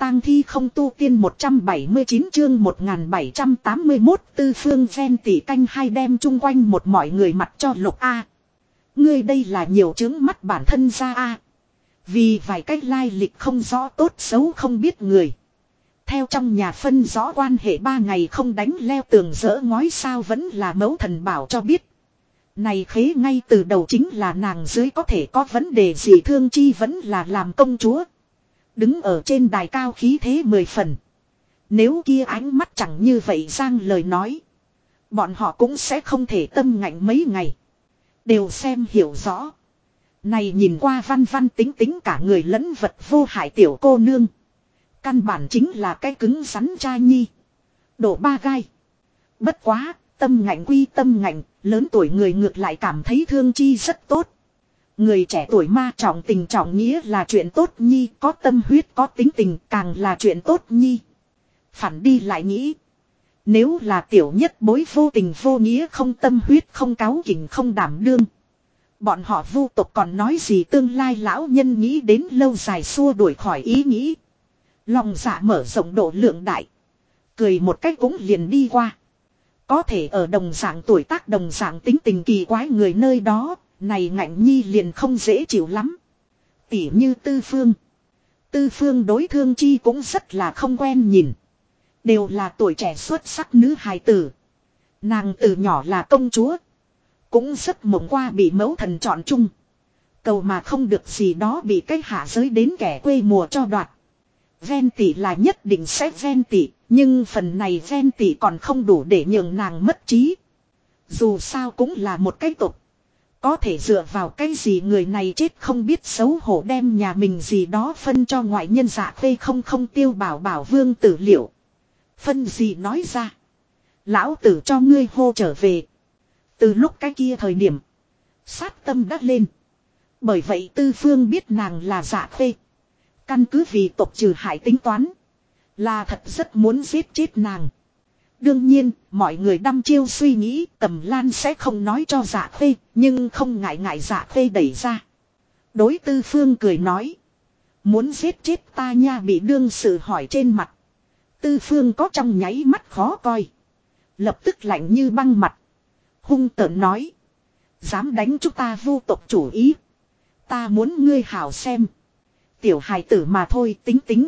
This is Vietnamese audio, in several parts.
tang thi không tu tiên 179 chương 1781 Tư Phương ven tỷ canh hai đem chung quanh một mọi người mặt cho Lục A. Ngươi đây là nhiều chứng mắt bản thân ra A. Vì vài cách lai lịch không rõ tốt xấu không biết người. Theo trong nhà phân rõ quan hệ 3 ngày không đánh leo tường dỡ ngói sao vẫn là mẫu thần bảo cho biết. Này khế ngay từ đầu chính là nàng dưới có thể có vấn đề gì Thương Chi vẫn là làm công chúa. Đứng ở trên đài cao khí thế 10 phần. Nếu kia ánh mắt chẳng như vậy Giang lời nói. Bọn họ cũng sẽ không thể tâm ngạnh mấy ngày. Đều xem hiểu rõ. Này nhìn qua văn văn tính tính cả người lẫn vật vô hại tiểu cô nương. Căn bản chính là cái cứng rắn cha nhi. Đổ ba gai. Bất quá, tâm ngạnh quy tâm ngạnh, lớn tuổi người ngược lại cảm thấy Thương Chi rất tốt. Người trẻ tuổi ma trọng tình trọng nghĩa là chuyện tốt nhi, có tâm huyết có tính tình càng là chuyện tốt nhi. Phản đi lại nghĩ. Nếu là tiểu nhất bối vô tình vô nghĩa không tâm huyết không cáu kỉnh không đảm đương. Bọn họ vu tộc còn nói gì tương lai lão nhân nghĩ đến lâu dài xua đuổi khỏi ý nghĩ. Lòng dạ mở rộng độ lượng đại. Cười một cách cũng liền đi qua. Có thể ở đồng dạng tuổi tác đồng dạng tính tình kỳ quái người nơi đó. Này ngạnh nhi liền không dễ chịu lắm. Tỉ như Tư Phương. Tư Phương đối Thương Chi cũng rất là không quen nhìn. Đều là tuổi trẻ xuất sắc nữ hài tử. Nàng từ nhỏ là công chúa. Cũng rất mộng qua bị mẫu thần chọn chung. Cầu mà không được gì đó bị cái hạ giới đến kẻ quê mùa cho đoạt. Ven tỷ là nhất định sẽ ven tỷ. Nhưng phần này ven tỷ còn không đủ để nhường nàng mất trí. Dù sao cũng là một cái tục. Có thể dựa vào cái gì người này chết không biết xấu hổ đem nhà mình gì đó phân cho ngoại nhân dạ phê không tiêu bảo bảo vương tử liệu. Phân gì nói ra. Lão tử cho ngươi hô trở về. Từ lúc cái kia thời điểm. Sát tâm đã lên. Bởi vậy Tư Phương biết nàng là dạ phê. Căn cứ vì tộc trừ hại tính toán. Là thật rất muốn giết chết nàng. Đương nhiên, mọi người đăm chiêu suy nghĩ Tầm Lan sẽ không nói cho Dạ Khê, nhưng không ngại ngại Dạ Khê đẩy ra. Đối Tư Phương cười nói. Muốn giết chết ta nha bị đương sự hỏi trên mặt. Tư Phương có trong nháy mắt khó coi. Lập tức lạnh như băng mặt. Hung tợn nói. Dám đánh chúng ta vu tộc chủ ý. Ta muốn ngươi hảo xem. Tiểu hài tử mà thôi tính tính.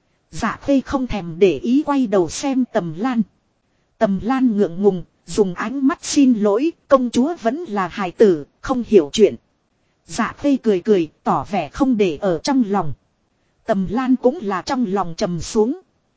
Dạ Khê không thèm để ý quay đầu xem Tầm Lan. Tầm Lan ngượng ngùng, dùng ánh mắt xin lỗi, công chúa vẫn là hài tử, không hiểu chuyện. Dạ Khê cười cười, tỏ vẻ không để ở trong lòng. Tầm Lan cũng là trong lòng trầm xuống.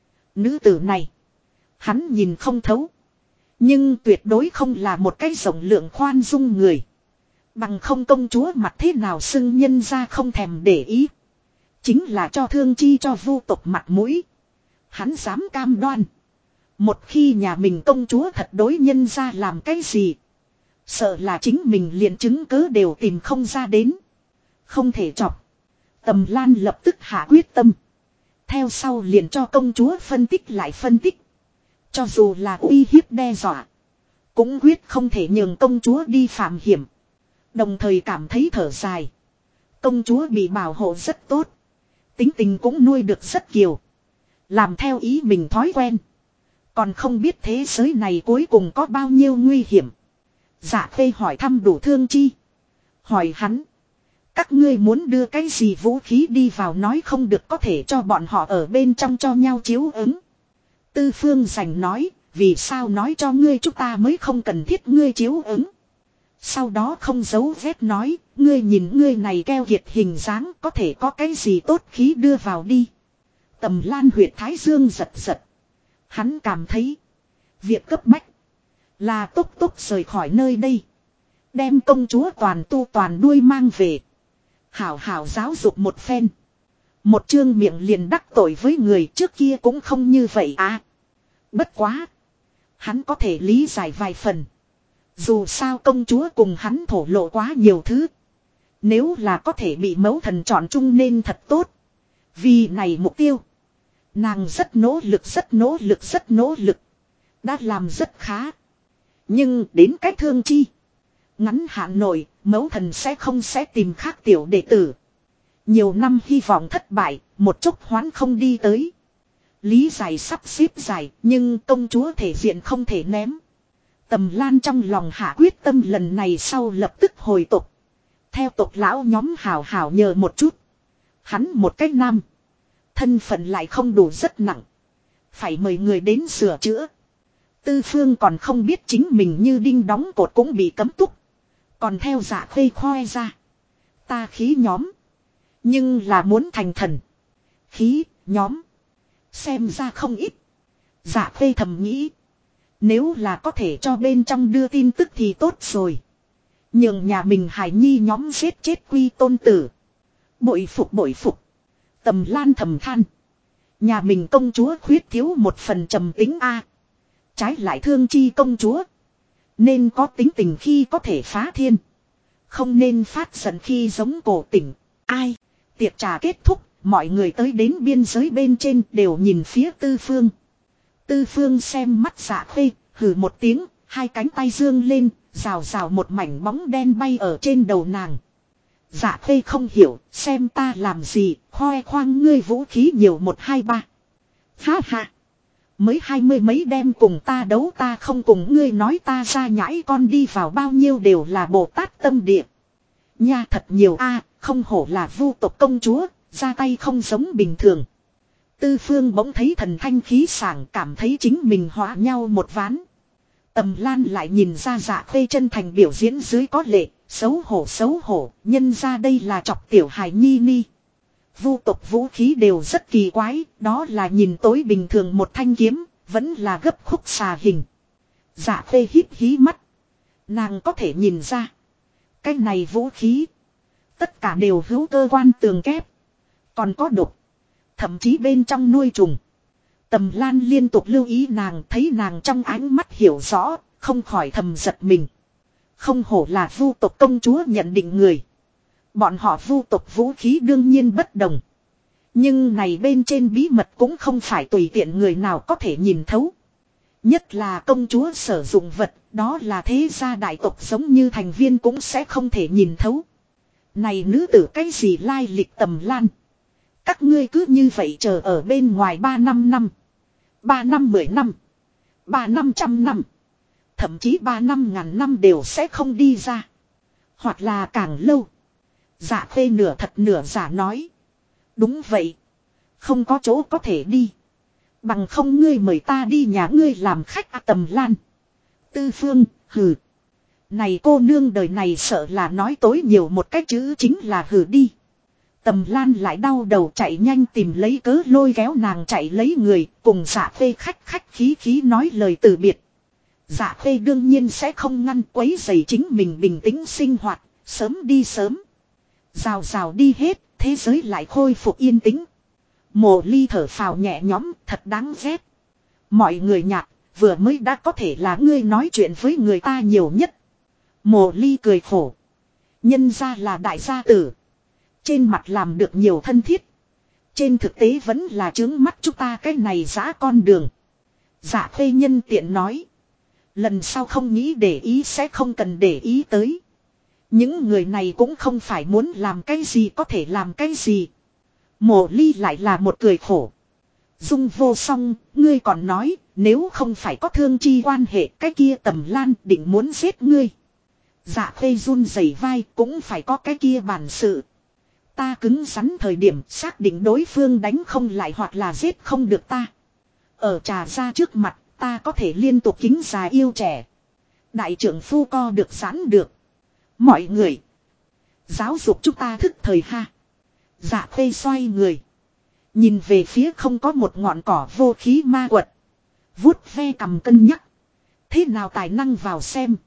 Nữ tử này, hắn nhìn không thấu. Nhưng tuyệt đối không là một cái rộng lượng khoan dung người. Bằng không công chúa mặt thế nào xưng nhân ra không thèm để ý. Chính là cho Thương Chi cho vu tộc mặt mũi. Hắn dám cam đoan. Một khi nhà mình công chúa thật đối nhân ra làm cái gì. Sợ là chính mình liền chứng cớ đều tìm không ra đến. Không thể chọc. Tầm Lan lập tức hạ quyết tâm. Theo sau liền cho công chúa phân tích lại phân tích. Cho dù là uy hiếp đe dọa. Cũng quyết không thể nhường công chúa đi phạm hiểm. Đồng thời cảm thấy thở dài. Công chúa bị bảo hộ rất tốt. Tính tình cũng nuôi được rất kiều. Làm theo ý mình thói quen. Còn không biết thế giới này cuối cùng có bao nhiêu nguy hiểm. Dạ Khê hỏi thăm đủ Thương Chi. Hỏi hắn. Các ngươi muốn đưa cái gì vũ khí đi vào nói không được có thể cho bọn họ ở bên trong cho nhau chiếu ứng. Tư Phương giành nói. Vì sao nói cho ngươi chúng ta mới không cần thiết ngươi chiếu ứng. Sau đó không giấu vết nói. Ngươi nhìn ngươi này keo kiệt hình dáng có thể có cái gì tốt khí đưa vào đi. Tầm Lan huyệt thái dương giật giật. Hắn cảm thấy. Việc cấp bách. Là tốc rời khỏi nơi đây. Đem công chúa toàn tu toàn đuôi mang về. Hảo hảo giáo dục một phen. Một chương miệng liền đắc tội với người trước kia cũng không như vậy à. Bất quá. Hắn có thể lý giải vài phần. Dù sao công chúa cùng hắn thổ lộ quá nhiều thứ. Nếu là có thể bị mẫu thần chọn chung nên thật tốt. Vì này mục tiêu. Nàng rất nỗ lực. Đã làm rất khá. Nhưng đến cách Thương Chi. Ngắn hạn nổi, mẫu thần sẽ tìm khác tiểu đệ tử. Nhiều năm hy vọng thất bại, một chút hoán không đi tới. Lý giải sắp xếp giải, nhưng công chúa thể diện không thể ném. Tầm Lan trong lòng hạ quyết tâm lần này sau lập tức hồi tục. Theo tục lão nhóm hào hào nhờ một chút. Hắn một cách nam. Thân phận lại không đủ rất nặng. Phải mời người đến sửa chữa. Tư Phương còn không biết chính mình như đinh đóng cột cũng bị cấm túc. Còn theo Dạ Khê khoe ra. Ta khí nhóm. Nhưng là muốn thành thần. Khí nhóm. Xem ra không ít. Dạ Khê thầm nghĩ. Nếu là có thể cho bên trong đưa tin tức thì tốt rồi. Nhường nhà mình Hải Nhi nhóm giết chết Quy Tôn Tử. Bội phục bội phục. Tầm Lan thầm than. Nhà mình công chúa khuyết thiếu một phần trầm tính a. Trái lại Thương Chi công chúa. Nên có tính tình khi có thể phá thiên. Không nên phát giận khi giống cổ tỉnh. Ai? Tiệc trà kết thúc. Mọi người tới đến biên giới bên trên đều nhìn phía Tư Phương. Tư Phương xem mắt Dạ Khê, hừ một tiếng, hai cánh tay dương lên, rào rào một mảnh bóng đen bay ở trên đầu nàng. Dạ Khê không hiểu, xem ta làm gì, khoe khoang ngươi vũ khí nhiều 1 2 3. Ha ha. Mới 20 mấy đem cùng ta đấu, ta không cùng ngươi nói, ta ra nhãi con đi vào bao nhiêu đều là Bồ Tát tâm địa. Nha thật nhiều a, không hổ là vu tộc công chúa, ra tay không giống bình thường. Tư Phương bỗng thấy thần thanh khí sảng, cảm thấy chính mình hóa nhau một ván. Tầm Lan lại nhìn ra Dạ Khê chân thành biểu diễn dưới có lệ, xấu hổ, nhân ra đây là chọc tiểu hài nhi ni. Vu tộc vũ khí đều rất kỳ quái, đó là nhìn tối bình thường một thanh kiếm, vẫn là gấp khúc xà hình. Dạ Khê híp hí mắt. Nàng có thể nhìn ra. Cái này vũ khí. Tất cả đều hữu cơ quan tường kép. Còn có độc. Thậm chí bên trong nuôi trùng. Tầm Lan liên tục lưu ý nàng, thấy nàng trong ánh mắt hiểu rõ, không khỏi thầm giật mình. Không hổ là vu tộc công chúa nhận định người. Bọn họ vu tộc vũ khí đương nhiên bất đồng. Nhưng này bên trên bí mật cũng không phải tùy tiện người nào có thể nhìn thấu. Nhất là công chúa sử dụng vật, đó là thế gia đại tộc giống như thành viên cũng sẽ không thể nhìn thấu. Này nữ tử cái gì lai lịch Tầm Lan. Các ngươi cứ như vậy chờ ở bên ngoài 3 năm, 3 năm 10 năm, 3 500 năm. Thậm chí 3 năm ngàn năm đều sẽ không đi ra. Hoặc là càng lâu. Dạ Khê nửa thật nửa giả nói. Đúng vậy. Không có chỗ có thể đi. Bằng không ngươi mời ta đi nhà ngươi làm khách à, Tầm Lan. Tư Phương, hừ. Này cô nương đời này sợ là nói tối nhiều một cách chữ chính là hừ đi. Tầm Lan lại đau đầu chạy nhanh tìm lấy cớ lôi kéo nàng chạy lấy người, cùng Dạ Khê khách khí nói lời từ biệt. Dạ Khê đương nhiên sẽ không ngăn quấy rầy chính mình bình tĩnh sinh hoạt, sớm đi sớm. Rào rào đi hết, thế giới lại khôi phục yên tĩnh. Mộ Ly thở phào nhẹ nhõm, thật đáng ghét. Mọi người nhạt, vừa mới đã có thể là ngươi nói chuyện với người ta nhiều nhất. Mộ Ly cười khổ. Nhân ra là đại gia tử. Trên mặt làm được nhiều thân thiết. Trên thực tế vẫn là trướng mắt chúng ta cái này giã con đường. Dạ Khê nhân tiện nói. Lần sau không nghĩ để ý sẽ không cần để ý tới. Những người này cũng không phải muốn làm cái gì có thể làm cái gì. Mộ Ly lại là một cười khổ. Dung vô song, ngươi còn nói, nếu không phải có thương chi quan hệ cái kia Tầm Lan định muốn giết ngươi. Dạ Khê run rẩy vai cũng phải có cái kia bản sự. Ta cứng rắn thời điểm xác định đối phương đánh không lại hoặc là giết không được ta. Ở trà ra trước mặt ta có thể liên tục kính già yêu trẻ. Đại trưởng phu co được giãn được. Mọi người. Giáo dục chúng ta thức thời ha. Dạ Khê xoay người. Nhìn về phía không có một ngọn cỏ vô khí ma quật. Vuốt ve cầm cân nhắc. Thế nào tài năng vào xem.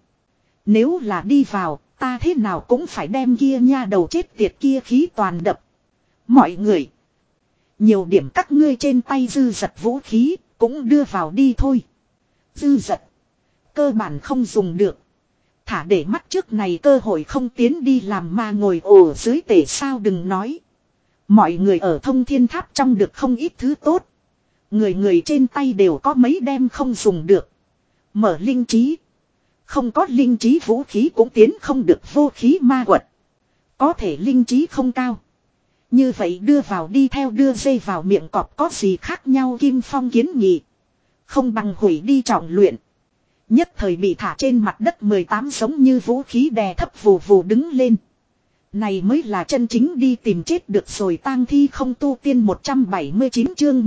Nếu là đi vào, ta thế nào cũng phải đem kia nha đầu chết tiệt kia khí toàn đập. Mọi người. Nhiều điểm các ngươi trên tay dư giật vũ khí, cũng đưa vào đi thôi. Dư giật. Cơ bản không dùng được. Thả để mắt trước này cơ hội không tiến đi làm mà ngồi ổ dưới tể sao đừng nói. Mọi người ở Thông Thiên Tháp trong được không ít thứ tốt. Người trên tay đều có mấy đem không dùng được. Mở linh trí. Không có linh trí vũ khí cũng tiến không được vô khí ma quật. Có thể linh trí không cao. Như vậy đưa vào đi theo đưa dây vào miệng cọp có gì khác nhau, Kim Phong kiến nghị. Không bằng hủy đi trọng luyện. Nhất thời bị thả trên mặt đất 18 giống như vũ khí đè thấp vù vù đứng lên. Này mới là chân chính đi tìm chết được rồi. Tang thi không tu tiên 179 chương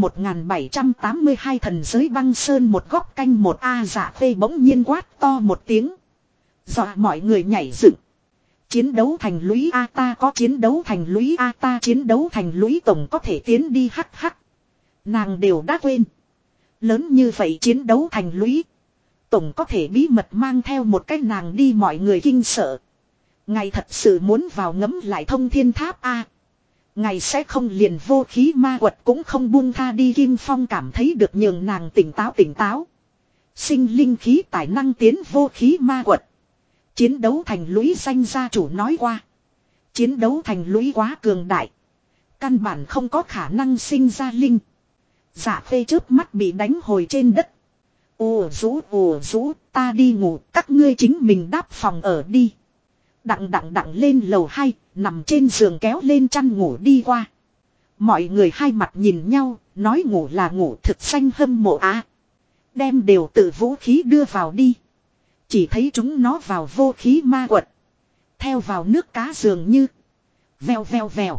1782 thần giới băng sơn một góc canh một A. Dạ Phê bỗng nhiên quát to một tiếng. Dọa mọi người nhảy dựng. Chiến đấu thành lũy A, ta có chiến đấu thành lũy A, ta chiến đấu thành lũy tổng có thể tiến đi hắc hắc. Nàng đều đã quên. Lớn như vậy chiến đấu thành lũy. Tổng có thể bí mật mang theo một cái nàng đi, mọi người kinh sợ. Ngài thật sự muốn vào ngấm lại thông thiên tháp A. Ngài sẽ không liền vô khí ma quật cũng không buông tha đi. Kim Phong cảm thấy được nhường nàng tỉnh táo. Sinh linh khí tài năng tiến vô khí ma quật. Chiến đấu thành lũy danh gia chủ nói qua. Chiến đấu thành lũy quá cường đại. Căn bản không có khả năng sinh ra linh. Dạ Phê chớp mắt bị đánh hồi trên đất. Ồ rú, ta đi ngủ, các ngươi chính mình đáp phòng ở đi. Đặng lên lầu 2, nằm trên giường kéo lên chăn ngủ đi qua. Mọi người hai mặt nhìn nhau, nói ngủ là ngủ, thực xanh hâm mộ á. Đem đều tự vũ khí đưa vào đi. Chỉ thấy chúng nó vào vô khí ma quật. Theo vào nước cá dường như. Vèo.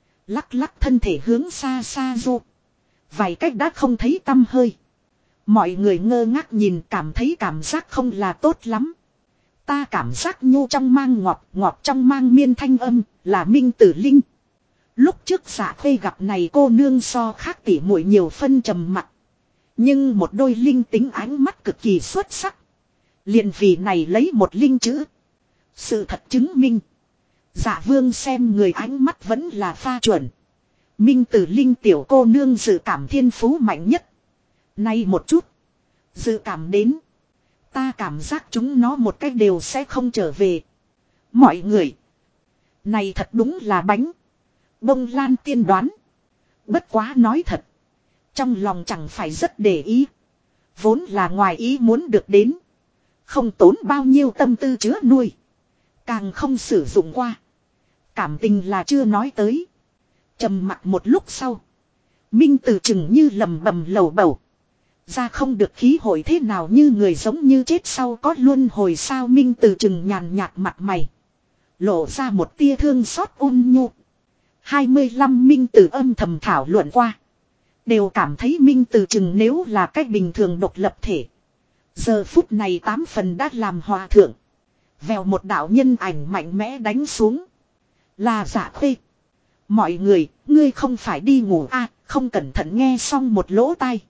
Lắc thân thể hướng xa du. Vài cách đã không thấy tăm hơi. Mọi người ngơ ngác nhìn, cảm thấy cảm giác không là tốt lắm. Ta cảm giác nhu trong mang ngọt trong mang miên thanh âm, là Minh Tử Linh. Lúc trước Dạ Phê gặp này cô nương so khác tỉ muội nhiều phân trầm mặc. Nhưng một đôi linh tính ánh mắt cực kỳ xuất sắc. Liền vì này lấy một linh chữ. Sự thật chứng minh. Dạ Vương xem người ánh mắt vẫn là pha chuẩn. Minh Tử Linh tiểu cô nương dự cảm thiên phú mạnh nhất. Nay một chút. Dự cảm đến. Ta cảm giác chúng nó một cách đều sẽ không trở về. Mọi người. Này thật đúng là bánh. Bông lan tiên đoán. Bất quá nói thật. Trong lòng chẳng phải rất để ý. Vốn là ngoài ý muốn được đến. Không tốn bao nhiêu tâm tư chứa nuôi. Càng không sử dụng qua. Cảm tình là chưa nói tới. Trầm mặc một lúc sau. Minh Tử chừng như lầm bầm lầu bầu. Ra không được khí hội thế nào, như người giống như chết sau có luân hồi sao. Minh Tử chừng nhàn nhạt mặt mày. Lộ ra một tia thương xót ôn nhu. 25 Minh Tử âm thầm thảo luận qua. Đều cảm thấy Minh Tử chừng nếu là cách bình thường độc lập thể. Giờ phút này 8 phần đã làm hòa thượng. Vèo một đạo nhân ảnh mạnh mẽ đánh xuống. Là Dạ Phê. Mọi người, ngươi không phải đi ngủ à, không cẩn thận nghe xong một lỗ tai.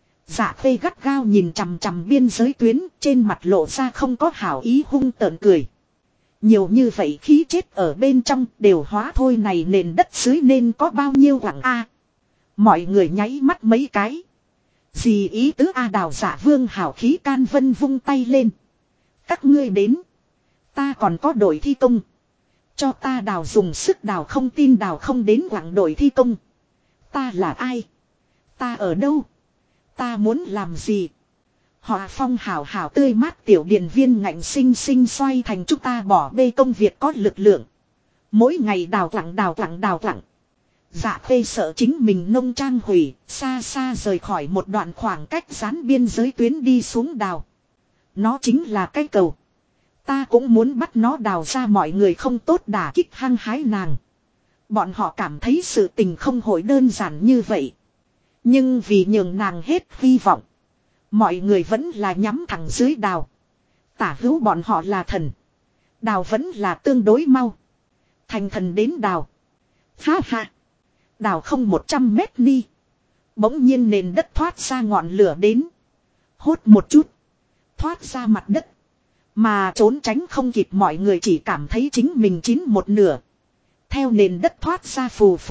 Dạ Phê gắt gao nhìn chằm chằm biên giới tuyến, trên mặt lộ ra không có hảo ý, hung tợn cười. Nhiều như vậy khí chết ở bên trong đều hóa thôi, này nền đất dưới nên có bao nhiêu quặng a. Mọi người nháy mắt mấy cái. Gì ý tứ a? Đào Dạ Vương hảo khí can vân vung tay lên. Các ngươi đến. Ta còn có đội thi công. Cho ta đào, dùng sức đào, không tin đào không đến quặng đội thi công. Ta là ai? Ta ở đâu? Ta muốn làm gì? Họa phong hảo hảo tươi mát tiểu điền viên ngạnh sinh sinh xoay thành chúng ta bỏ bê công việc có lực lượng. Mỗi ngày đào quặng. Dạ Phê sợ chính mình nông trang hủy, xa xa rời khỏi một đoạn khoảng cách dán biên giới tuyến đi xuống đào. Nó chính là cái cầu. Ta cũng muốn bắt nó đào ra, mọi người không tốt đả kích hăng hái nàng. Bọn họ cảm thấy sự tình không hội đơn giản như vậy. Nhưng vì nhường nàng hết hy vọng. Mọi người vẫn là nhắm thẳng dưới đào. Tả hữu bọn họ là thần. Đào vẫn là tương đối mau. Thành thần đến đào. Ha ha. Đào không 100 mét ni. Bỗng nhiên nền đất thoát ra ngọn lửa đến. Hốt một chút. Thoát ra mặt đất. Mà trốn tránh không kịp, mọi người chỉ cảm thấy chính mình chín một nửa. Theo nền đất thoát ra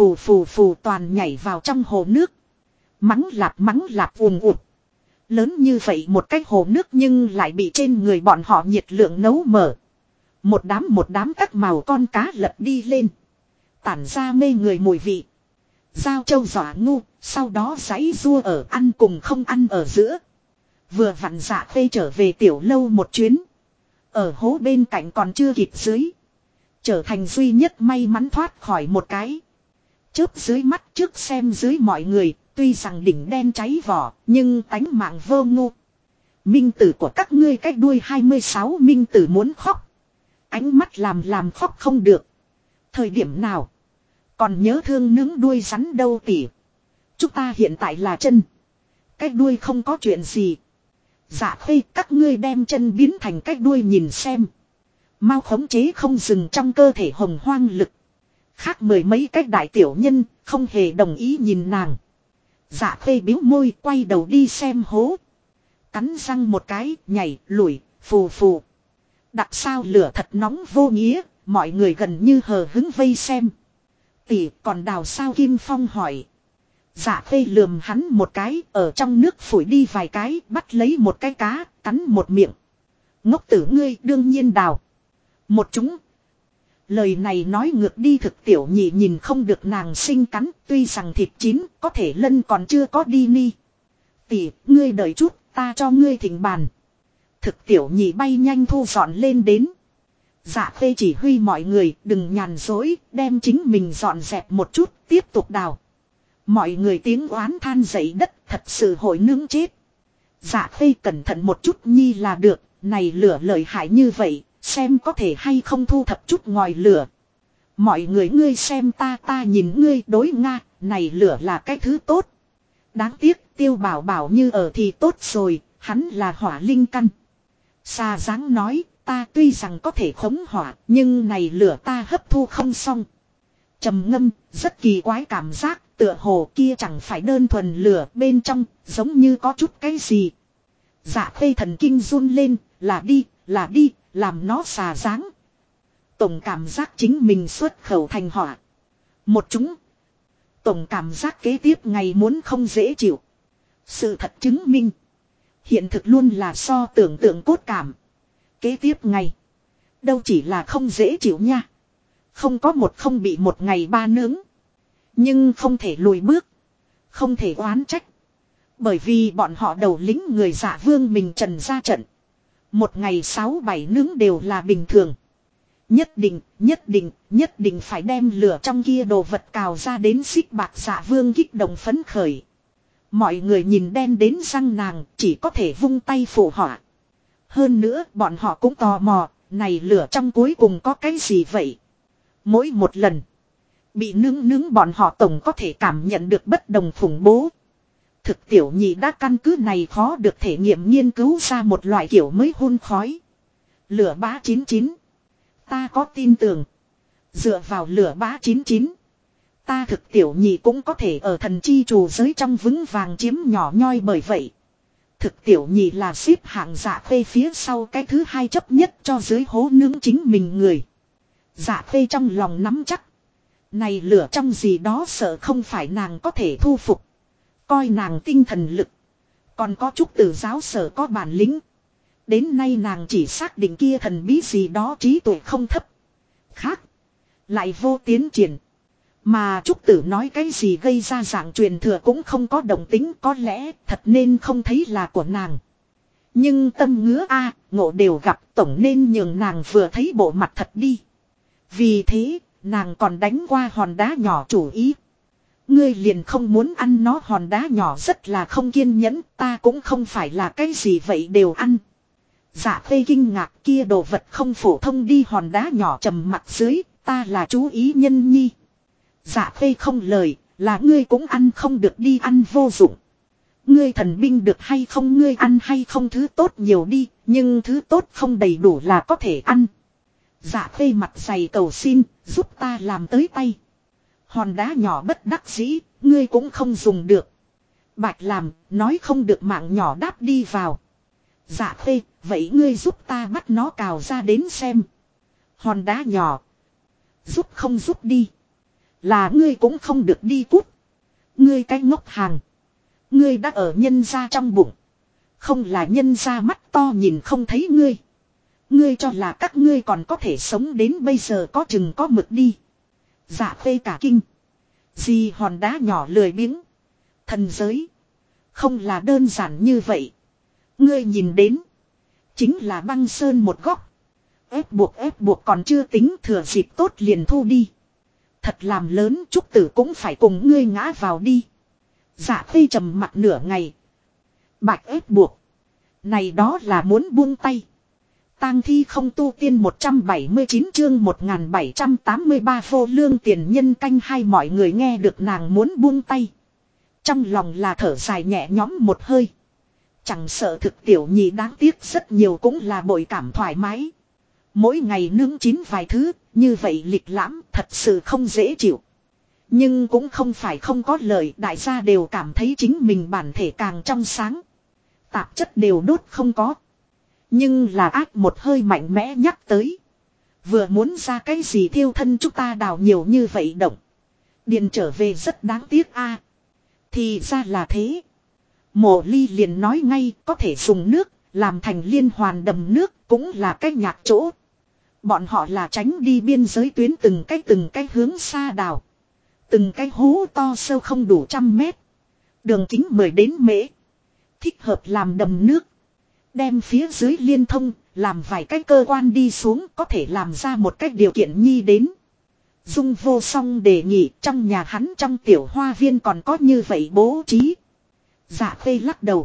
phù toàn nhảy vào trong hồ nước. Mắng lạp ùm ụt. Lớn như vậy một cái hồ nước nhưng lại bị trên người bọn họ nhiệt lượng nấu mở. Một đám các màu con cá lật đi lên. Tản ra mê người mùi vị. Giao châu dọa ngu, sau đó giãy rua ở ăn cùng không ăn ở giữa. Vừa vặn Dạ Phê trở về tiểu lâu một chuyến. Ở hố bên cạnh còn chưa kịp dưới. Trở thành duy nhất may mắn thoát khỏi một cái. Chớp dưới mắt trước xem dưới mọi người, tuy rằng đỉnh đen cháy vỏ, nhưng tánh mạng vô ngu. Minh tử của các ngươi cách đuôi 26 minh tử muốn khóc. Ánh mắt làm khóc không được. Thời điểm nào? Còn nhớ thương nướng đuôi rắn đâu tỉ. Chúng ta hiện tại là chân. Cách đuôi không có chuyện gì. Dạ khê các ngươi đem chân biến thành cách đuôi nhìn xem. Mau khống chế không dừng trong cơ thể hồng hoang lực. Khác mười mấy cách đại tiểu nhân không hề đồng ý nhìn nàng. Dạ khê biếu môi quay đầu đi xem hố. Cắn răng một cái nhảy lùi phù phù. Đặc sao lửa thật nóng vô nghĩa. Mọi người gần như hờ hứng vây xem. Tỷ còn đào sao Kim Phong hỏi. Dạ khê lườm hắn một cái ở trong nước phủi đi vài cái bắt lấy một cái cá cắn một miệng. Ngốc tử ngươi đương nhiên đào. Một chúng. Lời này nói ngược đi thực tiểu nhị nhìn không được nàng sinh cắn tuy rằng thịt chín có thể lân còn chưa có đi ni. Tỷ ngươi đợi chút ta cho ngươi thỉnh bàn. Thực tiểu nhị bay nhanh thu dọn lên đến. Dạ khê chỉ huy mọi người đừng nhàn dối đem chính mình dọn dẹp một chút tiếp tục đào. Mọi người tiếng oán than dậy đất thật sự hội nướng chết. Dạ khê cẩn thận một chút nhi là được, này lửa lợi hại như vậy, xem có thể hay không thu thập chút ngòi lửa. Mọi người ngươi xem ta nhìn ngươi đối Nga, này lửa là cái thứ tốt. Đáng tiếc Tiêu Bảo Bảo như ở thì tốt rồi, hắn là hỏa linh căn. Sa dáng nói, ta tuy rằng có thể khống hỏa, nhưng này lửa ta hấp thu không xong. Trầm ngâm, rất kỳ quái cảm giác. Tựa hồ kia chẳng phải đơn thuần lửa bên trong, giống như có chút cái gì. Dạ khê thần kinh run lên, là đi, làm nó xà dáng. Tổng cảm giác chính mình xuất khẩu thành hỏa. Một chúng. Tổng cảm giác kế tiếp ngày muốn không dễ chịu. Sự thật chứng minh. Hiện thực luôn là so tưởng tượng cốt cảm. Kế tiếp ngày. Đâu chỉ là không dễ chịu nha. Không có một không bị một ngày ba nướng. Nhưng không thể lùi bước. Không thể oán trách. Bởi vì bọn họ đầu lính người Dạ Vương mình trần ra trận. Một ngày 6-7 nướng đều là bình thường. Nhất định phải đem lửa trong kia đồ vật cào ra đến xích bạc Dạ Vương kích động phấn khởi. Mọi người nhìn đen đến răng nàng chỉ có thể vung tay phụ họa. Hơn nữa bọn họ cũng tò mò, này lửa trong cuối cùng có cái gì vậy? Mỗi một lần. Bị nướng bọn họ tổng có thể cảm nhận được bất đồng khủng bố. Thực tiểu nhị đã căn cứ này khó được thể nghiệm nghiên cứu ra một loại kiểu mới hun khói. Lửa bá 99. Ta có tin tưởng. Dựa vào lửa bá 99. Ta thực tiểu nhị cũng có thể ở thần chi trù giới trong vững vàng chiếm nhỏ nhoi bởi vậy. Thực tiểu nhị là xếp hạng Dạ khê phía sau cái thứ hai chấp nhất cho dưới hố nướng chính mình người. Dạ khê trong lòng nắm chắc. Này lửa trong gì đó sợ không phải nàng có thể thu phục. Coi nàng tinh thần lực. Còn có chút tử giáo sở có bản lĩnh. Đến nay nàng chỉ xác định kia thần bí gì đó trí tuệ không thấp. Khác. Lại vô tiến triển. Mà Trúc Tử nói cái gì gây ra dạng truyền thừa cũng không có động tính có lẽ thật nên không thấy là của nàng. Nhưng tâm ngứa ngộ đều gặp tổng nên nhường nàng vừa thấy bộ mặt thật đi. Vì thế nàng còn đánh qua hòn đá nhỏ chủ ý. Ngươi liền không muốn ăn nó hòn đá nhỏ rất là không kiên nhẫn ta cũng không phải là cái gì vậy đều ăn. Dạ khê kinh ngạc kia đồ vật không phổ thông đi hòn đá nhỏ trầm mặt dưới ta là chú ý nhân nhi. Dạ khê không lời là ngươi cũng ăn không được đi ăn vô dụng. Ngươi thần binh được hay không ngươi ăn hay không thứ tốt nhiều đi nhưng thứ tốt không đầy đủ là có thể ăn. Dạ khê mặt dày cầu xin giúp ta làm tới tay. Hòn đá nhỏ bất đắc dĩ ngươi cũng không dùng được. Bạch làm nói không được mạng nhỏ đáp đi vào. Dạ khê vậy ngươi giúp ta bắt nó cào ra đến xem. Hòn đá nhỏ. Giúp không giúp đi. Là ngươi cũng không được đi cút. Ngươi cái ngốc hàng. Ngươi đã ở nhân gia trong bụng. Không là nhân gia mắt to nhìn không thấy ngươi. Ngươi cho là các ngươi còn có thể sống đến bây giờ có chừng có mực đi. Dạ khê cả kinh. Gì hòn đá nhỏ lười biếng. Thần giới. Không là đơn giản như vậy. Ngươi nhìn đến. Chính là băng sơn một góc. Ép buộc còn chưa tính thừa dịp tốt liền thu đi. Thật làm lớn Trúc Tử cũng phải cùng ngươi ngã vào đi. Dạ Khê trầm mặt nửa ngày. Bạch ép buộc. Này đó là muốn buông tay. Tang thi không tu tiên 179 chương 1783 vô lương tiền nhân canh hai mọi người nghe được nàng muốn buông tay. Trong lòng là thở dài nhẹ nhõm một hơi. Chẳng sợ thực tiểu nhị đáng tiếc rất nhiều cũng là bội cảm thoải mái. Mỗi ngày nướng chín vài thứ, như vậy lịch lãm thật sự không dễ chịu. Nhưng cũng không phải không có lợi, đại gia đều cảm thấy chính mình bản thể càng trong sáng. Tạp chất đều đốt không có. Nhưng là ác một hơi mạnh mẽ nhắc tới. Vừa muốn ra cái gì thiêu thân chúng ta đào nhiều như vậy động. Điện trở về rất đáng tiếc a. Thì ra là thế. Mộ Ly liền nói ngay có thể dùng nước, làm thành liên hoàn đầm nước cũng là cách nhạc chỗ. Bọn họ là tránh đi biên giới tuyến từng cái hướng xa đào. Từng cái hố to sâu không đủ 100 mét. Đường kính 10 đến mễ. Thích hợp làm đầm nước. Đem phía dưới liên thông, làm vài cái cơ quan đi xuống có thể làm ra một cách điều kiện nhi đến. Dung Vô Song đề nghị trong nhà hắn trong tiểu hoa viên còn có như vậy bố trí. Dạ Khê lắc đầu.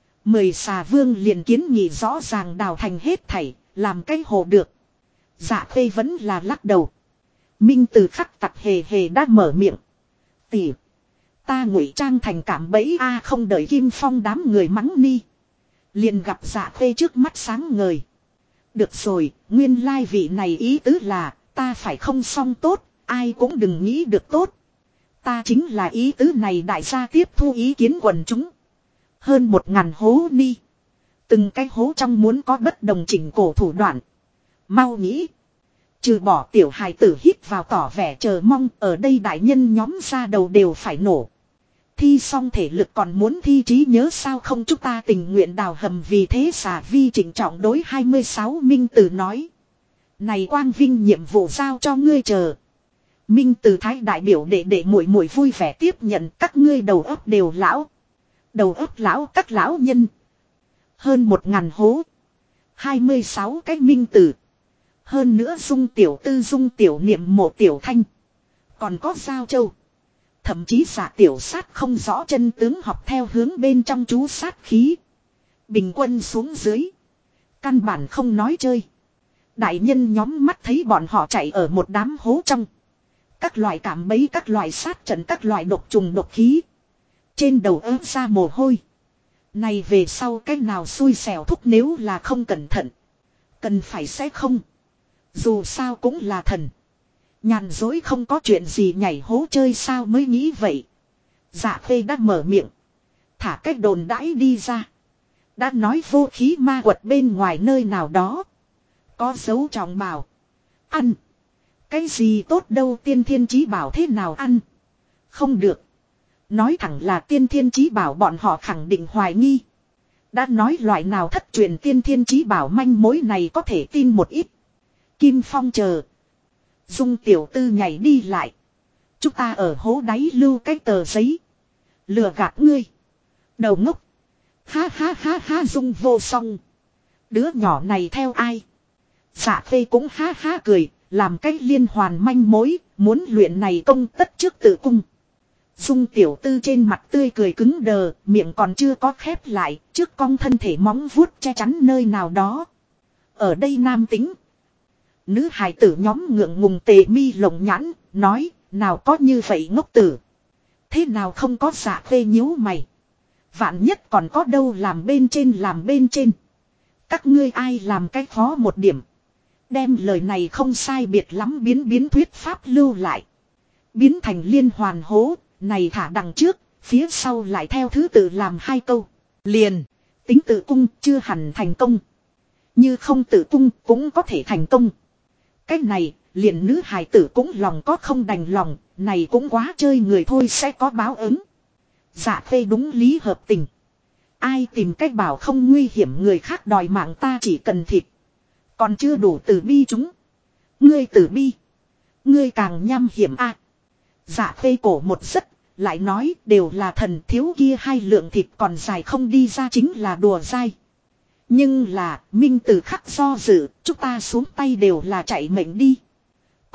10 xà vương liền kiến nghị rõ ràng đào thành hết thảy, làm cái hồ được. Dạ Khê vẫn là lắc đầu. Minh Từ khắc tặc hề hề đã mở miệng. Tỷ, ta ngụy trang thành cảm bẫy a không đợi Kim Phong đám người mắng ni. Liền gặp Dạ Khê trước mắt sáng ngời. Được rồi, nguyên lai vị này ý tứ là, ta phải không xong tốt, ai cũng đừng nghĩ được tốt. Ta chính là ý tứ này đại gia tiếp thu ý kiến quần chúng. Hơn 1000 hố ni. Từng cái hố trong muốn có bất đồng chỉnh cổ thủ đoạn. Mau nghĩ. Trừ bỏ tiểu hài tử hít vào tỏ vẻ chờ mong ở đây đại nhân nhóm ra đầu đều phải nổ. Thi xong thể lực còn muốn thi trí nhớ sao không chúng ta tình nguyện đào hầm vì thế xả vi chỉnh trọng đối 26 Minh Tử nói. Này quang vinh nhiệm vụ giao cho ngươi chờ. Minh Tử thái đại biểu để muội muội vui vẻ tiếp nhận các ngươi đầu óc đều lão. Đầu óc lão các lão nhân. Hơn 1000 hố. 26 cái Minh Tử. Hơn nữa Dung Tiểu Tư Dung Tiểu Niệm Mộ Tiểu Thanh. Còn có Giao Châu. Thậm chí giả tiểu sát không rõ chân tướng học theo hướng bên trong chú sát khí. Bình quân xuống dưới. Căn bản không nói chơi. Đại nhân nhóm mắt thấy bọn họ chạy ở một đám hố trong. Các loại cảm bấy các loại sát trận các loại độc trùng độc khí. Trên đầu ớt ra mồ hôi. Này về sau cách nào xui xẻo thúc nếu là không cẩn thận. Cần phải sẽ không. Dù sao cũng là thần. Nhàn dối không có chuyện gì nhảy hố chơi sao mới nghĩ vậy. Dạ Khê đã mở miệng. Thả cách đồn đãi đi ra. Đã nói vô khí ma quật bên ngoài nơi nào đó. Có dấu trọng bảo. Ăn. Cái gì tốt đâu tiên thiên chí bảo thế nào ăn. Không được. Nói thẳng là tiên thiên chí bảo bọn họ khẳng định hoài nghi. Đã nói loại nào thất truyền tiên thiên chí bảo manh mối này có thể tin một ít. Kim Phong chờ. Dung Tiểu Tư nhảy đi lại. Chúng ta ở hố đáy lưu cái tờ giấy. Lừa gạt ngươi. Đầu ngốc. Ha ha ha ha Dung Vô Song. Đứa nhỏ này theo ai? Dạ Khê cũng ha ha cười. Làm cái liên hoàn manh mối. Muốn luyện này công tất trước tự cung. Dung Tiểu Tư trên mặt tươi cười cứng đờ. Miệng còn chưa có khép lại. Trước cong thân thể móng vuốt che chắn nơi nào đó. Ở đây nam tính. Nữ hài tử nhóm ngượng ngùng tề mi lồng nhãn, nói, nào có như vậy ngốc tử. Thế nào không có Dạ Khê nhíu mày. Vạn nhất còn có đâu làm bên trên. Các ngươi ai làm cái khó một điểm. Đem lời này không sai biệt lắm biến thuyết pháp lưu lại. Biến thành liên hoàn hố, này thả đằng trước, phía sau lại theo thứ tự làm 2 câu. Liền, tính tự cung chưa hẳn thành công. Như không tự cung cũng có thể thành công. Cái này, liền nữ hài tử cũng lòng có không đành lòng, này cũng quá chơi người thôi sẽ có báo ứng. Dạ Khê đúng lý hợp tình. Ai tìm cách bảo không nguy hiểm người khác đòi mạng ta chỉ cần thịt. Còn chưa đủ từ bi chúng. Ngươi từ bi. Ngươi càng nham hiểm a. Dạ Khê cổ một giấc, lại nói đều là thần thiếu kia 2 lượng thịt còn dài không đi ra chính là đùa dai. Nhưng là, Minh Tử khắc do dự, chúng ta xuống tay đều là chạy mệnh đi.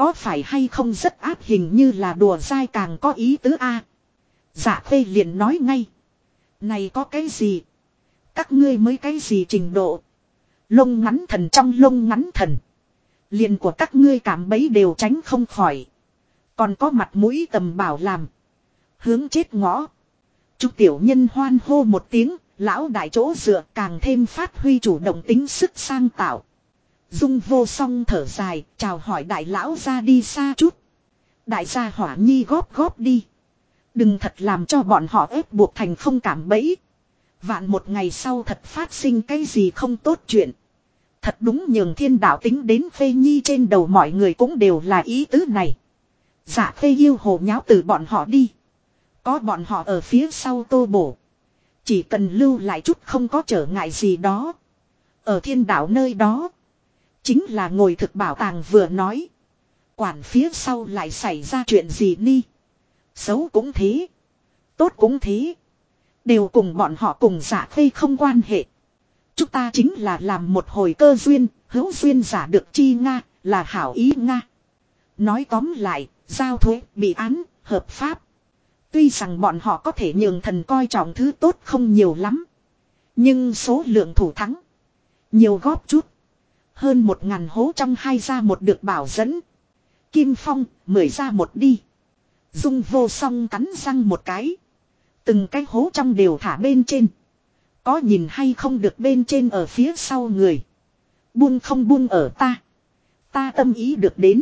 Có phải hay không rất áp, hình như là đùa dai càng có ý tứ a. Dạ Khê liền nói ngay. Này có cái gì? Các ngươi mới cái gì trình độ? Lông ngắn thần trong lông ngắn thần. Liền của các ngươi cảm bấy đều tránh không khỏi. Còn có mặt mũi tầm bảo làm. Hướng chết ngõ. Chúc tiểu nhân hoan hô một tiếng. Lão đại chỗ dựa càng thêm phát huy chủ động tính sức sang tạo. Dung Vô Song thở dài, chào hỏi đại lão ra đi xa chút. Đại gia hỏa nhi góp góp đi. Đừng thật làm cho bọn họ ép buộc thành không cảm bẫy. Vạn một ngày sau thật phát sinh cái gì không tốt chuyện. Thật đúng nhường thiên đạo tính đến Phê Nhi trên đầu mọi người cũng đều là ý tứ này. Dạ Phê yêu hồ nháo từ bọn họ đi. Có bọn họ ở phía sau tô bổ. Chỉ cần lưu lại chút không có trở ngại gì đó. Ở thiên đạo nơi đó. Chính là ngồi thực bảo tàng vừa nói. Quản phía sau lại xảy ra chuyện gì ni. Xấu cũng thế. Tốt cũng thế. Đều cùng bọn họ cùng Dạ Phê không quan hệ. Chúng ta chính là làm một hồi cơ duyên. Hữu duyên giả được chi Nga. Là hảo ý Nga. Nói tóm lại. Giao thuế bị án hợp pháp. Tuy rằng bọn họ có thể nhường thần coi trọng thứ tốt không nhiều lắm. Nhưng số lượng thủ thắng. Nhiều góp chút. Hơn 1000 hố trong 2 ra một được bảo dẫn. Kim Phong 10 ra một đi. Dung Vô Song cắn răng một cái. Từng cái hố trong đều thả bên trên. Có nhìn hay không được bên trên ở phía sau người. Buông không buông ở ta. Ta tâm ý được đến.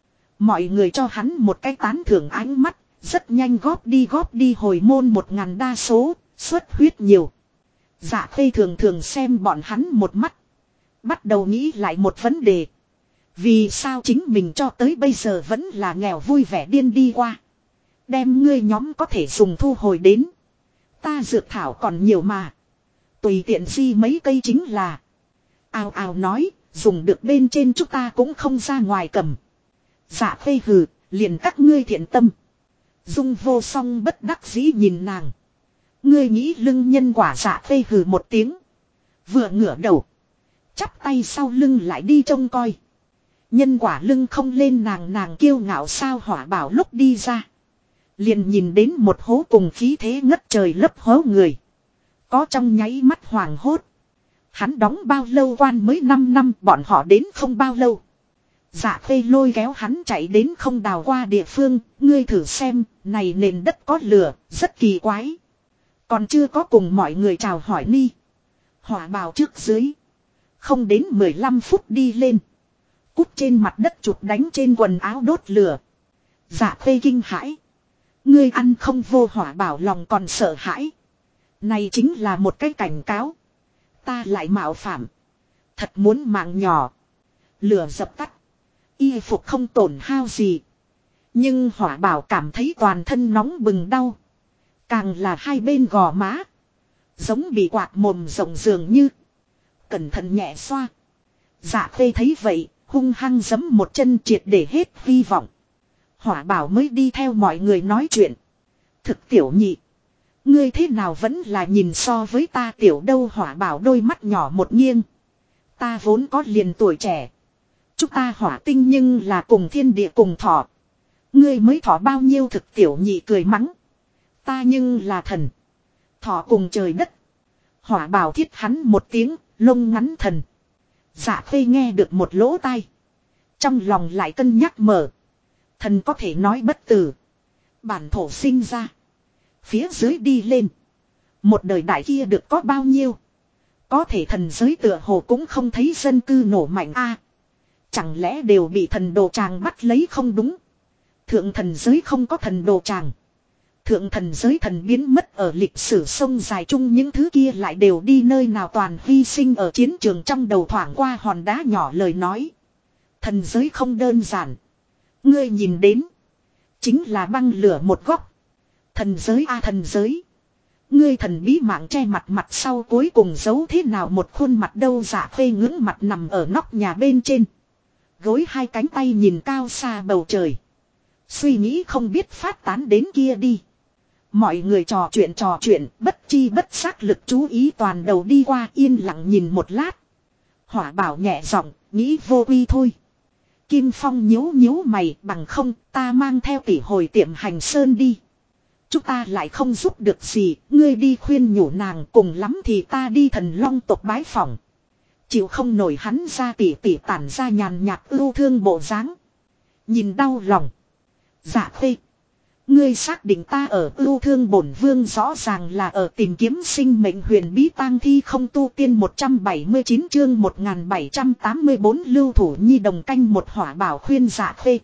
Mọi người cho hắn một cái tán thưởng ánh mắt. Rất nhanh góp đi hồi môn 1000 đa số. Xuất huyết nhiều. Dạ Khê thường thường xem bọn hắn một mắt. Bắt đầu nghĩ lại một vấn đề. Vì sao chính mình cho tới bây giờ vẫn là nghèo vui vẻ điên đi qua. Đem ngươi nhóm có thể dùng thu hồi đến. Ta dược thảo còn nhiều mà. Tùy tiện di mấy cây chính là. Ào ào nói, dùng được bên trên chúng ta cũng không ra ngoài cầm. Dạ Khê hừ, liền các ngươi thiện tâm. Dung Vô Song bất đắc dĩ nhìn nàng. Ngươi nghĩ lưng nhân quả. Dạ Khê hừ một tiếng. Vừa ngửa đầu. Chắp tay sau lưng lại đi trông coi. Nhân quả lưng không lên nàng kiêu ngạo sao. Hỏa Bảo lúc đi ra. Liền nhìn đến một hố cùng khí thế ngất trời lấp hố người. Có trong nháy mắt hoàng hốt. Hắn đóng bao lâu quan mới 5 năm bọn họ đến không bao lâu. Dạ Khê lôi kéo hắn chạy đến không đào qua địa phương. Ngươi thử xem, này nền đất có lửa, rất kỳ quái. Còn chưa có cùng mọi người chào hỏi ni. Hỏa Bảo trước dưới. Không đến 15 phút đi lên. Cút trên mặt đất chụp đánh trên quần áo đốt lửa. Dạ Khê kinh hãi. Ngươi ăn không vô. Hỏa Bảo lòng còn sợ hãi. Này chính là một cái cảnh cáo. Ta lại mạo phạm. Thật muốn mạng nhỏ. Lửa dập tắt. Y phục không tổn hao gì. Nhưng Hỏa Bảo cảm thấy toàn thân nóng bừng đau. Càng là hai bên gò má. Giống bị quạt mồm rộng dường như. Cẩn thận nhẹ xoa. Dạ Khê thấy vậy, hung hăng giẫm một chân triệt để hết hy vọng. Hỏa Bảo mới đi theo mọi người nói chuyện. Thực tiểu nhị. Ngươi thế nào vẫn là nhìn so với ta tiểu đâu. Hỏa Bảo đôi mắt nhỏ một nghiêng. Ta vốn có liền tuổi trẻ. Chúng ta hỏa tinh nhưng là cùng thiên địa cùng thọ. Ngươi mới thọ bao nhiêu. Thực tiểu nhị cười mắng. Ta nhưng là thần. Thọ cùng trời đất. Hỏa Bảo thiết hắn một tiếng, lông ngắn thần. Dạ Khê nghe được một lỗ tai. Trong lòng lại cân nhắc mở. Thần có thể nói bất tử. Bản thổ sinh ra. Phía dưới đi lên. Một đời đại kia được có bao nhiêu. Có thể thần giới tựa hồ cũng không thấy dân cư nổ mạnh a. Chẳng lẽ đều bị thần đồ tràng bắt lấy không đúng. Thượng thần giới không có thần đồ tràng. Thượng thần giới thần biến mất ở lịch sử sông dài chung. Những thứ kia lại đều đi nơi nào toàn hy sinh ở chiến trường. Trong đầu thoảng qua hòn đá nhỏ lời nói. Thần giới không đơn giản. Ngươi nhìn đến. Chính là băng lửa một góc. Thần giới a thần giới. Ngươi thần bí mạng che mặt mặt sau cuối cùng giấu thế nào một khuôn mặt đâu. Dạ Khê ngưỡng mặt nằm ở nóc nhà bên trên. Gối hai cánh tay nhìn cao xa bầu trời. Suy nghĩ không biết phát tán đến kia đi. Mọi người trò chuyện bất chi bất giác lực chú ý toàn đầu đi qua yên lặng nhìn một lát. Hỏa Bảo nhẹ giọng nghĩ vô uy thôi. Kim Phong nhíu nhíu mày, bằng không ta mang theo tỷ hồi tiệm hành sơn đi. Chúng ta lại không giúp được gì, ngươi đi khuyên nhủ nàng, cùng lắm thì ta đi Thần Long tộc bái phỏng. Chịu không nổi hắn ra tỉ tỉ tản ra nhàn nhạt ưu thương bộ dáng. Nhìn đau lòng. Dạ Khê, ngươi xác định ta ở ưu thương bổn vương rõ ràng là ở tìm kiếm sinh mệnh huyền bí tang thi không tu tiên 179 chương 1784 lưu thủ nhi đồng canh một hỏa bảo khuyên Dạ Khê.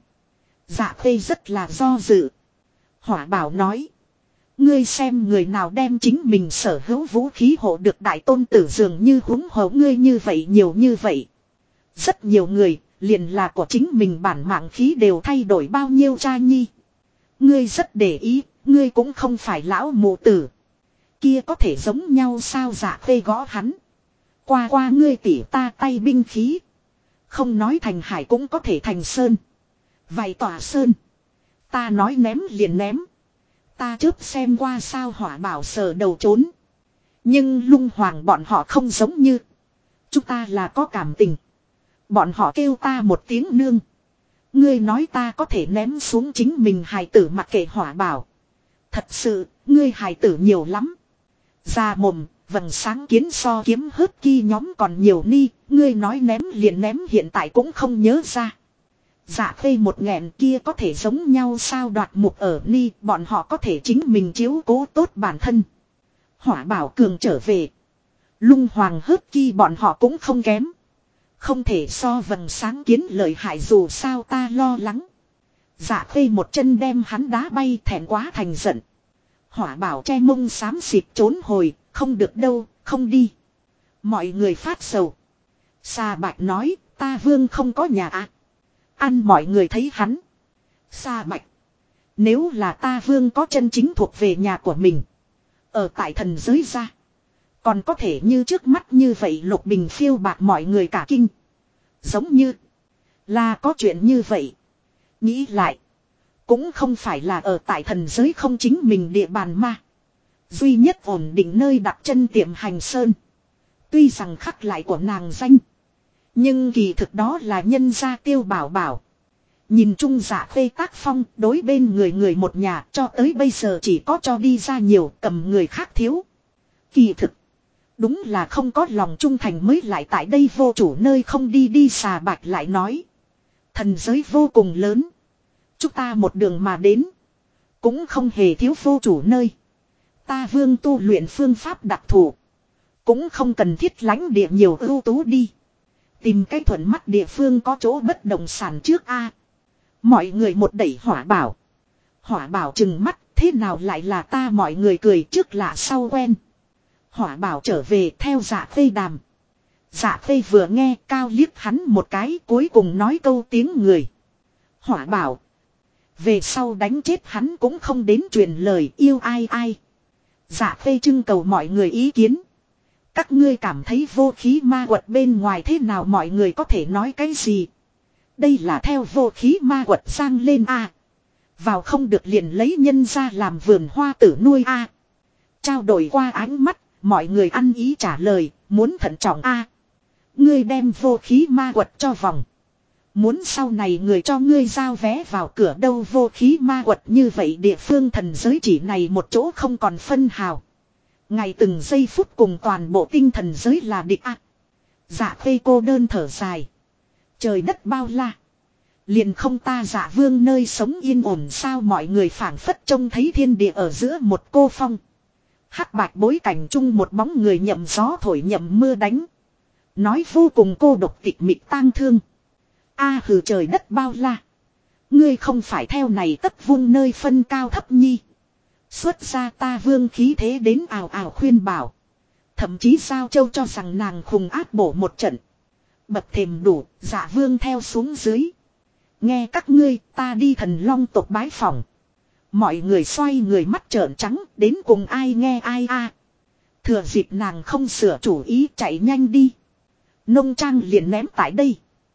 Dạ Khê rất là do dự. Hỏa bảo nói. Ngươi xem người nào đem chính mình sở hữu vũ khí hộ được đại tôn tử dường như húng hổ ngươi như vậy nhiều như vậy. Rất nhiều người, liền là của chính mình bản mạng khí đều thay đổi bao nhiêu cha nhi. Ngươi rất để ý, ngươi cũng không phải lão mụ tử. Kia có thể giống nhau sao Dạ Khê gõ hắn. Qua ngươi tỉ ta tay binh khí. Không nói thành hải cũng có thể thành sơn. Vậy tỏa sơn. Ta nói ném liền ném. Ta chớp xem qua sao hỏa bảo sờ đầu trốn. Nhưng lung hoàng bọn họ không giống như. Chúng ta là có cảm tình. Bọn họ kêu ta một tiếng nương. Ngươi nói ta có thể ném xuống chính mình hài tử mặc kệ hỏa bảo. Thật sự, ngươi hài tử nhiều lắm. Ra mồm, vầng sáng kiến so kiếm hớt ki nhóm còn nhiều ni. Ngươi nói ném liền ném hiện tại cũng không nhớ ra. Dạ Khê một nghẹn kia có thể giống nhau sao đoạt mục ở ni, bọn họ có thể chính mình chiếu cố tốt bản thân. Hỏa bảo cường trở về. Lung hoàng hớt ki bọn họ cũng không kém. Không thể so vầng sáng kiến lợi hại dù sao ta lo lắng. Dạ Khê một chân đem hắn đá bay thẹn quá thành giận. Hỏa bảo che mông xám xịt trốn hồi, không được đâu, không đi. Mọi người phát sầu. Sa Bạch nói, ta vương không có nhà ạ. Ăn mọi người thấy hắn. Sa Bạch. Nếu là ta vương có chân chính thuộc về nhà của mình. Ở tại thần giới ra. Còn có thể như trước mắt như vậy Lục Bình phiêu bạc mọi người cả kinh. Giống như. Là có chuyện như vậy. Nghĩ lại. Cũng không phải là ở tại thần giới không chính mình địa bàn mà. Duy nhất ổn định nơi đặt chân tiệm hành sơn. Tuy rằng khắc lại của nàng danh. Nhưng kỳ thực đó là nhân gia Tiêu Bảo Bảo. Nhìn chung Dạ Khê tác phong đối bên người một nhà cho tới bây giờ chỉ có cho đi ra nhiều cầm người khác thiếu. Kỳ thực. Đúng là không có lòng trung thành mới lại tại đây vô chủ nơi không đi Xà Bạch lại nói. Thần giới vô cùng lớn. Chúng ta một đường mà đến. Cũng không hề thiếu vô chủ nơi. Ta vương tu luyện phương pháp đặc thù. Cũng không cần thiết lãnh địa nhiều ưu tú đi. Tìm cái thuận mắt địa phương có chỗ bất động sản trước a. Mọi người một đẩy hỏa bảo. Hỏa bảo trừng mắt thế nào lại là ta mọi người cười trước lạ sau quen. Hỏa bảo trở về theo Dạ Khê đàm. Dạ Khê vừa nghe cao liếc hắn một cái cuối cùng nói câu tiếng người. Hỏa bảo. Về sau đánh chết hắn cũng không đến truyền lời yêu ai. Dạ Khê trưng cầu mọi người ý kiến. Các ngươi cảm thấy vô khí ma quật bên ngoài thế nào mọi người có thể nói cái gì. Đây là theo vô khí ma quật sang lên a. Vào không được liền lấy nhân ra làm vườn hoa tử nuôi a. Trao đổi qua ánh mắt, mọi người ăn ý trả lời, muốn thận trọng a. Ngươi đem vô khí ma quật cho vòng. Muốn sau này người cho ngươi giao vé vào cửa đâu vô khí ma quật như vậy địa phương thần giới chỉ này một chỗ không còn phân hào. Ngày từng giây phút cùng toàn bộ tinh thần giới là địch ác. Dạ Khê cô đơn thở dài. Trời đất bao la. Liền không ta Dạ vương nơi sống yên ổn sao mọi người phảng phất trông thấy thiên địa ở giữa một cô phong. Hắc bạch bối cảnh chung một bóng người nhậm gió thổi nhậm mưa đánh. Nói vô cùng cô độc tịch mịch tang thương. A hừ trời đất bao la. Ngươi không phải theo này tất vung nơi phân cao thấp nhi. Xuất ra ta vương khí thế đến ào ào khuyên bảo. Thậm chí Giao Châu cho rằng nàng khùng áp bổ một trận. Bậc thềm đủ, Dạ vương theo xuống dưới. Nghe các ngươi, ta đi Thần Long tộc bái phỏng. Mọi người xoay người mắt trợn trắng, đến cùng ai nghe ai a. Thừa dịp nàng không sửa chủ ý chạy nhanh đi. Nông trang liền ném tại đây.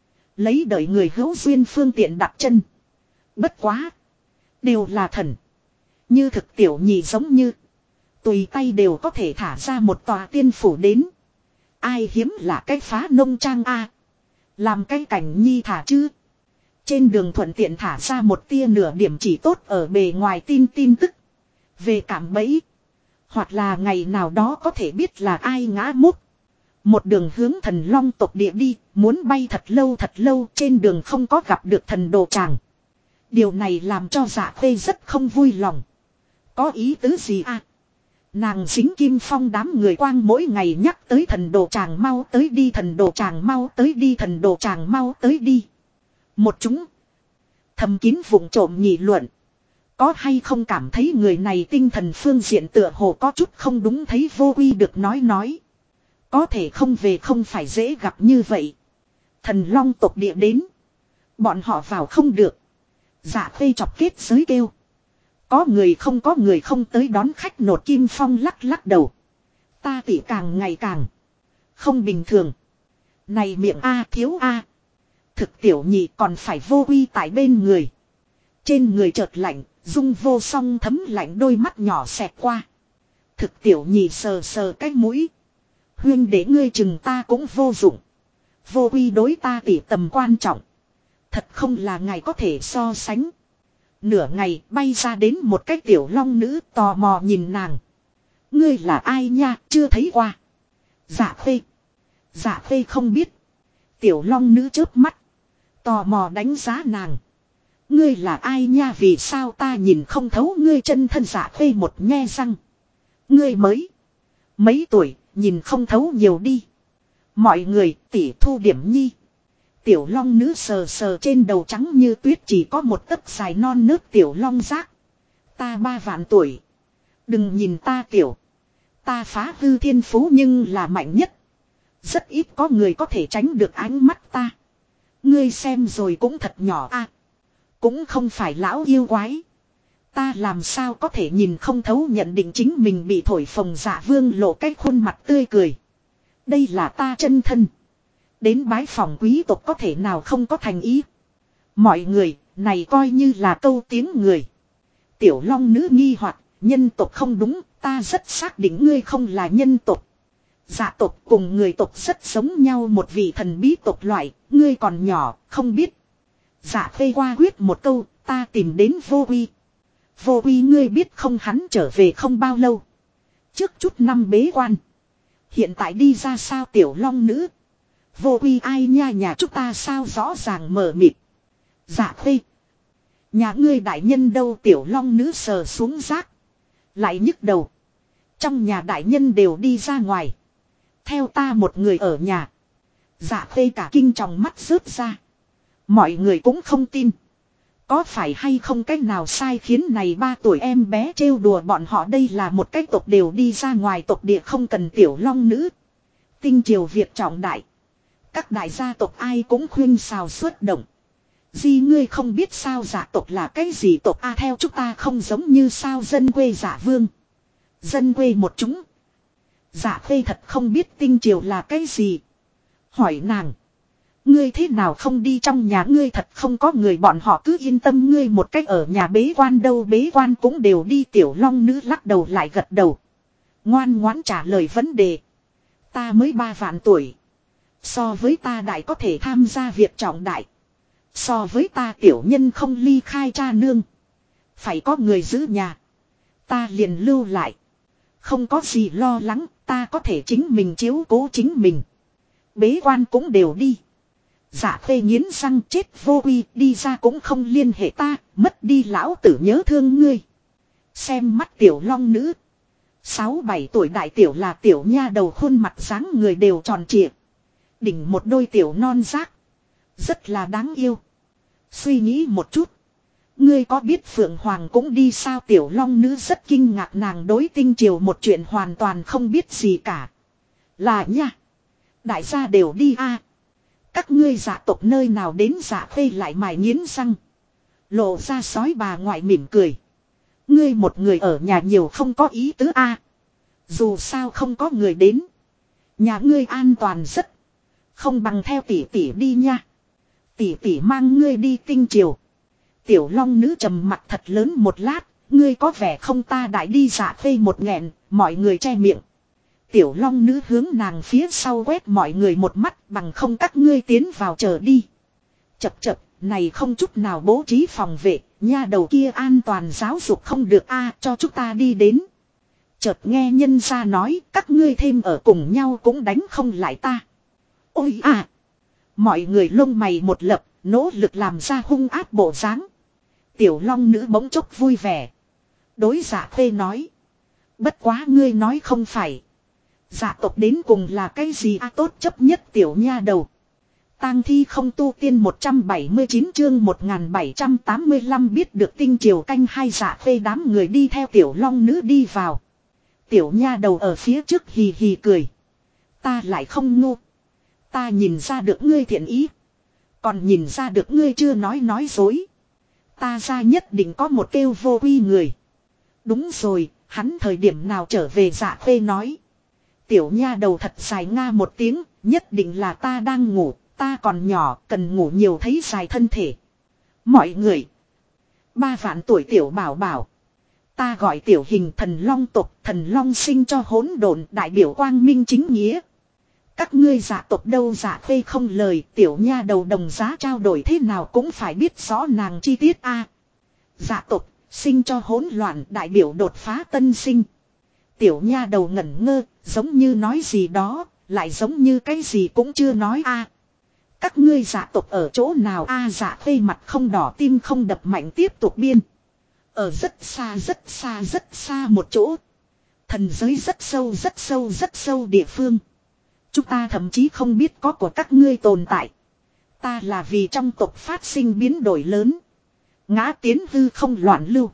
Lấy đợi người hữu duyên phương tiện đặt chân. Bất quá. Đều là thần. Như thực tiểu nhị giống như. Tùy tay đều có thể thả ra một tòa tiên phủ đến. Ai hiếm là cái phá nông trang a. Làm cái cảnh nhi thả chứ. Trên đường thuận tiện thả ra một tia nửa điểm chỉ tốt ở bề ngoài tin tức. Về cạm bẫy. Hoặc là ngày nào đó có thể biết là ai ngã mút. Một đường hướng thần long tộc địa đi, muốn bay thật lâu trên đường không có gặp được thần đồ tràng. Điều này làm cho Dạ Khê rất không vui lòng. Có ý tứ gì à? Nàng dính Kim Phong đám người quang mỗi ngày nhắc tới thần đồ tràng mau tới đi, thần đồ tràng mau tới đi, thần đồ tràng mau tới đi. Một chúng thầm kín vụng trộm nghị luận. Có hay không cảm thấy người này tinh thần phương diện tựa hồ có chút không đúng, thấy Vô Quy được nói. Có thể không về không phải dễ gặp như vậy. Thần long tộc địa đến. Bọn họ vào không được. Dạ Khê chọc kết giới kêu. Có người không tới đón khách, nột Kim Phong lắc đầu. Ta tỉ càng ngày càng không bình thường. Này miệng a thiếu a. Thực tiểu nhị còn phải Vô Quy tại bên người. Trên người chợt lạnh, Dung Vô Song thấm lạnh đôi mắt nhỏ xẹt qua. Thực tiểu nhị sờ cái mũi. Huyên để ngươi chừng ta cũng vô dụng. Vô Quy đối ta tỉ tầm quan trọng. Thật không là ngài có thể so sánh. Nửa ngày bay ra đến một cái tiểu long nữ tò mò nhìn nàng. Ngươi là ai nha, chưa thấy qua. Dạ Khê không biết. Tiểu long nữ chớp mắt. Tò mò đánh giá nàng. Ngươi là ai nha, vì sao ta nhìn không thấu ngươi chân thân. Dạ Khê một nhe răng. Ngươi mới mấy tuổi, nhìn không thấu nhiều đi. Mọi người tỉ thu điểm nhi. Tiểu long nữ sờ trên đầu trắng như tuyết chỉ có một tấc dài non nớt tiểu long giác. Ta 3 vạn tuổi. Đừng nhìn ta tiểu. Ta phá hư thiên phú nhưng là mạnh nhất. Rất ít có người có thể tránh được ánh mắt ta. Ngươi xem rồi cũng thật nhỏ a. Cũng không phải lão yêu quái. Ta làm sao có thể nhìn không thấu, nhận định chính mình bị thổi phồng. Dạ Vương lộ cái khuôn mặt tươi cười. Đây là ta chân thân. Đến bái phòng quý tộc có thể nào không có thành ý. Mọi người, này coi như là câu tiếng người. Tiểu long nữ nghi hoặc, nhân tộc không đúng, ta rất xác định ngươi không là nhân tộc. Dạ tộc cùng người tộc rất giống nhau, một vị thần bí tộc loại, ngươi còn nhỏ, không biết. Dạ Khê qua quyết một câu, ta tìm đến Vô Quy. Vô Quy ngươi biết không, hắn trở về không bao lâu. Trước chút năm bế quan. Hiện tại đi ra sao? Tiểu long nữ. Vô Quy ai nha, nhà chúng ta sao rõ ràng mờ mịt. Dạ Khê. Nhà ngươi đại nhân đâu? Tiểu long nữ sờ xuống rác. Lại nhức đầu. Trong nhà đại nhân đều đi ra ngoài. Theo ta một người ở nhà. Dạ Khê cả kinh tròng mắt rớt ra. Mọi người cũng không tin. Có phải hay không cách nào sai khiến này 3 tuổi em bé trêu đùa bọn họ? Đây là một cái tộc đều đi ra ngoài tộc địa, không cần tiểu long nữ. Tinh triều việc trọng đại. Các đại gia tộc ai cũng khuyên xào xuất động. Di ngươi không biết sao? Dạ tộc là cái gì tộc a? Theo chúng ta không giống như sao? Dân quê. Dạ Vương. Dân quê một chúng. Dạ Khê thật không biết tinh triều là cái gì. Hỏi nàng. Ngươi thế nào không đi trong nhà? Ngươi thật không có người, bọn họ cứ yên tâm, ngươi một cách ở nhà bế quan đâu? Bế quan cũng đều đi. Tiểu long nữ lắc đầu lại gật đầu. Ngoan ngoãn trả lời vấn đề. Ta mới 3 vạn tuổi. So với ta đại có thể tham gia việc trọng đại. So với ta tiểu nhân không ly khai cha nương. Phải có người giữ nhà. Ta liền lưu lại. Không có gì lo lắng, ta có thể chính mình chiếu cố chính mình. Bế quan cũng đều đi. Dạ Khê nghiến răng, chết Vô Quy, đi ra cũng không liên hệ ta, mất đi lão tử nhớ thương ngươi. Xem mắt tiểu long nữ. 6-7 tuổi đại tiểu là tiểu nha đầu, khuôn mặt dáng người đều tròn trịa. Đỉnh một đôi tiểu non giác. Rất là đáng yêu. Suy nghĩ một chút. Ngươi có biết Phượng Hoàng cũng đi sao? Tiểu long nữ rất kinh ngạc, nàng đối tinh triều một chuyện hoàn toàn không biết gì cả. Là nha. Đại gia đều đi a. Các ngươi dạ tộc nơi nào đến? Dạ Khê lại mài nghiến răng. Lộ ra sói bà ngoại mỉm cười. Ngươi một người ở nhà nhiều không có ý tứ a. Dù sao không có người đến. Nhà ngươi an toàn rất. Không bằng theo tỷ tỷ đi nha. Tỷ tỷ mang ngươi đi tinh triều. Tiểu long nữ trầm mặt thật lớn một lát. Ngươi có vẻ không ta đại đi. Dạ Khê một nghẹn, mọi người che miệng. Tiểu long nữ hướng nàng phía sau quét mọi người một mắt, bằng không các ngươi tiến vào chờ đi. Chập chập, này không chút nào bố trí phòng vệ, nha đầu kia an toàn giáo dục không được a, cho chúng ta đi đến. Chợt nghe nhân gia nói, các ngươi thêm ở cùng nhau cũng đánh không lại ta. Ôi à! Mọi người lông mày một lập, nỗ lực làm ra hung ác bộ dáng. Tiểu long nữ bỗng chốc vui vẻ. Đối Dạ Khê nói. Bất quá ngươi nói không phải. Dạ tộc đến cùng là cái gì tốt chấp nhất tiểu nha đầu. Tang thi không tu tiên 179 chương 1785 biết được tinh triều canh hai. Dạ Khê đám người đi theo tiểu long nữ đi vào. Tiểu nha đầu ở phía trước hì hì cười. Ta lại không ngu. Ta nhìn ra được ngươi thiện ý. Còn nhìn ra được ngươi chưa nói dối. Ta ra nhất định có một kêu vô quy người. Đúng rồi, hắn thời điểm nào trở về. Dạ Khê nói. Tiểu nha đầu thật dài nga một tiếng, nhất định là ta đang ngủ, ta còn nhỏ, cần ngủ nhiều thấy dài thân thể. Mọi người. 3 vạn tuổi tiểu bảo bảo. Ta gọi tiểu hình thần long tộc, thần long sinh cho hỗn độn, đại biểu quang minh chính nghĩa. Các ngươi dạ tộc đâu. Dạ Khê không lời, tiểu nha đầu đồng giá trao đổi thế nào cũng phải biết rõ nàng chi tiết a. Dạ tộc, sinh cho hỗn loạn, đại biểu đột phá tân sinh. Tiểu nha đầu ngẩn ngơ, giống như nói gì đó, lại giống như cái gì cũng chưa nói a. Các ngươi dạ tộc ở chỗ nào a? Dạ Khê mặt không đỏ tim không đập mạnh tiếp tục biên. Ở rất xa rất xa rất xa một chỗ. Thần giới rất sâu rất sâu rất sâu địa phương. Chúng ta thậm chí không biết có của các ngươi tồn tại. Ta là vì trong tộc phát sinh biến đổi lớn. Ngã tiến hư không loạn lưu.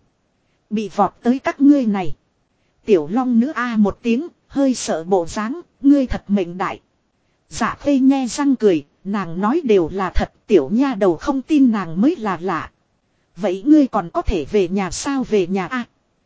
Bị vọt tới các ngươi này. Tiểu long nữ a một tiếng, hơi sợ bộ dáng, ngươi thật mệnh đại. Dạ Khê nhe răng cười, nàng nói đều là thật, tiểu nha đầu không tin nàng mới là lạ. Vậy ngươi còn có thể về nhà sao? Về nhà a?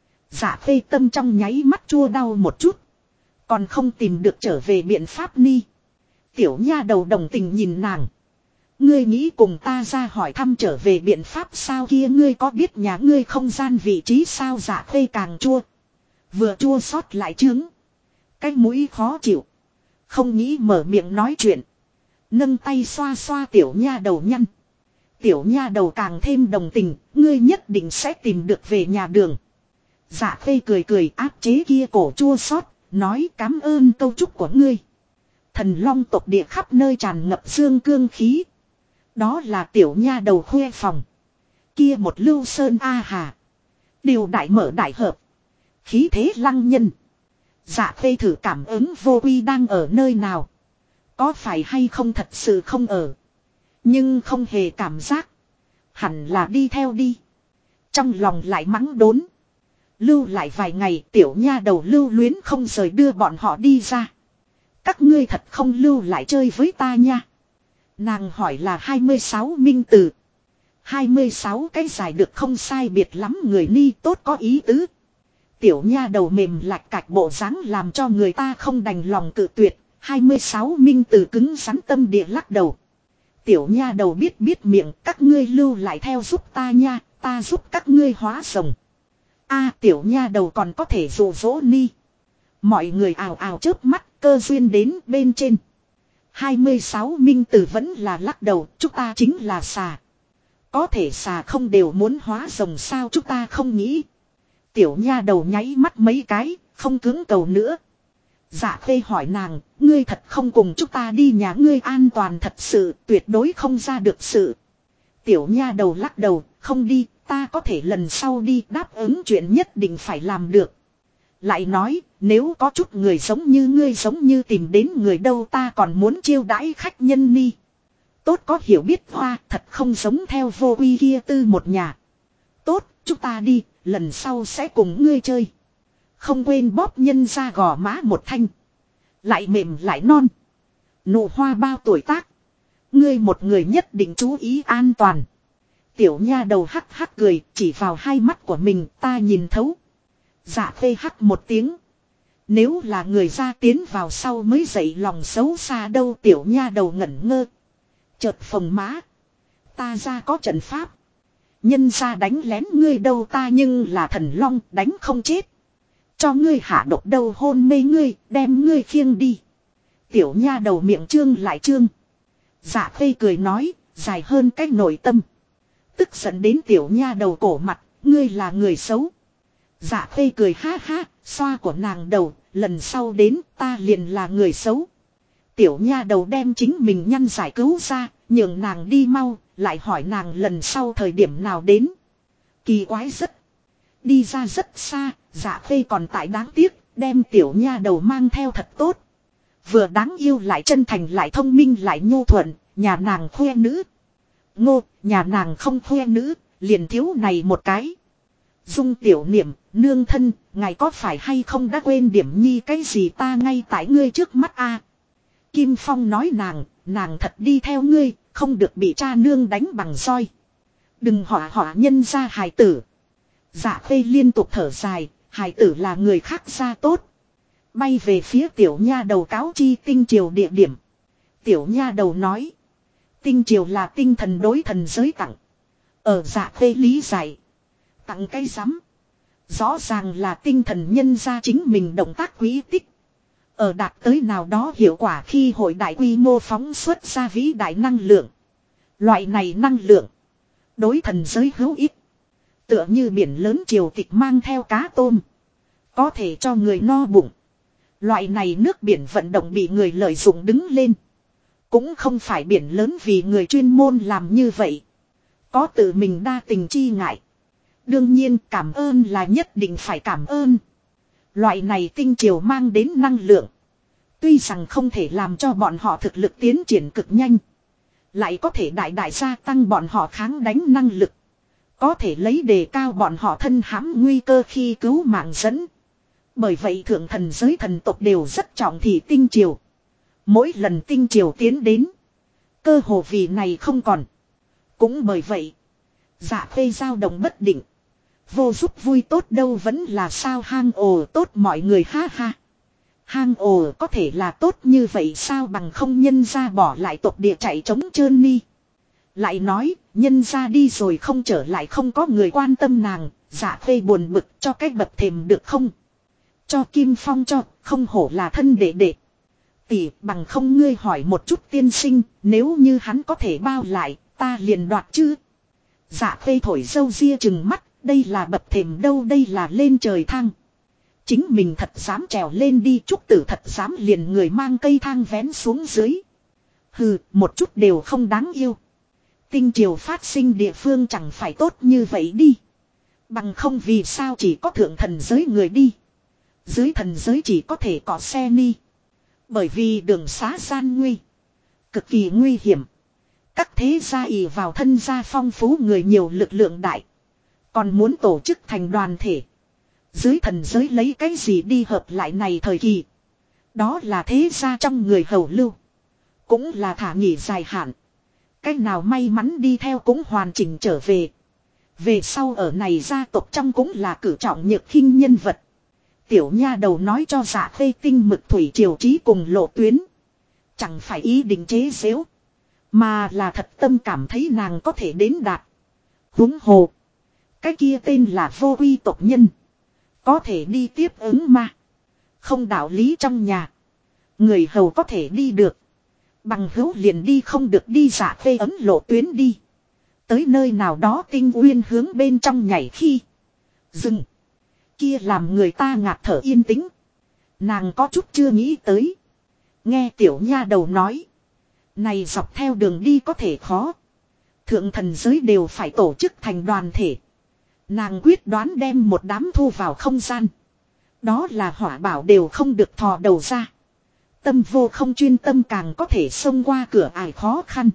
Dạ Khê tâm trong nháy mắt chua đau một chút. Còn không tìm được trở về biện pháp ni. Tiểu nha đầu đồng tình nhìn nàng. Ngươi nghĩ cùng ta ra hỏi thăm trở về biện pháp sao? Kia ngươi có biết nhà ngươi không gian vị trí sao? Dạ Khê càng chua. Vừa chua xót lại trướng. Cái mũi khó chịu. Không nghĩ mở miệng nói chuyện. Nâng tay xoa xoa tiểu nha đầu nhăn. Tiểu nha đầu càng thêm đồng tình. Ngươi nhất định sẽ tìm được về nhà đường. Dạ Khê cười cười áp chế kia cổ chua xót. Nói cảm ơn câu chúc của ngươi. Thần long tộc địa khắp nơi tràn ngập dương cương khí. Đó là tiểu nha đầu khuê phòng. Kia một lưu sơn a hà. Điều đại mở đại hợp. Khí thế lăng nhân. Dạ Khê thử cảm ứng vô quy đang ở nơi nào. Có phải hay không thật sự không ở. Nhưng không hề cảm giác. Hẳn là đi theo đi. Trong lòng lại mắng đốn. Lưu lại vài ngày tiểu nha đầu lưu luyến không rời đưa bọn họ đi ra. Các ngươi thật không lưu lại chơi với ta nha. Nàng hỏi là 26 minh từ. 26 cái giải được không sai biệt lắm người ni tốt có ý tứ. Tiểu nha đầu mềm lạch cạch bộ dáng làm cho người ta không đành lòng cự tuyệt. 26 minh từ cứng rắn tâm địa lắc đầu. Tiểu nha đầu biết miệng các ngươi lưu lại theo giúp ta nha. Ta giúp các ngươi hóa rồng. A tiểu nha đầu còn có thể dụ dỗ ni. Mọi người ào ào chớp mắt cơ duyên đến bên trên. 26 minh tử vẫn là lắc đầu. Chúng ta chính là xà. Có thể xà không đều muốn hóa rồng sao? Chúng ta không nghĩ. Tiểu nha đầu nháy mắt mấy cái. Không cứng cầu nữa. Dạ Khê hỏi nàng. Ngươi thật không cùng chúng ta đi nhà ngươi an toàn thật sự. Tuyệt đối không ra được sự. Tiểu nha đầu lắc đầu. Không đi. Ta có thể lần sau đi đáp ứng chuyện nhất định phải làm được. Lại nói, nếu có chút người giống như ngươi giống như tìm đến người đâu ta còn muốn chiêu đãi khách nhân ni. Tốt có hiểu biết hoa, thật không giống theo vô uy kia tư một nhà. Tốt, chúng ta đi, lần sau sẽ cùng ngươi chơi. Không quên bóp nhân ra gò má một thanh. Lại mềm lại non. Nụ hoa bao tuổi tác. Ngươi một người nhất định chú ý an toàn. Tiểu nha đầu hắc hắc cười chỉ vào hai mắt của mình ta nhìn thấu. Dạ Khê hắc một tiếng. Nếu là người ra tiến vào sau mới dậy lòng xấu xa đâu. Tiểu nha đầu ngẩn ngơ. Chợt phồng má. Ta ra có trận pháp. Nhân ra đánh lén ngươi đâu ta nhưng là thần long đánh không chết. Cho ngươi hạ độc đâu hôn mê ngươi đem ngươi khiêng đi. Tiểu nha đầu miệng trương lại trương. Dạ Khê cười nói dài hơn cách nội tâm. Tức giận đến tiểu nha đầu cổ mặt, ngươi là người xấu. Dạ khê cười ha ha, xoa của nàng đầu, lần sau đến ta liền là người xấu. Tiểu nha đầu đem chính mình nhăn giải cứu ra, nhường nàng đi mau, lại hỏi nàng lần sau thời điểm nào đến. Kỳ quái rất. Đi ra rất xa, dạ khê còn tại đáng tiếc, đem tiểu nha đầu mang theo thật tốt. Vừa đáng yêu lại chân thành lại thông minh lại nhu thuận, nhà nàng khoe nữ. Ngô, nhà nàng không khoe nữ, liền thiếu này một cái. Dung tiểu niệm, nương thân, ngài có phải hay không đã quên điểm nhi cái gì ta ngay tại ngươi trước mắt a? Kim Phong nói nàng thật đi theo ngươi, không được bị cha nương đánh bằng roi. Đừng họa nhân ra hài tử. Dạ khê liên tục thở dài, hài tử là người khác ra tốt. Bay về phía tiểu nha đầu cáo chi tinh triều địa điểm. Tiểu nha đầu nói. Tinh triều là tinh thần đối thần giới tặng. Ở dạ khê lý giải. Tặng cái rắm. Rõ ràng là tinh thần nhân ra chính mình động tác quý tích. Ở đạt tới nào đó hiệu quả khi hội đại quy mô phóng xuất ra vĩ đại năng lượng. Loại này năng lượng. Đối thần giới hữu ích. Tựa như biển lớn triều tịch mang theo cá tôm. Có thể cho người no bụng. Loại này nước biển vận động bị người lợi dụng đứng lên. Cũng không phải biển lớn vì người chuyên môn làm như vậy. Có tự mình đa tình chi ngại. Đương nhiên cảm ơn là nhất định phải cảm ơn. Loại này tinh triều mang đến năng lượng. Tuy rằng không thể làm cho bọn họ thực lực tiến triển cực nhanh. Lại có thể đại đại gia tăng bọn họ kháng đánh năng lực. Có thể lấy đề cao bọn họ thân hãm nguy cơ khi cứu mạng dẫn. Bởi vậy thượng thần giới thần tộc đều rất trọng thị tinh triều. Mỗi lần tinh triều tiến đến. Cơ hồ vì này không còn. Cũng bởi vậy. Dạ khê dao động bất định. Vô giúp vui tốt đâu vẫn là sao hang ồ tốt mọi người ha ha. Hang ồ có thể là tốt như vậy sao bằng không nhân ra bỏ lại tộc địa chạy trống trơn ni. Lại nói nhân ra đi rồi không trở lại không có người quan tâm nàng. Dạ khê buồn bực cho cái bậc thềm được không. Cho Kim Phong cho không hổ là thân đệ đệ. Tỷ bằng không ngươi hỏi một chút tiên sinh nếu như hắn có thể bao lại ta liền đoạt chứ. Dạ khê thổi dâu ria chừng mắt. Đây là bậc thềm đâu đây là lên trời thang. Chính mình thật dám trèo lên đi trúc tử thật dám liền người mang cây thang vén xuống dưới. Hừ một chút đều không đáng yêu. Tinh triều phát sinh địa phương chẳng phải tốt như vậy đi. Bằng không vì sao chỉ có thượng thần giới người đi. Dưới thần giới chỉ có thể có xe ni. Bởi vì đường xá gian nguy. Cực kỳ nguy hiểm. Các thế gia ỷ vào thân gia phong phú người nhiều lực lượng đại. Còn muốn tổ chức thành đoàn thể. Dưới thần giới lấy cái gì đi hợp lại này thời kỳ. Đó là thế gia trong người hầu lưu. Cũng là thả nghỉ dài hạn. Cách nào may mắn đi theo cũng hoàn chỉnh trở về. Về sau ở này gia tộc trong cũng là cử trọng nhược khinh nhân vật. Tiểu nha đầu nói cho Dạ khê tinh mực thủy triều trí cùng lộ tuyến. Chẳng phải ý định chế giễu. Mà là thật tâm cảm thấy nàng có thể đến đạt. Huống hồ. Cái kia tên là vô quy tộc nhân. Có thể đi tiếp ứng mà. Không đạo lý trong nhà. Người hầu có thể đi được. Bằng hữu liền đi không được đi Dạ khê ấm lộ tuyến đi. Tới nơi nào đó tinh uyên hướng bên trong nhảy khi. Dừng. Kia làm người ta ngạt thở yên tĩnh. Nàng có chút chưa nghĩ tới. Nghe tiểu nha đầu nói. Này dọc theo đường đi có thể khó. Thượng thần giới đều phải tổ chức thành đoàn thể. Nàng quyết đoán đem một đám thu vào không gian. Đó là hỏa bảo đều không được thò đầu ra. Tâm vô không chuyên tâm càng có thể xông qua cửa ải khó khăn.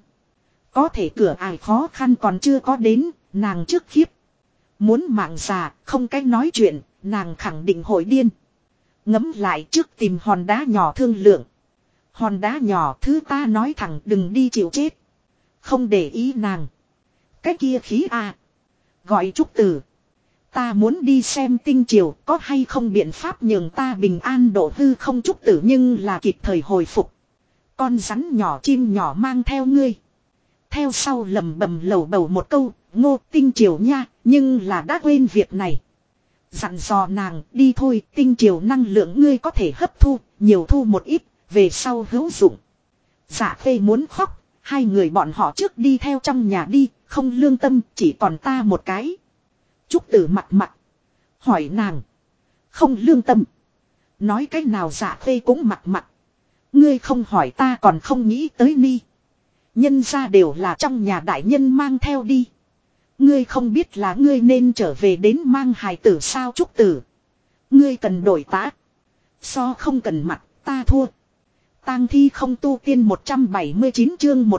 Có thể cửa ải khó khăn còn chưa có đến, nàng trước khiếp. Muốn mạng già, không cách nói chuyện, nàng khẳng định hội điên. Ngấm lại trước tìm hòn đá nhỏ thương lượng. Hòn đá nhỏ thứ ta nói thẳng đừng đi chịu chết. Không để ý nàng. Cái kia khí à. Gọi Trúc Tử. Ta muốn đi xem tinh triều có hay không biện pháp nhường ta bình an độ hư không Trúc Tử nhưng là kịp thời hồi phục. Con rắn nhỏ chim nhỏ mang theo ngươi. Theo sau lầm bầm lầu bầu một câu, Ngô tinh triều nha, nhưng là đã quên việc này. Dặn dò nàng, đi thôi, tinh triều năng lượng ngươi có thể hấp thu, nhiều thu một ít, về sau hữu dụng. Dạ khê muốn khóc, Hai người bọn họ trước đi theo trong nhà đi, không lương tâm, chỉ còn ta một cái. Trúc Tử mặt mặt. Hỏi nàng. Không lương tâm. Nói cái nào Dạ Khê cũng mặt mặt. Ngươi không hỏi ta còn không nghĩ tới ni. Nhân ra đều là trong nhà đại nhân mang theo đi. Ngươi không biết là ngươi nên trở về đến mang hài tử sao Trúc Tử. Ngươi cần đổi tá. So không cần mặt, ta thua. Tang thi không tu tiên 179 chương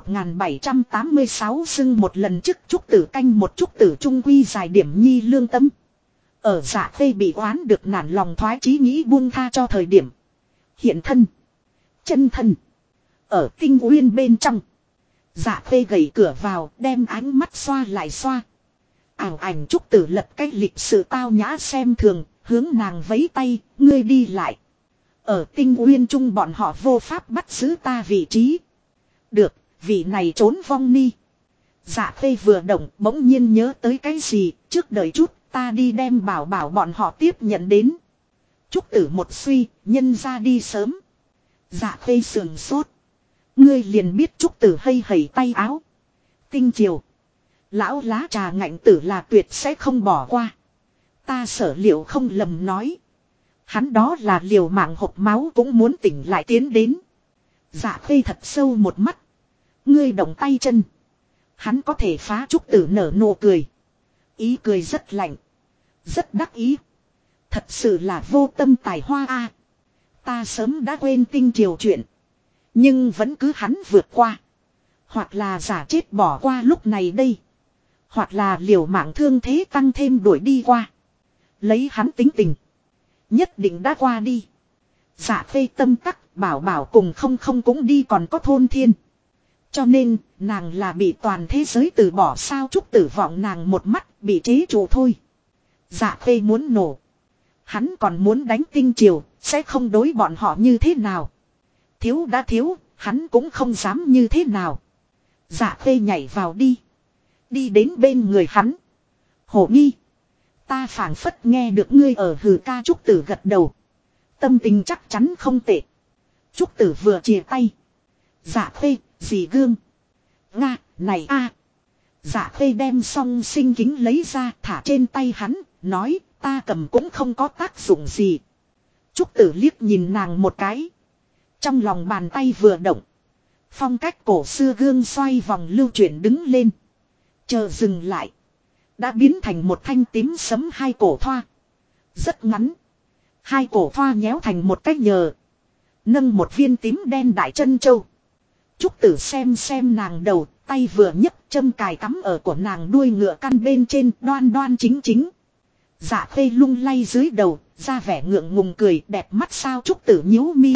1786 xưng một lần trước Trúc Tử canh một Trúc Tử trung quy dài điểm nhi lương tâm. Ở Dạ Khê bị oán được nản lòng thoái chí nghĩ buông tha cho thời điểm. Hiện thân. Chân thân. Ở tinh uyên bên trong. Dạ Khê gầy cửa vào đem ánh mắt xoa lại xoa. Ảo ảnh Trúc Tử lật cái lịch sự tao nhã xem thường. Hướng nàng vẫy tay, ngươi đi lại. Ở tinh uyên trung bọn họ vô pháp bắt giữ ta vị trí. Được, vị này trốn vong ni. Dạ Khê vừa động bỗng nhiên nhớ tới cái gì, trước đợi chút ta đi đem bảo bọn họ tiếp nhận đến. Trúc Tử một suy, nhân ra đi sớm. Dạ Khê sườn sốt. Ngươi liền biết Trúc Tử hay hầy tay áo. Tinh chiều. Lão lá trà ngạnh tử là tuyệt sẽ không bỏ qua. Ta sở liệu không lầm nói. Hắn đó là liều mạng hộp máu cũng muốn tỉnh lại tiến đến. Dạ Khê thật sâu một mắt. Ngươi động tay chân. Hắn có thể phá Trúc Tử nở nụ cười. Ý cười rất lạnh. Rất đắc ý. Thật sự là vô tâm tài hoa a. Ta sớm đã quên tinh triều chuyện. Nhưng vẫn cứ hắn vượt qua. Hoặc là giả chết bỏ qua lúc này đây. Hoặc là liều mạng thương thế tăng thêm đuổi đi qua. Lấy hắn tính tình. Nhất định đã qua đi. Dạ Khê tâm tắc bảo cùng không cũng đi còn có thôn thiên. Cho nên nàng là bị toàn thế giới từ bỏ sao Trúc Tử vọng nàng một mắt bị chế trụ thôi. Dạ Khê muốn nổ. Hắn còn muốn đánh tinh triều sẽ không đối bọn họ như thế nào. Thiếu đã thiếu hắn cũng không dám như thế nào. Dạ Khê nhảy vào đi. Đi đến bên người hắn. Hổ nghi. Ta phảng phất nghe được ngươi ở hừ ca Trúc Tử gật đầu. Tâm tình chắc chắn không tệ. Trúc Tử vừa chìa tay. Dạ Khê, dì gương. Nga, này a. Dạ Khê đem song sinh kính lấy ra thả trên tay hắn. Nói, ta cầm cũng không có tác dụng gì. Trúc Tử liếc nhìn nàng một cái. Trong lòng bàn tay vừa động. Phong cách cổ xưa gương xoay vòng lưu chuyển đứng lên. Chờ dừng lại. Đã biến thành một thanh tím sấm hai cổ thoa. Rất ngắn. Hai cổ thoa nhéo thành một cái nhờ. Nâng một viên tím đen đại chân châu. Trúc Tử xem nàng đầu. Tay vừa nhấc châm cài cắm ở của nàng đuôi ngựa căn bên trên đoan đoan chính chính. Dạ Khê lung lay dưới đầu. Ra vẻ ngượng ngùng cười đẹp mắt sao Trúc Tử nhíu mi.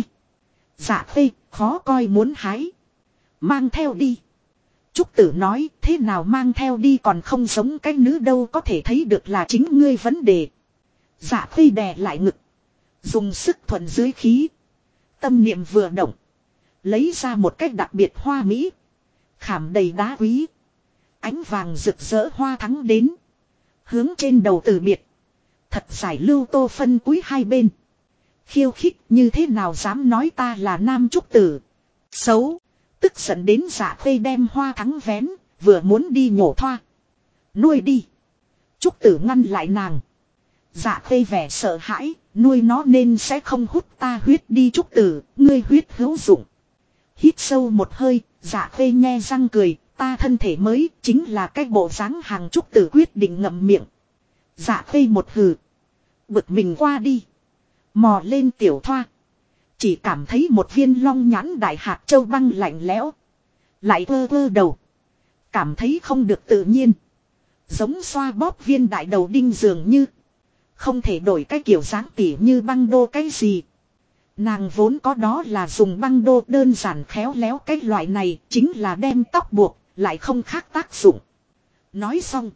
Dạ Khê khó coi muốn hái. Mang theo đi. Trúc Tử nói thế nào mang theo đi còn không giống cái nữ đâu có thể thấy được là chính ngươi vấn đề. Dạ Khê đè lại ngực. Dùng sức thuận dưới khí. Tâm niệm vừa động. Lấy ra một cách đặc biệt hoa mỹ. Khảm đầy đá quý. Ánh vàng rực rỡ hoa thắng đến. Hướng trên đầu từ biệt. Thật giải lưu tô phân cúi hai bên. Khiêu khích như thế nào dám nói ta là nam Trúc Tử. Xấu. Tức giận đến Dạ Khê đem hoa thắng vén. Vừa muốn đi nhổ thoa. Nuôi đi. Trúc Tử ngăn lại nàng. Dạ Khê vẻ sợ hãi. Nuôi nó nên sẽ không hút ta huyết đi Trúc Tử. Ngươi huyết hữu dụng. Hít sâu một hơi. Dạ Khê nhe răng cười. Ta thân thể mới chính là cái bộ dáng hàng Trúc Tử quyết định ngậm miệng. Dạ Khê một hừ. Bực mình qua đi. Mò lên tiểu thoa. Chỉ cảm thấy một viên long nhãn đại hạt châu băng lạnh lẽo. Lại vơ đầu. Cảm thấy không được tự nhiên. Giống xoa bóp viên đại đầu đinh dường như. Không thể đổi cái kiểu dáng tỉ như băng đô cái gì. Nàng vốn có đó là dùng băng đô đơn giản khéo léo cái loại này. Chính là đem tóc buộc. Lại không khác tác dụng. Nói xong.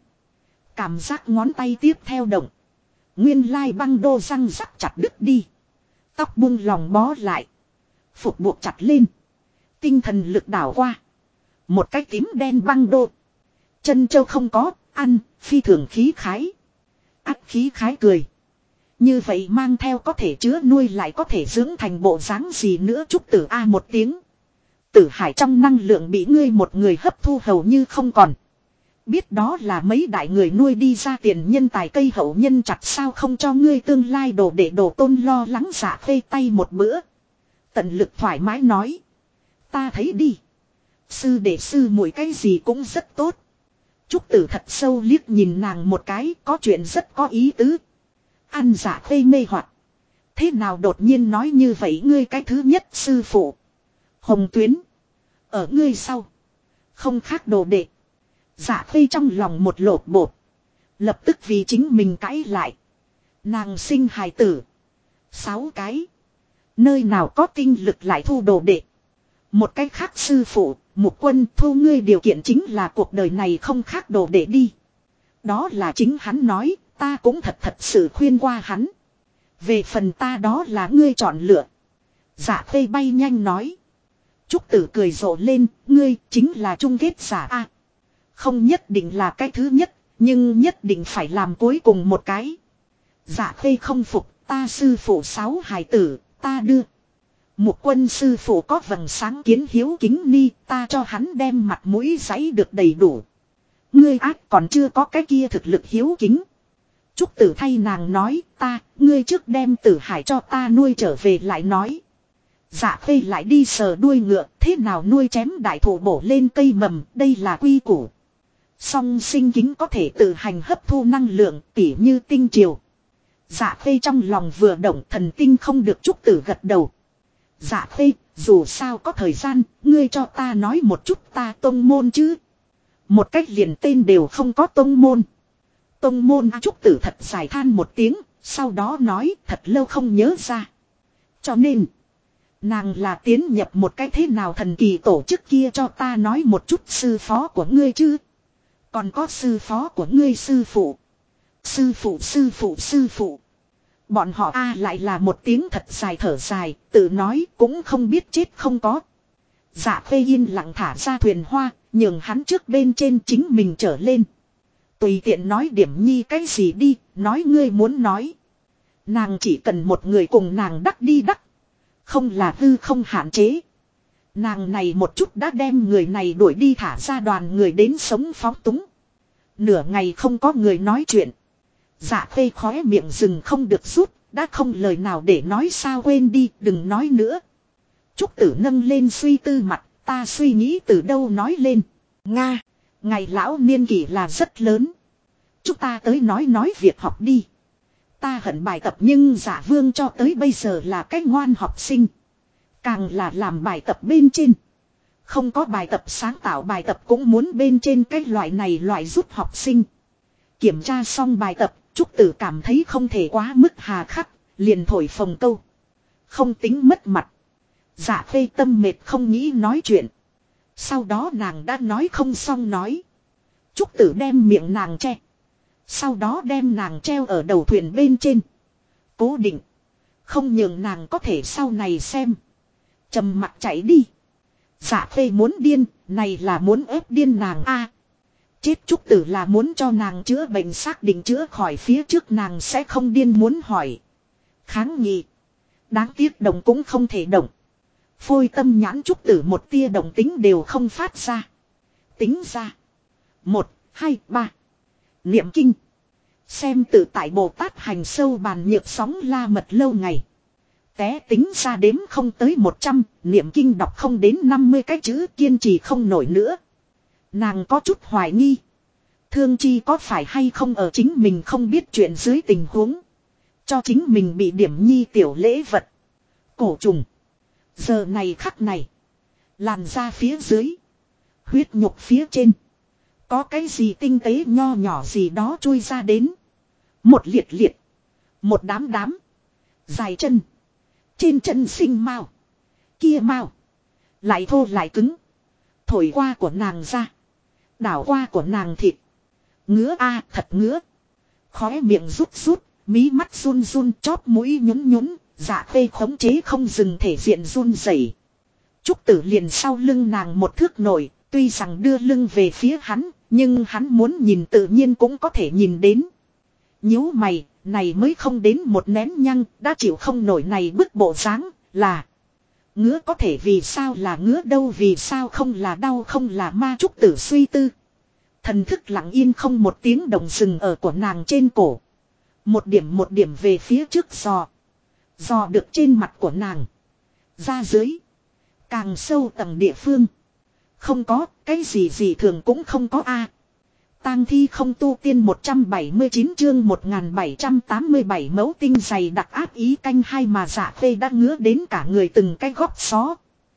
Cảm giác ngón tay tiếp theo động. Nguyên lai băng đô răng rắc chặt đứt đi. Tóc buông lòng bó lại. Phục buộc chặt lên. Tinh thần lực đảo qua. Một cái tím đen băng đô. Chân châu không có, ăn, phi thường khí khái. Ác khí khái cười. Như vậy mang theo có thể chứa nuôi lại có thể dưỡng thành bộ dáng gì nữa Trúc Tử A một tiếng. Tử hải trong năng lượng bị ngươi một người hấp thu hầu như không còn. Biết đó là mấy đại người nuôi đi ra tiền nhân tài cây hậu nhân chặt sao không cho ngươi tương lai đồ để đồ tôn lo lắng Dạ Khê tay một bữa. Tận lực thoải mái nói. Ta thấy đi. Sư đệ sư muội cái gì cũng rất tốt. Trúc Tử thật sâu liếc nhìn nàng một cái, có chuyện rất có ý tứ. Ăn Dạ Khê mê hoặc. Thế nào đột nhiên nói như vậy ngươi cái thứ nhất sư phụ. Hồng Tuyến. Ở ngươi sau. Không khác đồ đệ. Dạ Khê trong lòng một lột bột. Lập tức vì chính mình cãi lại. Nàng sinh hài tử. 6 cái. Nơi nào có tinh lực lại thu đồ đệ. Một cách khác sư phụ, Mục Quân thu ngươi điều kiện chính là cuộc đời này không khác đồ đệ đi. Đó là chính hắn nói, ta cũng thật sự khuyên qua hắn. Về phần ta đó là ngươi chọn lựa. Dạ Khê bay nhanh nói. Trúc Tử cười rộ lên, ngươi chính là chung kết giả a. Không nhất định là cái thứ nhất, nhưng nhất định phải làm cuối cùng một cái. Dạ Khê không phục, ta sư phụ 6 hài tử, ta đưa. Mục Quân sư phụ có vầng sáng kiến hiếu kính ni, ta cho hắn đem mặt mũi giấy được đầy đủ. Ngươi ác còn chưa có cái kia thực lực hiếu kính. Trúc Tử thay nàng nói, ngươi trước đem Tử Hải cho ta nuôi trở về lại nói. Dạ Khê lại đi sờ đuôi ngựa, thế nào nuôi chém đại thụ bổ lên cây mầm, đây là quy củ. Song sinh kính có thể tự hành hấp thu năng lượng, tỉ như tinh triều. Dạ Khê trong lòng vừa động, thần tinh không được Trúc Tử gật đầu. Dạ Khê, dù sao có thời gian, ngươi cho ta nói một chút ta tông môn chứ. Một cách liền tên đều không có tông môn. Tông môn Trúc Tử thật dài than một tiếng, sau đó nói thật lâu không nhớ ra. Cho nên, nàng là tiến nhập một cái thế nào thần kỳ tổ chức kia cho ta nói một chút sư phó của ngươi chứ. Còn có sư phó của ngươi sư phụ. Sư phụ. Bọn họ lại là một tiếng thật dài thở dài, tự nói cũng không biết chết không có. Dạ Khê yên lặng thả ra thuyền hoa, nhường hắn trước bên trên chính mình trở lên. Tùy tiện nói điểm nhi cái gì đi, nói ngươi muốn nói. Nàng chỉ cần một người cùng nàng đắc đi đắc. Không là hư không hạn chế. Nàng này một chút đã đem người này đuổi đi thả ra đoàn người đến sống phóng túng. Nửa ngày không có người nói chuyện. Dạ Khê khóe miệng rừng không được rút, đã không lời nào để nói sao quên đi, đừng nói nữa. Trúc Tử nâng lên suy tư mặt, ta suy nghĩ từ đâu nói lên. Nga, ngày lão niên kỷ là rất lớn. Chúng ta tới nói việc học đi. Ta hận bài tập nhưng Dạ Vương cho tới bây giờ là cái ngoan học sinh. Càng là làm bài tập bên trên. Không có bài tập sáng tạo bài tập cũng muốn bên trên cái loại này loại giúp học sinh. Kiểm tra xong bài tập, Trúc Tử cảm thấy không thể quá mức hà khắc, liền thổi phồng câu. Không tính mất mặt. Dạ Khê tâm mệt không nghĩ nói chuyện. Sau đó nàng đã nói không xong nói. Trúc Tử đem miệng nàng che. Sau đó đem nàng treo ở đầu thuyền bên trên. Cố định. Không nhường nàng có thể sau này xem. Trầm mặt chạy đi. Dạ Khê muốn điên, này là muốn ép điên nàng a. Chết Trúc Tử là muốn cho nàng chữa bệnh xác định chữa khỏi phía trước nàng sẽ không điên muốn hỏi. Kháng nghị. Đáng tiếc động cũng không thể động. Phôi tâm nhãn Trúc Tử một tia động tính đều không phát ra. Tính ra. 1, 2, 3. Niệm kinh. Xem tự tại Bồ Tát hành sâu bàn nhược sóng la mật lâu ngày. Té tính ra đếm không tới 100, niệm kinh đọc không đến 50 cái chữ kiên trì không nổi nữa. Nàng có chút hoài nghi. Thương chi có phải hay không ở chính mình không biết chuyện dưới tình huống. Cho chính mình bị điểm nhi tiểu lễ vật. Cổ trùng. Giờ này khắc này. Làn da phía dưới. Huyết nhục phía trên. Có cái gì tinh tế nho nhỏ gì đó chui ra đến. Một liệt liệt. Một đám đám. Dài chân. Trên chân sinh mao. Kia mao. Lại thô lại cứng. Thổi qua của nàng ra. Đảo qua của nàng thịt. Ngứa a thật ngứa. Khóe miệng rút rút. Mí mắt run run chóp mũi nhún nhún. Dạ Khê khống chế không dừng thể diện run rẩy. Trúc Tử liền sau lưng nàng một thước nổi. Tuy rằng đưa lưng về phía hắn. Nhưng hắn muốn nhìn tự nhiên cũng có thể nhìn đến. Nhíu mày, này mới không đến một nén nhăng, đã chịu không nổi này bức bộ dáng là. Ngứa có thể vì sao là ngứa đâu, vì sao không là đau không là ma. Trúc Tử suy tư. Thần thức lặng yên không một tiếng động dừng ở của nàng trên cổ. Một điểm về phía trước dò. Dò được trên mặt của nàng. Ra dưới. Càng sâu tầng địa phương. Không có, cái gì thường cũng không có a. Tang thi không tu tiên 179 chương 1787 mẫu tinh dày đặc áp ý canh hai mà Dạ Khê đã ngứa đến cả người từng cái gót xó.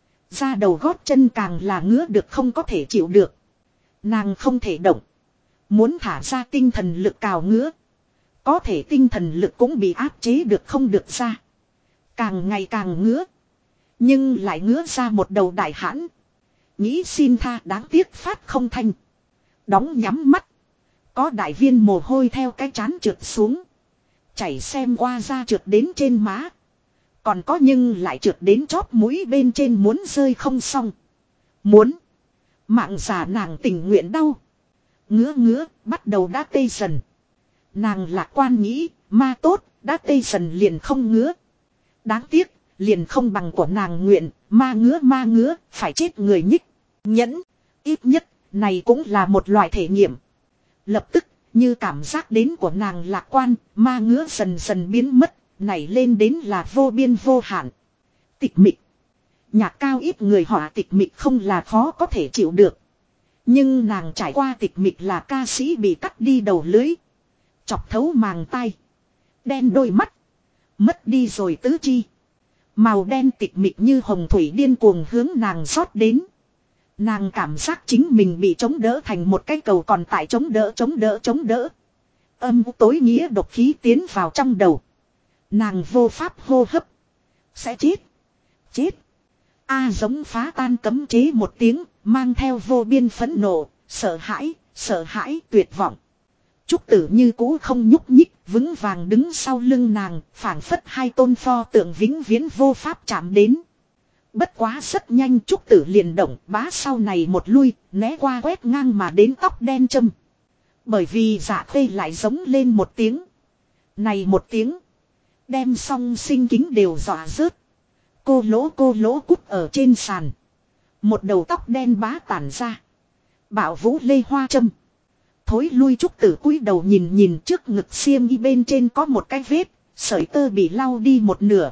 Ra đầu gót chân càng là ngứa được không có thể chịu được. Nàng không thể động. Muốn thả ra tinh thần lực cào ngứa. Có thể tinh thần lực cũng bị áp chế được không được ra. Càng ngày càng ngứa. Nhưng lại ngứa ra một đầu đại hãn. Nghĩ xin tha đáng tiếc phát không thanh. Đóng nhắm mắt. Có đại viên mồ hôi theo cái trán trượt xuống. Chảy xem qua da trượt đến trên má. Còn có nhưng lại trượt đến chóp mũi bên trên muốn rơi không xong. Muốn. Mạng giả nàng tình nguyện đau. Ngứa bắt đầu đã tê dần. Nàng lạc quan nghĩ ma tốt đã tê dần liền không ngứa. Đáng tiếc liền không bằng của nàng nguyện. Ma ngứa phải chết người nhích. Nhẫn ít nhất này cũng là một loại thể nghiệm. Lập tức như cảm giác đến của nàng lạc quan. Ma ngứa dần dần biến mất. Nảy lên đến là vô biên vô hạn. Tịch mịch. Nhạc cao ít người họ tịch mịch không là khó có thể chịu được. Nhưng nàng trải qua tịch mịch là ca sĩ bị cắt đi đầu lưới. Chọc thấu màng tai. Đen đôi mắt. Mất đi rồi tứ chi. Màu đen tịch mịch như hồng thủy điên cuồng hướng nàng rót đến. Nàng cảm giác chính mình bị chống đỡ thành một cái cầu còn tại chống đỡ. Âm tối nghĩa độc khí tiến vào trong đầu. Nàng vô pháp hô hấp. Sẽ chết. A giống phá tan cấm chế một tiếng, mang theo vô biên phẫn nộ, sợ hãi, tuyệt vọng. Trúc Tử như cũ không nhúc nhích, vững vàng đứng sau lưng nàng, phảng phất hai tôn pho tượng vĩnh viễn vô pháp chạm đến. Bất quá rất nhanh Trúc Tử liền động, bá sau này một lui, né qua quét ngang mà đến tóc đen châm. Bởi vì Dạ Khê lại giống lên một tiếng. Này một tiếng, đem song sinh kính đều dọa rớt. Cô lỗ cút ở trên sàn. Một đầu tóc đen bá tản ra. Bảo vũ lê hoa châm. Thối lui Trúc Tử cúi đầu nhìn trước ngực xiêm y bên trên có một cái vết. Sợi tơ bị lau đi một nửa.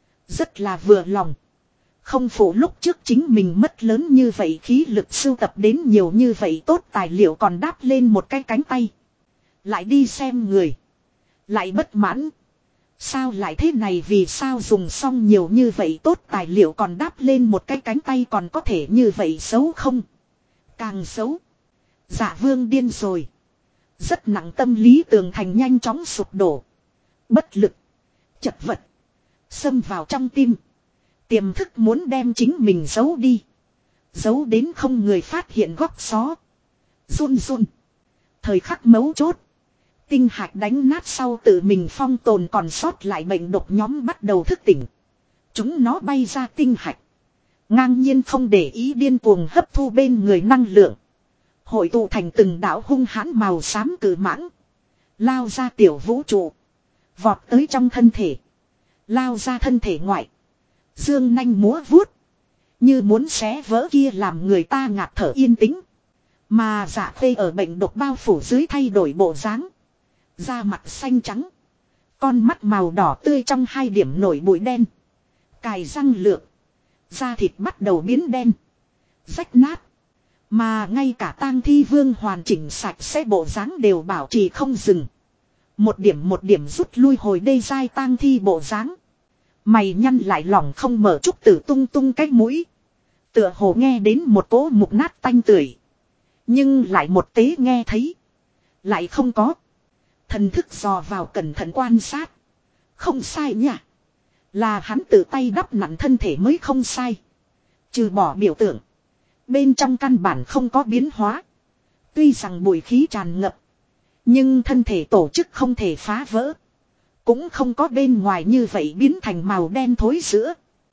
Rất là vừa lòng. Không phụ lúc trước chính mình mất lớn như vậy khí lực sưu tập đến nhiều như vậy tốt tài liệu còn đáp lên một cái cánh tay. Lại đi xem người. Lại bất mãn. Sao lại thế này, vì sao dùng xong nhiều như vậy tốt tài liệu còn đáp lên một cái cánh tay còn có thể như vậy xấu không? Càng xấu. Dạ Vương điên rồi. Rất nặng tâm lý tường thành nhanh chóng sụp đổ. Bất lực. Chật vật. Xâm vào trong tim. Tiềm thức muốn đem chính mình giấu đi. Giấu đến không người phát hiện góc xó. Run. Thời khắc mấu chốt. Tinh hạch đánh nát sau tự mình phong tồn còn sót lại bệnh độc nhóm bắt đầu thức tỉnh. Chúng nó bay ra tinh hạch. Ngang nhiên không để ý điên cuồng hấp thu bên người năng lượng. Hội tụ thành từng đạo hung hãn màu xám cử mãng. Lao ra tiểu vũ trụ. Vọt tới trong thân thể. Lao ra thân thể ngoại. Dương nanh múa vuốt. Như muốn xé vỡ kia làm người ta ngạt thở yên tĩnh. Mà Dạ Khê ở bệnh độc bao phủ dưới thay đổi bộ dáng. Da mặt xanh trắng. Con mắt màu đỏ tươi trong hai điểm nổi bụi đen. Cài răng lược. Da thịt bắt đầu biến đen. Rách nát. Mà ngay cả tang thi vương hoàn chỉnh sạch sẽ bộ dáng đều bảo trì không dừng. Một điểm rút lui hồi đây dai tang thi bộ dáng. Mày nhăn lại lỏng không mở. Trúc Tử tung cái mũi. Tựa hồ nghe đến một cỗ mục nát tanh tưởi. Nhưng lại một tế nghe thấy. Lại không có. Thần thức dò vào cẩn thận quan sát. Không sai nha. Là hắn tự tay đắp nặn thân thể mới không sai. Trừ bỏ biểu tượng. Bên trong căn bản không có biến hóa. Tuy rằng bụi khí tràn ngập. Nhưng thân thể tổ chức không thể phá vỡ. Cũng không có bên ngoài như vậy biến thành màu đen thối giữa.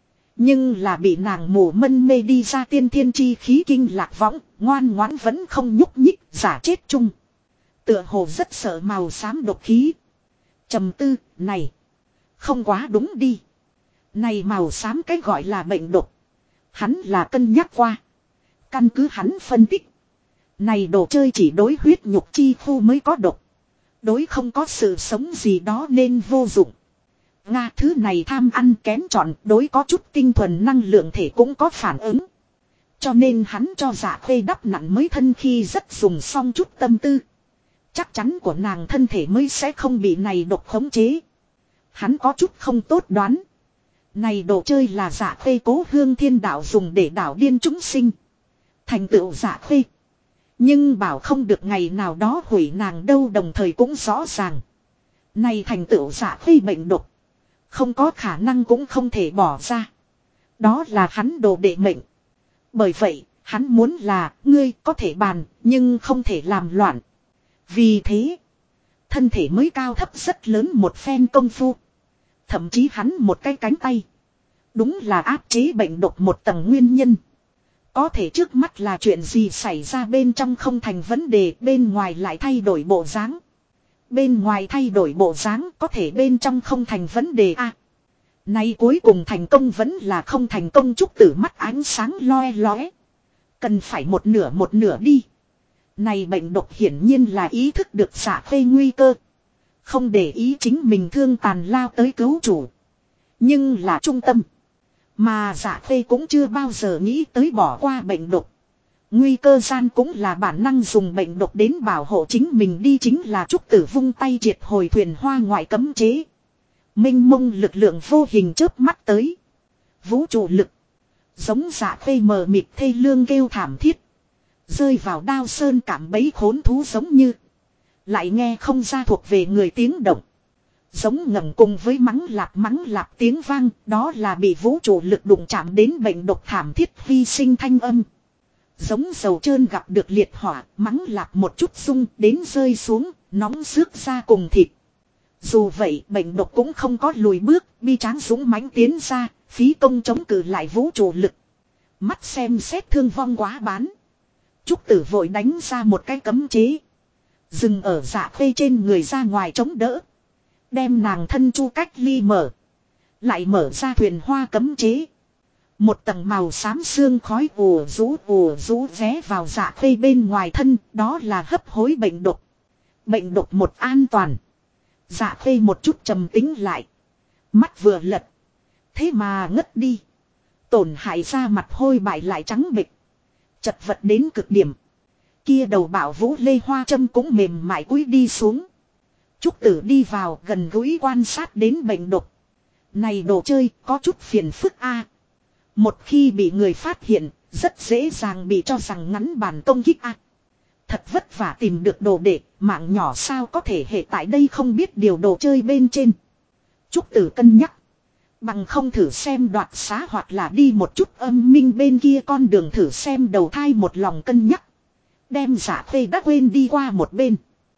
Nhưng là bị nàng mù mân mê đi ra tiên thiên chi khí kinh lạc võng. Ngoan ngoãn vẫn không nhúc nhích, giả chết chung. Tựa hồ rất sợ màu xám độc khí. Trầm tư, này. Không quá đúng đi. Này màu xám cái gọi là bệnh độc. Hắn là cân nhắc qua. Căn cứ hắn phân tích. Này đồ chơi chỉ đối huyết nhục chi khu mới có độc. Đối không có sự sống gì đó nên vô dụng. Nga thứ này tham ăn kén chọn đối có chút tinh thuần năng lượng thể cũng có phản ứng. Cho nên hắn cho Dạ Khê đắp nặng mới thân khi rất dùng xong chút tâm tư. Chắc chắn của nàng thân thể mới sẽ không bị này độc khống chế. Hắn có chút không tốt đoán. Này đồ chơi là Dạ Khê Cố Hương Thiên Đạo dùng để đảo điên chúng sinh. Thành tựu Dạ Khê. Nhưng bảo không được ngày nào đó hủy nàng đâu, đồng thời cũng rõ ràng. Này thành tựu Dạ Khê bệnh độc. Không có khả năng cũng không thể bỏ ra. Đó là hắn đồ đệ mệnh. Bởi vậy, hắn muốn là ngươi có thể bàn, nhưng không thể làm loạn. Vì thế, thân thể mới cao thấp rất lớn một phen công phu. Thậm chí hắn một cái cánh tay. Đúng là áp chế bệnh độc một tầng nguyên nhân. Có thể trước mắt là chuyện gì xảy ra bên trong không thành vấn đề, bên ngoài lại thay đổi bộ dáng. Bên ngoài thay đổi bộ dáng có thể bên trong không thành vấn đề a. Nay cuối cùng thành công vẫn là không thành công, Trúc Tử mắt ánh sáng loe loé. Cần phải một nửa đi. Này bệnh độc hiển nhiên là ý thức được Dạ Khê nguy cơ. Không để ý chính mình thương tàn lao tới cứu chủ. Nhưng là trung tâm. Mà Dạ Khê cũng chưa bao giờ nghĩ tới bỏ qua bệnh độc. Nguy cơ gian cũng là bản năng dùng bệnh độc đến bảo hộ chính mình đi, chính là Trúc Tử vung tay triệt hồi thuyền hoa ngoại cấm chế. Minh mông lực lượng vô hình chớp mắt tới. Vũ trụ lực. Giống Dạ Khê mờ mịt thê lương kêu thảm thiết. Rơi vào đao sơn cảm bấy khốn thú giống như. Lại nghe không ra thuộc về người tiếng động. Giống ngầm cùng với mắng lạp tiếng vang, đó là bị vũ trụ lực đụng chạm đến bệnh độc thảm thiết hy sinh thanh âm. Giống dầu trơn gặp được liệt hỏa, mắng lạp một chút rung đến rơi xuống, nóng rước ra cùng thịt. Dù vậy bệnh độc cũng không có lùi bước, bi tráng dũng mãnh tiến ra, phí công chống cự lại vũ trụ lực. Mắt xem xét thương vong quá bán. Trúc Tử vội đánh ra một cái cấm chế. Dừng ở Dạ Khê trên người ra ngoài chống đỡ. Đem nàng thân chu cách ly mở. Lại mở ra thuyền hoa cấm chế. Một tầng màu xám xương khói ùa rú vé vào Dạ Khê bên ngoài thân, đó là hấp hối bệnh độc. Bệnh độc một an toàn. Dạ Khê một chút trầm tính lại. Mắt vừa lật. Thế mà ngất đi. Tổn hại ra mặt hôi bại lại trắng bệch. Chật vật đến cực điểm. Kia đầu bảo vũ lê hoa châm cũng mềm mại cúi đi xuống. Trúc Tử đi vào gần gũi quan sát đến bệnh độc. Này đồ chơi có chút phiền phức a. Một khi bị người phát hiện, rất dễ dàng bị cho rằng ngắn bàn công kích a. Thật vất vả tìm được đồ đệ, mạng nhỏ sao có thể hệ tại đây không biết điều đồ chơi bên trên. Trúc Tử cân nhắc. Bằng không thử xem đoạt xá hoặc là đi một chút âm minh bên kia con đường thử xem đầu thai, một lòng cân nhắc. Đem Dạ Khê đã quên đi qua một bên.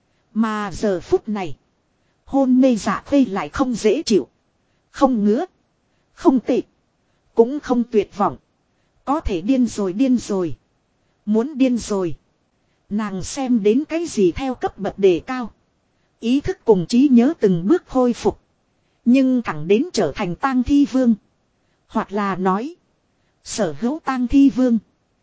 Mà giờ phút này, hôn mê Dạ Khê lại không dễ chịu. Không ngứa. Không tệ. Cũng không tuyệt vọng. Có thể điên rồi. Muốn điên rồi. Nàng xem đến cái gì theo cấp bậc đề cao. Ý thức cùng trí nhớ từng bước khôi phục. Nhưng thẳng đến trở thành tang thi vương. Hoặc là nói. Sở hữu tang thi vương.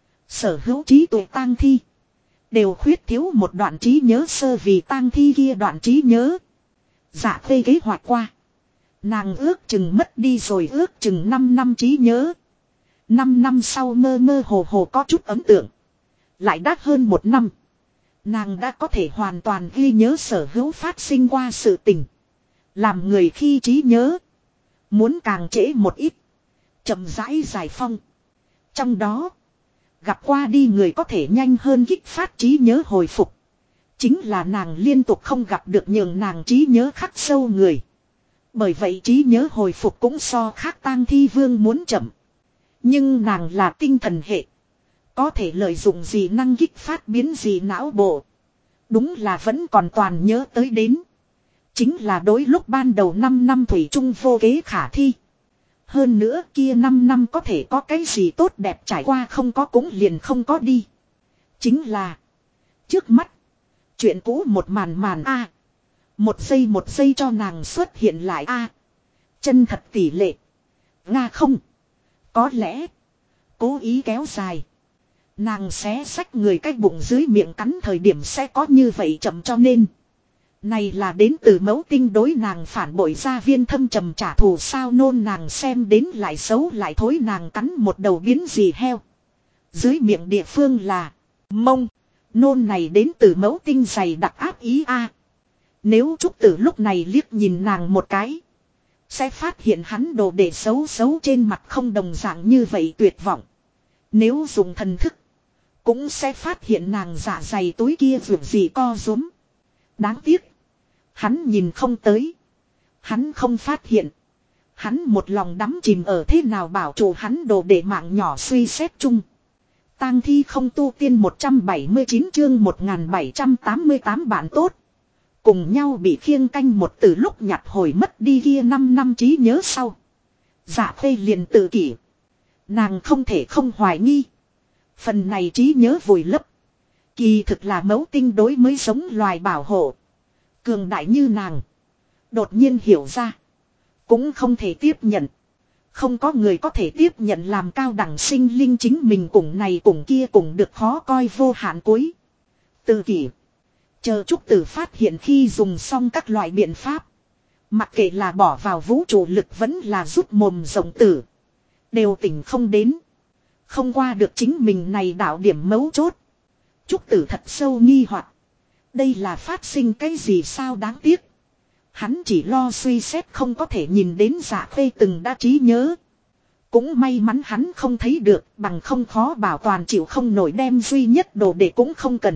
Sở hữu trí tuệ tang thi. Đều khuyết thiếu một đoạn trí nhớ sơ vì tang thi kia đoạn trí nhớ. Dạ Khê kế hoạch qua. Nàng ước chừng mất đi rồi ước chừng 5 năm trí nhớ. 5 năm sau mơ mơ hồ hồ có chút ấn tượng. Lại đắt hơn 1 năm. Nàng đã có thể hoàn toàn ghi nhớ sở hữu phát sinh qua sự tình. Làm người khi trí nhớ. Muốn càng trễ một ít. Chậm rãi giải phong. Trong đó. Gặp qua đi người có thể nhanh hơn kích phát trí nhớ hồi phục. Chính là nàng liên tục không gặp được nhường nàng trí nhớ khắc sâu người. Bởi vậy trí nhớ hồi phục cũng so khác tang thi vương muốn chậm. Nhưng nàng là tinh thần hệ. Có thể lợi dụng gì năng kích phát biến gì não bộ. Đúng là vẫn còn toàn nhớ tới đến. Chính là đối lúc ban đầu 5 năm thủy chung vô kế khả thi. Hơn nữa kia 5 năm có thể có cái gì tốt đẹp trải qua không có cũng liền không có đi. Chính là. Trước mắt. Chuyện cũ một màn màn a. Một giây cho nàng xuất hiện lại a. Chân thật tỷ lệ. Nga không. Có lẽ. Cố ý kéo dài. Nàng xé xách người cái bụng dưới miệng cắn thời điểm sẽ có như vậy chậm cho nên. Này là đến từ mẫu tinh đối nàng phản bội gia viên thâm trầm trả thù sao nôn nàng xem đến lại xấu lại thối nàng cắn một đầu biến gì heo. Dưới miệng địa phương là mông. Nôn này đến từ mẫu tinh dày đặc áp ý a. Nếu Trúc Tử lúc này liếc nhìn nàng một cái. Sẽ phát hiện hắn đồ để xấu xấu trên mặt không đồng dạng như vậy tuyệt vọng. Nếu dùng thần thức. Cũng sẽ phát hiện nàng dạ dày túi kia vượt gì co rúm. Đáng tiếc. Hắn nhìn không tới. Hắn không phát hiện. Hắn một lòng đắm chìm ở thế nào bảo trụ hắn đồ để mạng nhỏ suy xét chung. Tang thi không tu tiên 179 chương 1788 bạn tốt. Cùng nhau bị khiêng canh một từ lúc nhặt hồi mất đi kia 5 năm trí nhớ sau. Dạ Khê liền tự kỷ. Nàng không thể không hoài nghi. Phần này trí nhớ vùi lấp. Kỳ thực là mẫu tinh đối mới sống loài bảo hộ. Cường đại như nàng. Đột nhiên hiểu ra. Cũng không thể tiếp nhận. Không có người có thể tiếp nhận làm cao đẳng sinh linh chính mình cùng này cùng kia cùng được khó coi vô hạn cuối. Tự kỷ. Chờ Trúc Tử phát hiện khi dùng xong các loại biện pháp. Mặc kệ là bỏ vào vũ trụ lực vẫn là rút mồm rộng tử. Đều tỉnh không đến. Không qua được chính mình này đạo điểm mấu chốt. Trúc Tử thật sâu nghi hoặc. Đây là phát sinh cái gì sao đáng tiếc. Hắn chỉ lo suy xét không có thể nhìn đến Dạ Khê từng đã trí nhớ. Cũng may mắn hắn không thấy được bằng không khó bảo toàn chịu không nổi đem duy nhất đồ để cũng không cần.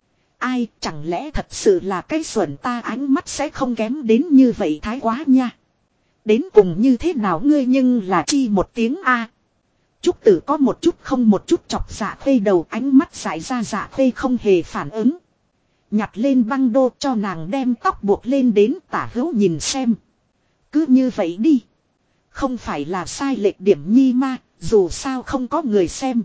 Ai chẳng lẽ thật sự là cái xuẩn ta ánh mắt sẽ không kém đến như vậy thái quá nha. Đến cùng như thế nào ngươi nhưng là chi một tiếng a. Trúc Tử có một chút không một chút chọc Dạ Khê đầu ánh mắt dại ra Dạ Khê không hề phản ứng. Nhặt lên băng đô cho nàng đem tóc buộc lên đến tả hữu nhìn xem. Cứ như vậy đi. Không phải là sai lệch điểm nhi ma, dù sao không có người xem.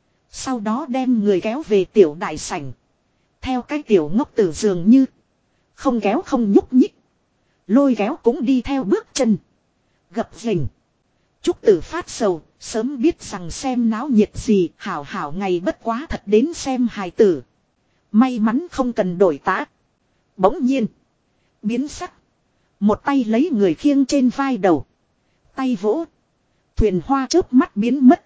Sau đó đem người kéo về tiểu đại sảnh. Theo cái tiểu ngốc tử dường như. Không kéo không nhúc nhích. Lôi kéo cũng đi theo bước chân. Gập ghềnh. Trúc Tử phát sầu, sớm biết rằng xem náo nhiệt gì, hảo hảo ngày bất quá thật đến xem hài tử. May mắn không cần đổi tá. Bỗng nhiên. Biến sắc. Một tay lấy người khiêng trên vai đầu. Tay vỗ. Thuyền hoa chớp mắt biến mất.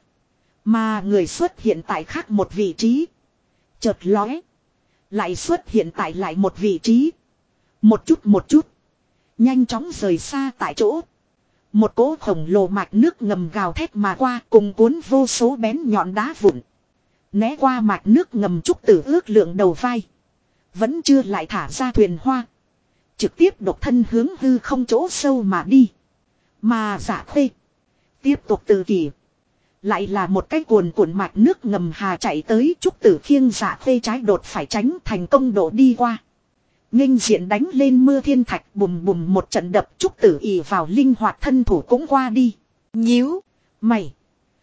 Mà người xuất hiện tại khác một vị trí. Chợt lóe. Lại xuất hiện tại lại một vị trí. Một chút. Nhanh chóng rời xa tại chỗ. Một cỗ khổng lồ mạch nước ngầm gào thét mà qua cùng cuốn vô số bén nhọn đá vụn. Né qua mạch nước ngầm Trúc Tử ước lượng đầu vai. Vẫn chưa lại thả ra thuyền hoa. Trực tiếp độc thân hướng hư không chỗ sâu mà đi. Mà Dạ Khê. Tiếp tục tự kỷ. Lại là một cái cuồn cuộn mạch nước ngầm hà chạy tới Trúc Tử khiêng Dạ Khê trái đột phải tránh thành công độ đi qua. Nghênh diện đánh lên mưa thiên thạch bùm bùm một trận đập Trúc Tử ì vào linh hoạt thân thủ cũng qua đi. Nhíu. Mày.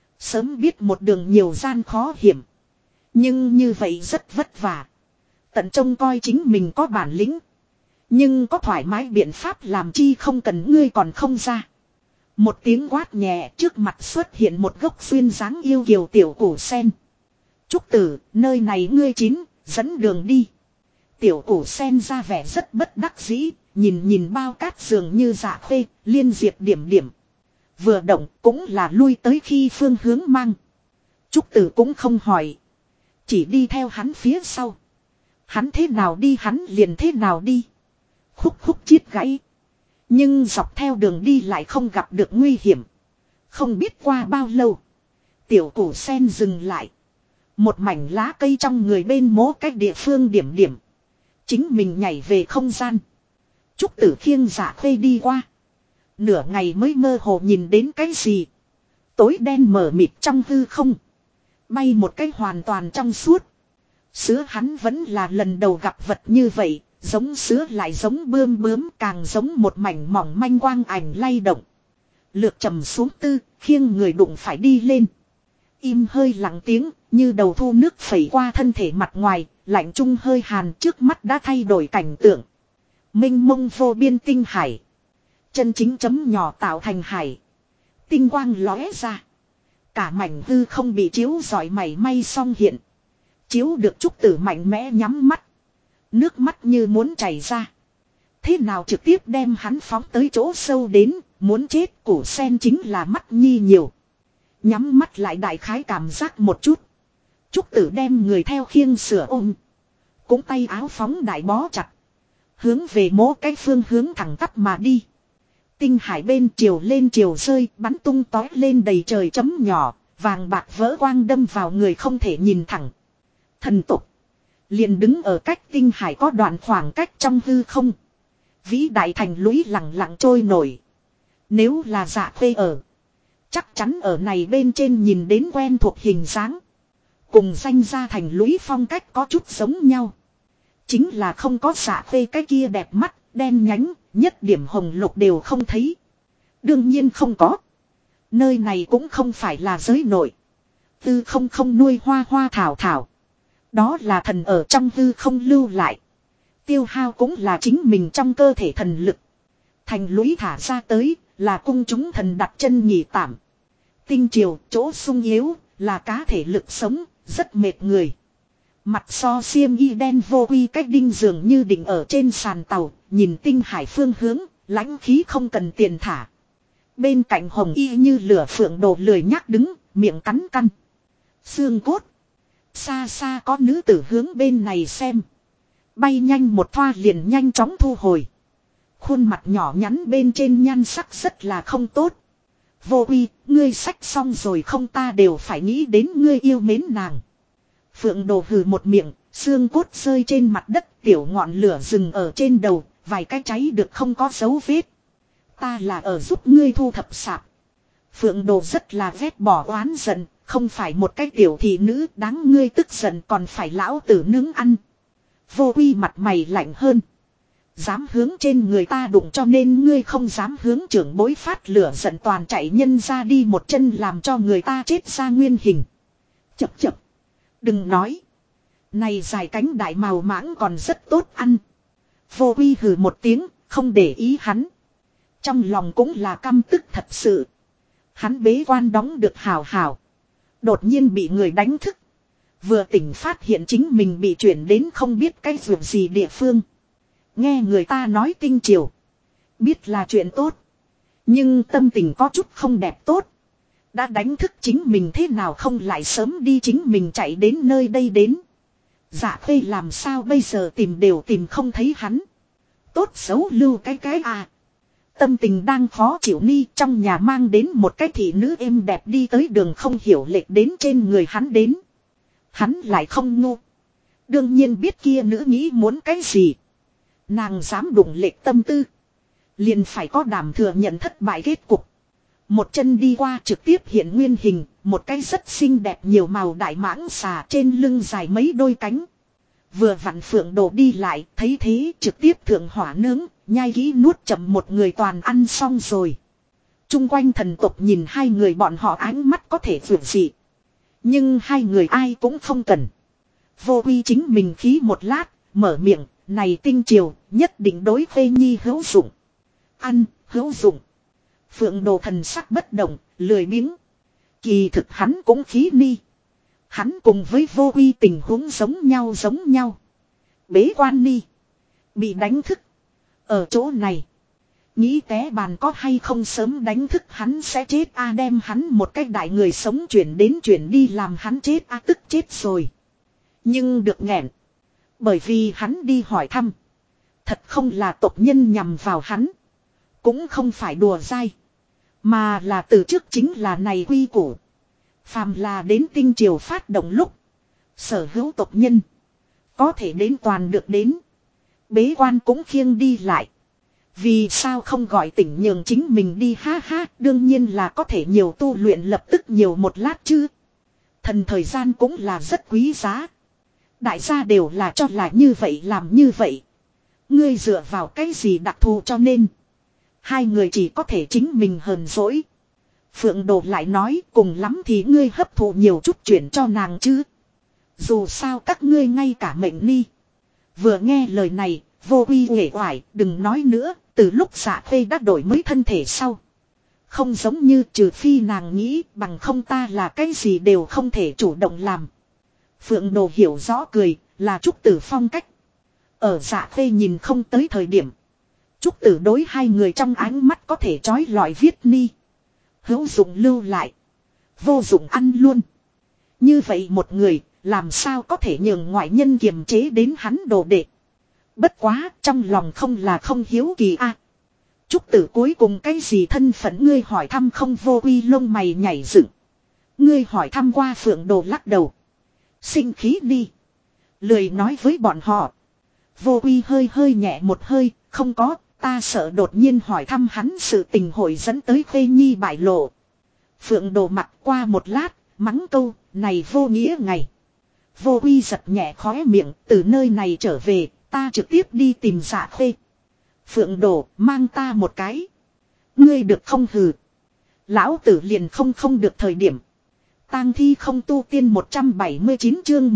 Sớm biết một đường nhiều gian khó hiểm. Nhưng như vậy rất vất vả. Tận trông coi chính mình có bản lĩnh. Nhưng có thoải mái biện pháp làm chi không cần ngươi còn không ra. Một tiếng quát nhẹ trước mặt xuất hiện một gốc xuyên dáng yêu kiều tiểu củ sen. Trúc Tử, nơi này ngươi chín, dẫn đường đi. Tiểu củ sen ra vẻ rất bất đắc dĩ, nhìn bao cát dường như Dạ Khê, liên diệp điểm điểm. Vừa động cũng là lui tới khi phương hướng mang. Trúc Tử cũng không hỏi. Chỉ đi theo hắn phía sau. Hắn thế nào đi hắn liền thế nào đi. Khúc chiết gãy. Nhưng dọc theo đường đi lại không gặp được nguy hiểm. Không biết qua bao lâu. Tiểu củ sen dừng lại. Một mảnh lá cây trong người bên mố cách địa phương điểm điểm. Chính mình nhảy về không gian. Trúc Tử khiêng Dạ Khê đi qua. Nửa ngày mới mơ hồ nhìn đến cái gì. Tối đen mờ mịt trong hư không. Bay một cái hoàn toàn trong suốt. Sứa hắn vẫn là lần đầu gặp vật như vậy. Giống sứa lại giống bướm càng giống một mảnh mỏng manh quang ảnh lay động. Lược trầm xuống tư, khiêng người đụng phải đi lên. Im hơi lặng tiếng, như đầu thu nước phẩy qua thân thể mặt ngoài, lạnh trung hơi hàn trước mắt đã thay đổi cảnh tượng. Mênh mông vô biên tinh hải. Chân chính chấm nhỏ tạo thành hải. Tinh quang lóe ra. Cả mảnh hư không bị chiếu rọi mảy may song hiện. Chiếu được trúc tử mạnh mẽ nhắm mắt. Nước mắt như muốn chảy ra. Thế nào trực tiếp đem hắn phóng tới chỗ sâu đến. Muốn chết củ sen chính là mắt nhi nhiều. Nhắm mắt lại đại khái cảm giác một chút. Trúc tử đem người theo khiêng sửa ôm. Cũng tay áo phóng đại bó chặt. Hướng về mỗi cái phương hướng thẳng tắp mà đi. Tinh hải bên chiều lên chiều rơi bắn tung tói lên đầy trời chấm nhỏ. Vàng bạc vỡ quang đâm vào người không thể nhìn thẳng. Thần tục. Liền đứng ở cách tinh hải có đoạn khoảng cách trong hư không. Vĩ đại thành lũy lặng lặng trôi nổi. Nếu là Dạ Khê ở. Chắc chắn ở này bên trên nhìn đến quen thuộc hình dáng. Cùng danh ra thành lũy phong cách có chút giống nhau. Chính là không có Dạ Khê cái kia đẹp mắt, đen nhánh, nhất điểm hồng lục đều không thấy. Đương nhiên không có. Nơi này cũng không phải là giới nội. Tư không nuôi hoa hoa thảo thảo. Đó là thần ở trong hư không lưu lại. Tiêu hao cũng là chính mình trong cơ thể thần lực. Thành lũy thả ra tới là cung chúng thần đặt chân nghỉ tạm. Tinh triều chỗ sung yếu là cá thể lực sống, rất mệt người. Mặt so xiêm y đen vô quy cách đinh dường như định ở trên sàn tàu, nhìn tinh hải phương hướng, lãnh khí không cần tiền thả. Bên cạnh hồng y như lửa phượng đồ lười nhác đứng, miệng cắn căn. Xương cốt. Xa xa có nữ tử hướng bên này xem. Bay nhanh một thoa liền nhanh chóng thu hồi. Khuôn mặt nhỏ nhắn bên trên nhan sắc rất là không tốt. Vô uy, ngươi sách xong rồi không, ta đều phải nghĩ đến ngươi yêu mến nàng. Phượng đồ hừ một miệng, xương cốt rơi trên mặt đất, tiểu ngọn lửa rừng ở trên đầu, vài cái cháy được không có dấu vết. Ta là ở giúp ngươi thu thập sạp. Phượng đồ rất là ghét bỏ oán giận, không phải một cái tiểu thị nữ đáng ngươi tức giận còn phải lão tử nướng ăn. Vô uy mặt mày lạnh hơn. Dám hướng trên người ta đụng cho nên ngươi không dám hướng trưởng bối phát lửa giận toàn chạy nhân ra đi một chân làm cho người ta chết ra nguyên hình. Chập chập. Đừng nói. Này dài cánh đại màu mãng còn rất tốt ăn. Vô uy hừ một tiếng, không để ý hắn. Trong lòng cũng là căm tức thật sự. Hắn bế quan đóng được hào hào. Đột nhiên bị người đánh thức. Vừa tỉnh phát hiện chính mình bị chuyển đến không biết cái ruộng gì địa phương. Nghe người ta nói tinh triều. Biết là chuyện tốt. Nhưng tâm tình có chút không đẹp tốt. Đã đánh thức chính mình thế nào không lại sớm đi chính mình chạy đến nơi đây đến. Dạ Khê làm sao bây giờ tìm đều tìm không thấy hắn. Tốt xấu lưu cái à. Tâm tình đang khó chịu ni trong nhà mang đến một cái thị nữ êm đẹp đi tới đường không hiểu lệch đến trên người hắn đến. Hắn lại không ngu. Đương nhiên biết kia nữ nghĩ muốn cái gì. Nàng dám đụng lệch tâm tư. Liền phải có đảm thừa nhận thất bại kết cục. Một chân đi qua trực tiếp hiện nguyên hình. Một cái rất xinh đẹp nhiều màu đại mãng xà trên lưng dài mấy đôi cánh. Vừa vặn Phượng đồ đi lại thấy thế trực tiếp thượng hỏa nướng. Nhai kỹ nuốt chậm một người toàn ăn xong rồi. Trung quanh thần tộc nhìn hai người bọn họ ánh mắt có thể vượt dị. Nhưng hai người ai cũng không cần. Vô uy chính mình khí một lát, mở miệng, này tinh triều, nhất định đối Khê Nhi hữu dụng. Ăn, hữu dụng. Phượng đồ thần sắc bất động, lười biếng. Kỳ thực hắn cũng khí ni. Hắn cùng với vô uy tình huống giống nhau. Bế quan ni. Bị đánh thức. Ở chỗ này. Nghĩ té bàn có hay không sớm đánh thức hắn sẽ chết a đem hắn một cách đại người sống chuyển đi làm hắn chết a tức chết rồi. Nhưng được nghẹn. Bởi vì hắn đi hỏi thăm. Thật không là tộc nhân nhằm vào hắn. Cũng không phải đùa dai. Mà là từ trước chính là này quy củ. Phàm là đến tinh triều phát động lúc. Sở hữu tộc nhân. Có thể đến toàn được đến. Bế quan cũng khiêng đi lại. Vì sao không gọi tỉnh nhường chính mình đi ha ha. Đương nhiên là có thể nhiều tu luyện lập tức nhiều một lát chứ. Thần thời gian cũng là rất quý giá. Đại gia đều là cho là như vậy làm như vậy. Ngươi dựa vào cái gì đặc thù cho nên. Hai người chỉ có thể chính mình hờn dỗi. Phượng Đồ lại nói cùng lắm thì ngươi hấp thụ nhiều chút chuyển cho nàng chứ. Dù sao các ngươi ngay cả mệnh ni. Vừa nghe lời này, vô uy uể oải, đừng nói nữa, từ lúc Dạ Khê đã đổi mới thân thể sau. Không giống như trừ phi nàng nghĩ bằng không ta là cái gì đều không thể chủ động làm. Phượng Đồ hiểu rõ cười là Trúc Tử phong cách. Ở Dạ Khê nhìn không tới thời điểm. Trúc Tử đối hai người trong ánh mắt có thể trói lọi viết ni. Hữu dụng lưu lại. Vô dụng ăn luôn. Như vậy một người làm sao có thể nhường ngoại nhân kiềm chế đến hắn đồ đệ. Bất quá trong lòng không là không hiếu kỳ a. Trúc Tử cuối cùng cái gì thân phận ngươi hỏi thăm không Vô Quy lông mày nhảy dựng. Ngươi hỏi thăm qua Phượng Đồ lắc đầu. Sinh khí đi. Lười nói với bọn họ. Vô Quy hơi hơi nhẹ một hơi, không có, ta sợ đột nhiên hỏi thăm hắn sự tình hội dẫn tới Khê Nhi bại lộ. Phượng Đồ mặt qua một lát, mắng câu, này vô nghĩa ngày. Vô Quy giật nhẹ khóe miệng, từ nơi này trở về, ta trực tiếp đi tìm Dạ Khê. Phượng Đồ, mang ta một cái. Ngươi được không hừ. Lão tử liền không được thời điểm. Tang thi không tu tiên 179 chương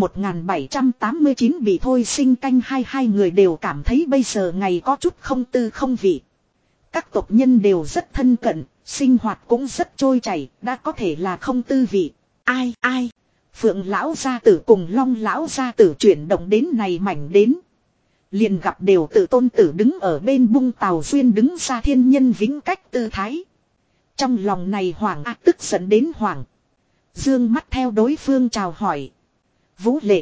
1789 bị thôi sinh canh hai người đều cảm thấy bây giờ ngày có chút không tư không vị. Các tộc nhân đều rất thân cận, sinh hoạt cũng rất trôi chảy, đã có thể là không tư vị. Ai. Phượng lão gia tử cùng Long lão gia tử chuyển động đến này mảnh đến. Liền gặp đều tự tôn tử đứng ở bên bung tàu duyên đứng ra thiên nhân vĩnh cách tư thái. Trong lòng này Hoàng ác tức giận đến Hoàng. Dương mắt theo đối phương chào hỏi. Vũ Lệ.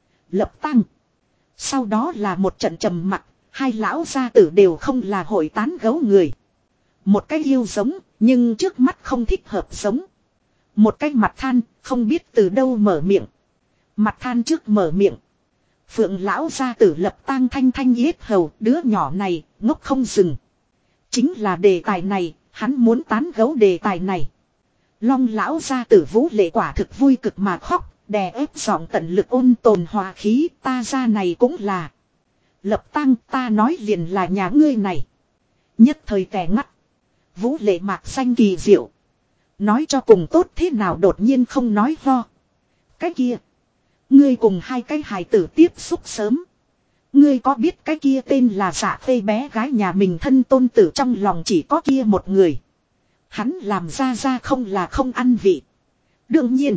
Lập Tăng. Sau đó là một trận trầm mặc, hai lão gia tử đều không là hội tán gấu người. Một cái yêu giống, nhưng trước mắt không thích hợp giống. Một cái mặt than, không biết từ đâu mở miệng. Mặt than trước mở miệng. Phượng lão gia tử Lập Tăng thanh yết hầu, đứa nhỏ này, ngốc không dừng. Chính là đề tài này, hắn muốn tán gấu đề tài này. Long lão gia tử Vũ Lệ quả thực vui cực mà khóc, đè ép giọng tận lực ôn tồn hòa khí, ta ra này cũng là. Lập Tăng ta nói liền là nhà ngươi này. Nhất thời kẻ ngắt. Vũ Lệ mạc xanh kỳ diệu. Nói cho cùng tốt thế nào đột nhiên không nói ho. Cái kia. Ngươi cùng hai cái hài tử tiếp xúc sớm. Ngươi có biết cái kia tên là Dạ Khê bé gái nhà mình thân tôn tử trong lòng chỉ có kia một người. Hắn làm ra không là không ăn vị. Đương nhiên.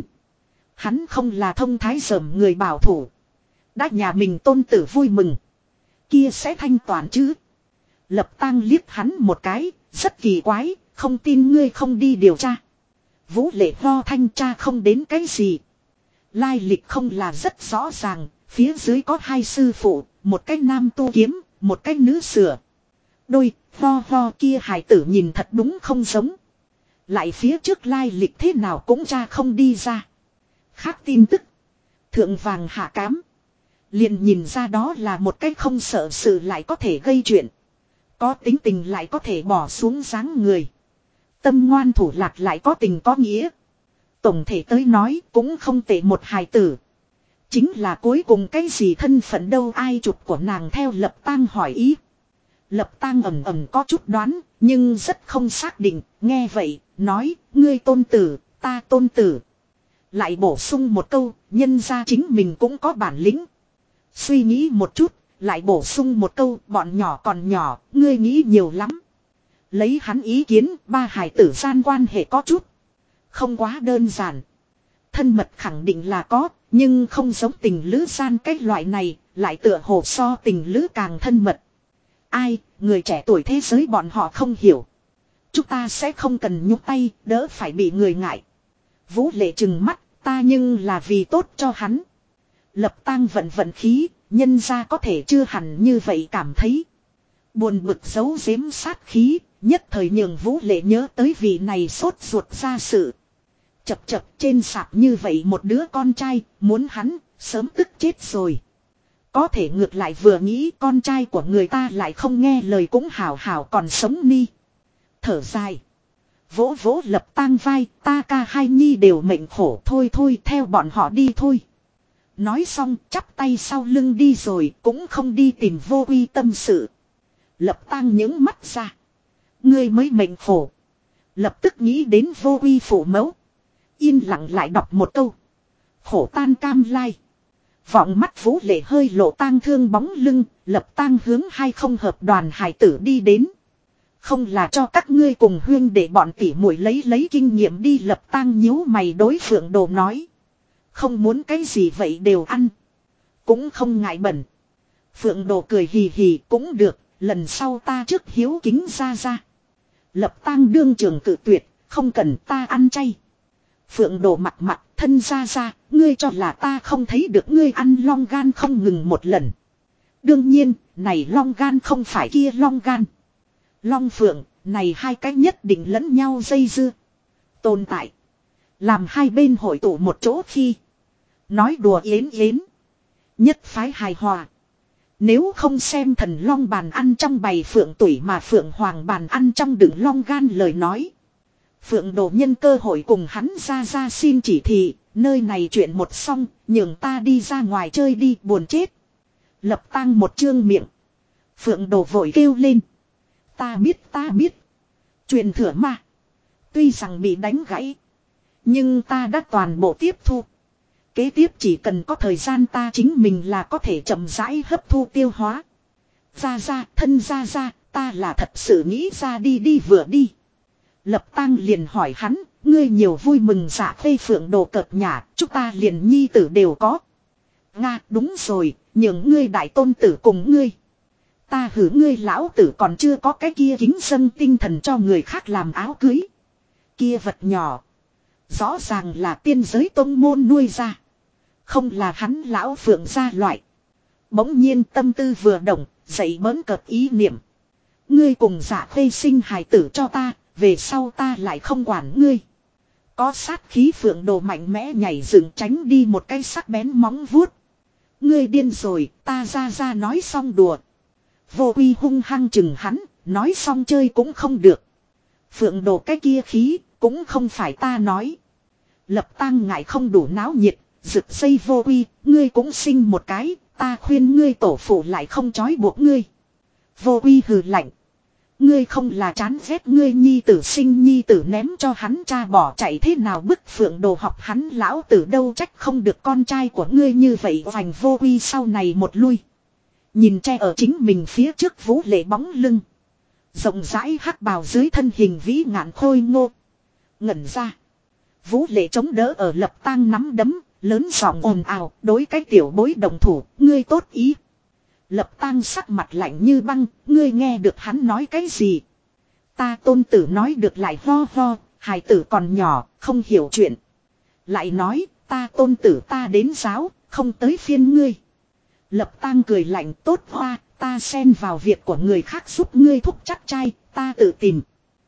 Hắn không là thông thái dởm người bảo thủ. Đã nhà mình tôn tử vui mừng. Kia sẽ thanh toán chứ. Lập Tăng liếc hắn một cái. Rất kỳ quái. Không tin ngươi không đi điều tra. Vũ Lệ ho thanh tra không đến cái gì. Lai lịch không là rất rõ ràng. Phía dưới có hai sư phụ. Một cái nam tu kiếm. Một cái nữ sửa. Đôi ho kia hài tử nhìn thật đúng không giống. Lại phía trước lai lịch thế nào cũng tra không đi ra. Khác tin tức. Thượng vàng hạ cám. Liền nhìn ra đó là một cái không sợ sự lại có thể gây chuyện. Có tính tình lại có thể bỏ xuống dáng người. Tâm ngoan thủ lạc lại có tình có nghĩa. Tổng thể tới nói cũng không tệ một hài tử. Chính là cuối cùng cái gì thân phận đâu ai chụp của nàng theo Lập Tăng hỏi ý. Lập Tăng ẩm có chút đoán, nhưng rất không xác định, nghe vậy, nói, ngươi tôn tử, ta tôn tử. Lại bổ sung một câu, nhân ra chính mình cũng có bản lĩnh. Suy nghĩ một chút, lại bổ sung một câu, bọn nhỏ còn nhỏ, ngươi nghĩ nhiều lắm. Lấy hắn ý kiến, ba hải tử gian quan hệ có chút. Không quá đơn giản. Thân mật khẳng định là có, nhưng không giống tình lữ gian cách loại này, lại tựa hồ so tình lữ càng thân mật. Ai, người trẻ tuổi thế giới bọn họ không hiểu. Chúng ta sẽ không cần nhúc tay, đỡ phải bị người ngại. Vũ Lệ trừng mắt, ta nhưng là vì tốt cho hắn. Lập Tăng vận khí, nhân ra có thể chưa hẳn như vậy cảm thấy. Buồn bực giấu giếm sát khí, nhất thời nhường Vũ Lệ nhớ tới vị này sốt ruột ra sự. Chập trên sạp như vậy một đứa con trai, muốn hắn, sớm tức chết rồi. Có thể ngược lại vừa nghĩ con trai của người ta lại không nghe lời cũng hảo còn sống ni. Thở dài. Vỗ vỗ Lập Tăng vai, ta ca hai nhi đều mệnh khổ thôi theo bọn họ đi thôi. Nói xong chắp tay sau lưng đi rồi cũng không đi tìm Vô Quy tâm sự. Lập Tăng những mắt ra. Ngươi mới mệnh khổ. Lập tức nghĩ đến Vô Quy phụ mẫu. Yên lặng lại đọc một câu. Khổ tan cam lai. Vọng mắt Vũ Lệ hơi lộ tang thương bóng lưng, Lập Tăng hướng hai không hợp đoàn hải tử đi đến. Không là cho các ngươi cùng huyên để bọn tỉ muội lấy kinh nghiệm đi Lập Tang nhíu mày đối Phượng Đồ nói. Không muốn cái gì vậy đều ăn. Cũng không ngại bẩn. Phượng Đồ cười hì hì cũng được, lần sau ta trước hiếu kính ra. Lập Tang đương trường cự tuyệt, không cần ta ăn chay. Phượng Đồ mặt thân ra, ngươi cho là ta không thấy được ngươi ăn long gan không ngừng một lần. Đương nhiên, này long gan không phải kia long gan. Long phượng, này hai cái nhất định lẫn nhau dây dưa. Tồn tại. Làm hai bên hội tụ một chỗ khi. Nói đùa yến. Nhất phái hài hòa. Nếu không xem thần long bàn ăn trong bày phượng tủy mà phượng hoàng bàn ăn trong đựng long gan lời nói. Phượng Đồ nhân cơ hội cùng hắn ra xin chỉ thị, nơi này chuyện một xong, nhường ta đi ra ngoài chơi đi buồn chết. Lập Tang một trương miệng. Phượng Đồ vội kêu lên. Ta biết. Truyền thừa mà. Tuy rằng bị đánh gãy. Nhưng ta đã toàn bộ tiếp thu. Kế tiếp chỉ cần có thời gian ta chính mình là có thể chậm rãi hấp thu tiêu hóa. Thân ra, ta là thật sự nghĩ ra đi vừa đi. Lập Tang liền hỏi hắn, ngươi nhiều vui mừng dạ phê Phượng Đồ cợt nhả, chúng ta liền nhi tử đều có. Nga, đúng rồi, những ngươi đại tôn tử cùng ngươi. Ta hử ngươi lão tử còn chưa có cái kia kính dâng tinh thần cho người khác làm áo cưới. Kia vật nhỏ. Rõ ràng là tiên giới tông môn nuôi ra. Không là hắn lão Phượng gia loại. Bỗng nhiên tâm tư vừa động, dậy bỡn cợt ý niệm. Ngươi cùng dạ phê sinh hài tử cho ta, về sau ta lại không quản ngươi. Có sát khí Phượng Đồ mạnh mẽ nhảy dựng tránh đi một cái sắc bén móng vuốt. Ngươi điên rồi, ta ra nói xong đùa. Vô Uy hung hăng chừng hắn, nói xong chơi cũng không được. Phượng Đồ cái kia khí, cũng không phải ta nói. Lập Tang ngại không đủ náo nhiệt, rực dây Vô Uy, ngươi cũng sinh một cái, ta khuyên ngươi tổ phụ lại không trói buộc ngươi. Vô Uy hừ lạnh. Ngươi không là chán ghét ngươi nhi tử sinh nhi tử ném cho hắn cha bỏ chạy thế nào bức Phượng Đồ học hắn lão tử đâu trách không được con trai của ngươi như vậy. Vành Vô Uy sau này một lui. Nhìn che ở chính mình phía trước Vũ Lệ bóng lưng. Rộng rãi hắc bào dưới thân hình vĩ ngạn khôi ngô. Ngẩn ra. Vũ Lệ chống đỡ ở Lập Tang nắm đấm, lớn giọng ồn ào, đối cái tiểu bối đồng thủ, ngươi tốt ý. Lập Tang sắc mặt lạnh như băng, ngươi nghe được hắn nói cái gì? Ta tôn tử nói được lại ho, hài tử còn nhỏ, không hiểu chuyện. Lại nói, ta tôn tử ta đến giáo, không tới phiên ngươi. Lập Tang cười lạnh tốt hoa, ta xen vào việc của người khác giúp ngươi thúc chắc trai, ta tự tìm.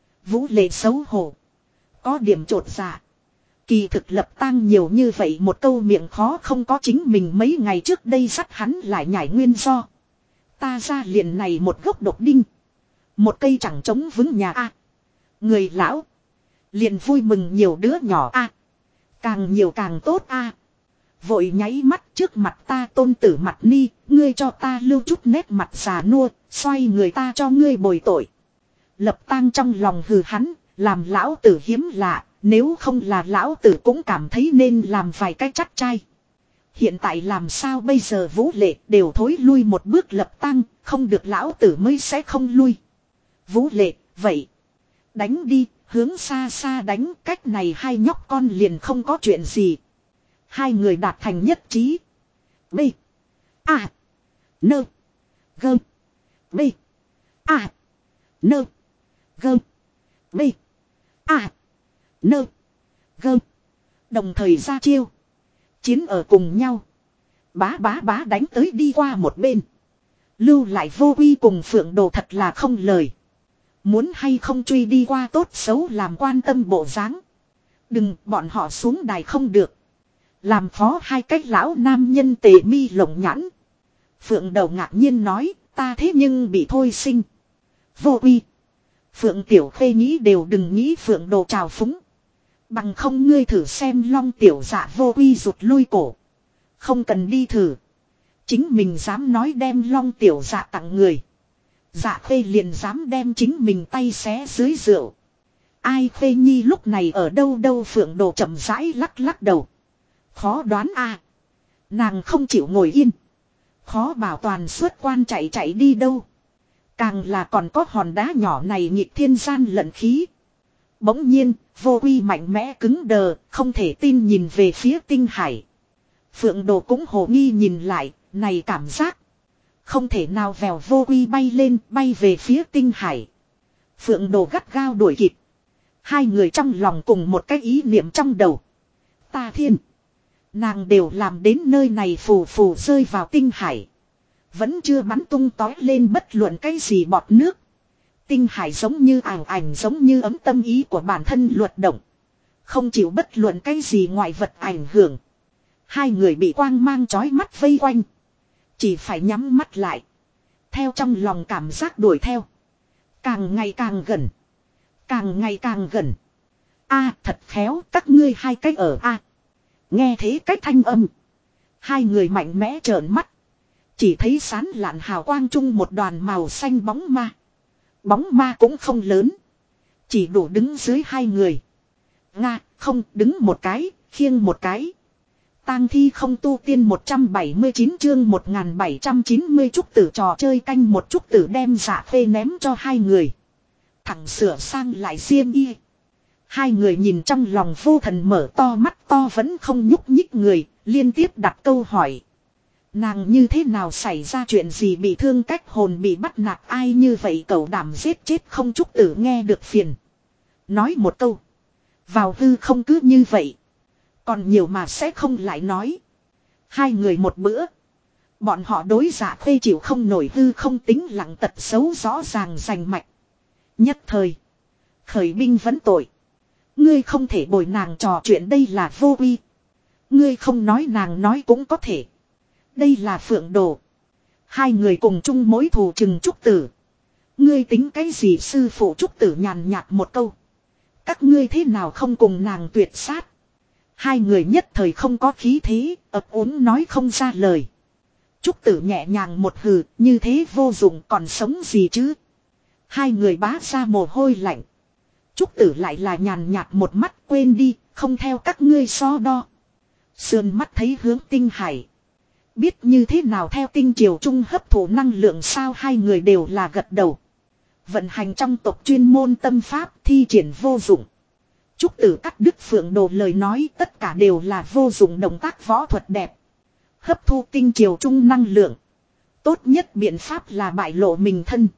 Vũ Lệ xấu hổ. Có điểm trột dạ. Kỳ thực Lập Tang nhiều như vậy một câu miệng khó không có chính mình mấy ngày trước đây dắt hắn lại nhảy nguyên do. Ta ra liền này một gốc độc đinh. Một cây chẳng chống vững nhà a. Người lão. Liền vui mừng nhiều đứa nhỏ a. Càng nhiều càng tốt a. Vội nháy mắt trước mặt ta tôn tử mặt ni. Ngươi cho ta lưu chút nét mặt già nua. Xoay người ta cho ngươi bồi tội. Lập Tang trong lòng hừ hắn. Làm lão tử hiếm lạ. Nếu không là lão tử cũng cảm thấy nên làm vài cái chắc trai. Hiện tại làm sao bây giờ Vũ Lệ đều thối lui một bước. Lập Tang, không được lão tử mới sẽ không lui. Vũ Lệ, vậy. Đánh đi, hướng xa xa đánh, cách này hai nhóc con liền không có chuyện gì. Hai người đạt thành nhất trí. B. A. Nơ. Gơ. B. A. Nơ. Gơ. B. A. Nơ. Gơ. Đồng thời ra chiêu. Chiến ở cùng nhau. Bá đánh tới đi qua một bên. Lưu lại Vô Uy cùng Phượng Đồ thật là không lời. Muốn hay không truy đi qua tốt xấu làm quan tâm bộ dáng. Đừng bọn họ xuống đài không được. Làm phó hai cách lão nam nhân tề mi lộng nhãn. Phượng Đầu ngạc nhiên nói ta thế nhưng bị thôi sinh. Vô Uy. Phượng Tiểu Khê nghĩ đều đừng nghĩ Phượng Đồ trào phúng. Bằng không ngươi thử xem Long Tiểu Dạ Vô Uy rụt lui cổ. Không cần đi thử. Chính mình dám nói đem Long Tiểu Dạ tặng người. Dạ Khê liền dám đem chính mình tay xé dưới rượu. Ai Khê Nhi lúc này ở đâu Phượng Đồ chậm rãi lắc đầu. Khó đoán a. Nàng không chịu ngồi yên. Khó bảo toàn xuất quan chạy đi đâu. Càng là còn có hòn đá nhỏ này nghịch thiên gian lận khí. Bỗng nhiên, Vô Quy mạnh mẽ cứng đờ, không thể tin nhìn về phía tinh hải. Phượng Đồ cũng hồ nghi nhìn lại, này cảm giác. Không thể nào vèo Vô Quy bay lên, bay về phía tinh hải. Phượng Đồ gắt gao đuổi kịp. Hai người trong lòng cùng một cái ý niệm trong đầu. Ta thiên. Nàng đều làm đến nơi này phù phù rơi vào tinh hải. Vẫn chưa bắn tung tói lên bất luận cái gì bọt nước. Tinh hải giống như ảo ảnh, giống như ấm tâm ý của bản thân luật động. Không chịu bất luận cái gì ngoại vật ảnh hưởng. Hai người bị quang mang chói mắt vây quanh. Chỉ phải nhắm mắt lại. Theo trong lòng cảm giác đuổi theo. Càng ngày càng gần. Càng ngày càng gần. A thật khéo, các ngươi hai cái ở A. Nghe thế cách thanh âm. Hai người mạnh mẽ trợn mắt. Chỉ thấy sán lạn hào quang chung một đoàn màu xanh bóng ma. Bóng ma cũng không lớn. Chỉ đủ đứng dưới hai người. Nga, không, đứng một cái, khiêng một cái. Tang thi không tu tiên 179 chương 1790 trúc tử trò chơi canh một trúc tử đem Dạ Khê ném cho hai người. Thẳng sửa sang lại xiêm y. Hai người nhìn trong lòng vô thần mở to mắt to vẫn không nhúc nhích người, liên tiếp đặt câu hỏi. Nàng như thế nào xảy ra chuyện gì bị thương cách hồn bị bắt nạt ai như vậy cậu đảm giết chết không trúc tử nghe được phiền. Nói một câu. Vào hư không cứ như vậy. Còn nhiều mà sẽ không lại nói. Hai người một bữa. Bọn họ đối Dạ Khê chịu không nổi hư không tính lặng tật xấu rõ ràng rành mạch. Nhất thời. Khởi binh vấn tội. Ngươi không thể bồi nàng trò chuyện đây là Vô Quy. Ngươi không nói nàng nói cũng có thể. Đây là Phượng Đồ. Hai người cùng chung mối thù chừng trúc tử. Ngươi tính cái gì sư phụ trúc tử nhàn nhạt một câu. Các ngươi thế nào không cùng nàng tuyệt sát. Hai người nhất thời không có khí thế, ấp úng nói không ra lời. Trúc tử nhẹ nhàng một hừ, như thế vô dụng còn sống gì chứ. Hai người bá ra mồ hôi lạnh. Trúc tử lại là nhàn nhạt một mắt quên đi, không theo các ngươi so đo. Sườn mắt thấy hướng tinh hải. Biết như thế nào theo tinh triều trung hấp thụ năng lượng sao hai người đều là gật đầu. Vận hành trong tộc chuyên môn tâm pháp thi triển vô dụng. Trúc tử cắt đứt Phượng Đồ lời nói tất cả đều là vô dụng động tác võ thuật đẹp. Hấp thu tinh triều trung năng lượng. Tốt nhất biện pháp là bại lộ mình thân.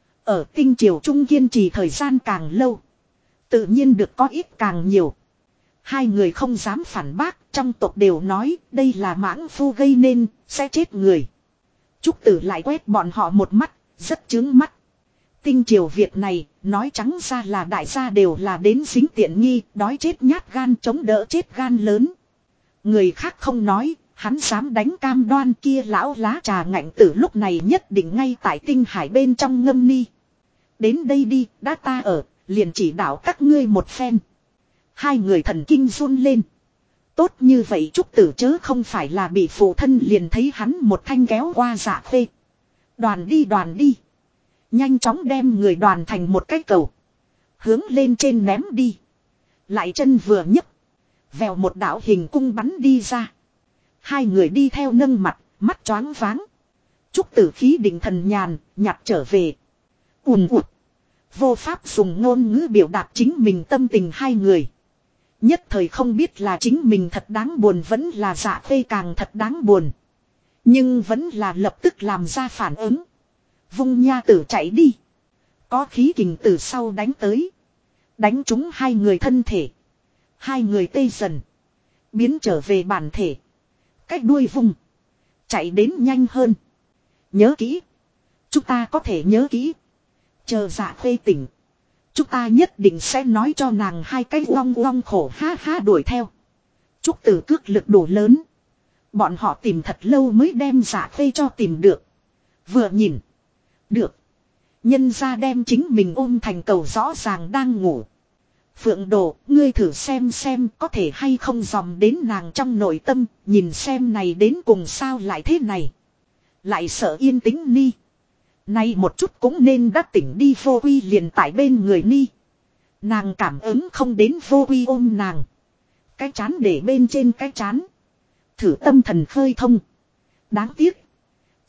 Ở tinh triều trung kiên trì thời gian càng lâu. Tự nhiên được có ít càng nhiều. Hai người không dám phản bác, trong tộc đều nói đây là mãng phu gây nên, sẽ chết người. Trúc tử lại quét bọn họ một mắt, rất chướng mắt. Tinh triều việc này, nói trắng ra là đại gia đều là đến dính tiện nghi, đói chết nhát gan chống đỡ chết gan lớn. Người khác không nói, hắn dám đánh cam đoan kia lão lá trà ngạnh tử lúc này nhất định ngay tại tinh hải bên trong ngâm ni. Đến đây đi, đã ta ở, liền chỉ đạo các ngươi một phen. Hai người thần kinh run lên. Tốt như vậy trúc tử chớ không phải là bị phụ thân liền thấy hắn một thanh kéo qua Dạ Khê. Đoàn đi. Nhanh chóng đem người đoàn thành một cái cầu. Hướng lên trên ném đi. Lại chân vừa nhấc. Vèo một đạo hình cung bắn đi ra. Hai người đi theo nâng mặt, mắt choáng váng. Trúc tử khí định thần nhàn, nhặt trở về. Ùn ụt. Vô pháp dùng ngôn ngữ biểu đạt chính mình tâm tình hai người. Nhất thời không biết là chính mình thật đáng buồn vẫn là Dạ Khê càng thật đáng buồn. Nhưng vẫn là lập tức làm ra phản ứng. Vung nha tử chạy đi. Có khí kình từ sau đánh tới. Đánh trúng hai người thân thể. Hai người tê dần. Biến trở về bản thể. Cách đuôi vung. Chạy đến nhanh hơn. Nhớ kỹ. Chúng ta có thể nhớ kỹ. Chờ Dạ Khê tỉnh. Chúng ta nhất định sẽ nói cho nàng hai cái uong uong khổ ha ha đuổi theo. Trúc tử cước lực đủ lớn. Bọn họ tìm thật lâu mới đem Dạ Khê cho tìm được. Vừa nhìn. Được. Nhân ra đem chính mình ôm thành cầu rõ ràng đang ngủ. Phượng Đồ, ngươi thử xem có thể hay không dòm đến nàng trong nội tâm, nhìn xem này đến cùng sao lại thế này. Lại sợ yên tĩnh ni. Nay một chút cũng nên đã tỉnh đi Vô Quy liền tại bên người ni. Nàng cảm ứng không đến Vô Quy ôm nàng. Cái chán để bên trên cái chán. Thử tâm thần khơi thông. Đáng tiếc.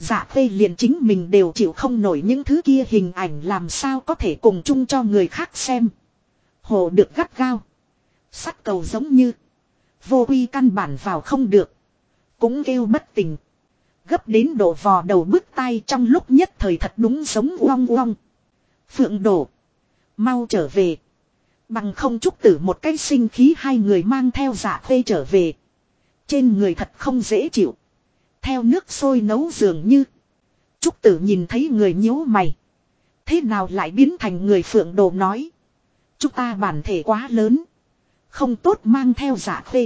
Dạ phê liền chính mình đều chịu không nổi những thứ kia hình ảnh làm sao có thể cùng chung cho người khác xem. Hồ được gắt gao. Sắt cầu giống như. Vô quy căn bản vào không được. Cũng kêu bất tình. Gấp đến độ vò đầu bứt tai trong lúc nhất thời thật đúng giống uong uong. Phượng Đổ. Mau trở về. Bằng không Trúc Tử một cái sinh khí hai người mang theo Dạ phê trở về. Trên người thật không dễ chịu. Theo nước sôi nấu dường như. Trúc Tử nhìn thấy người nhíu mày. Thế nào lại biến thành người Phượng Đồ nói. Chúng ta bản thể quá lớn. Không tốt mang theo Dạ phê.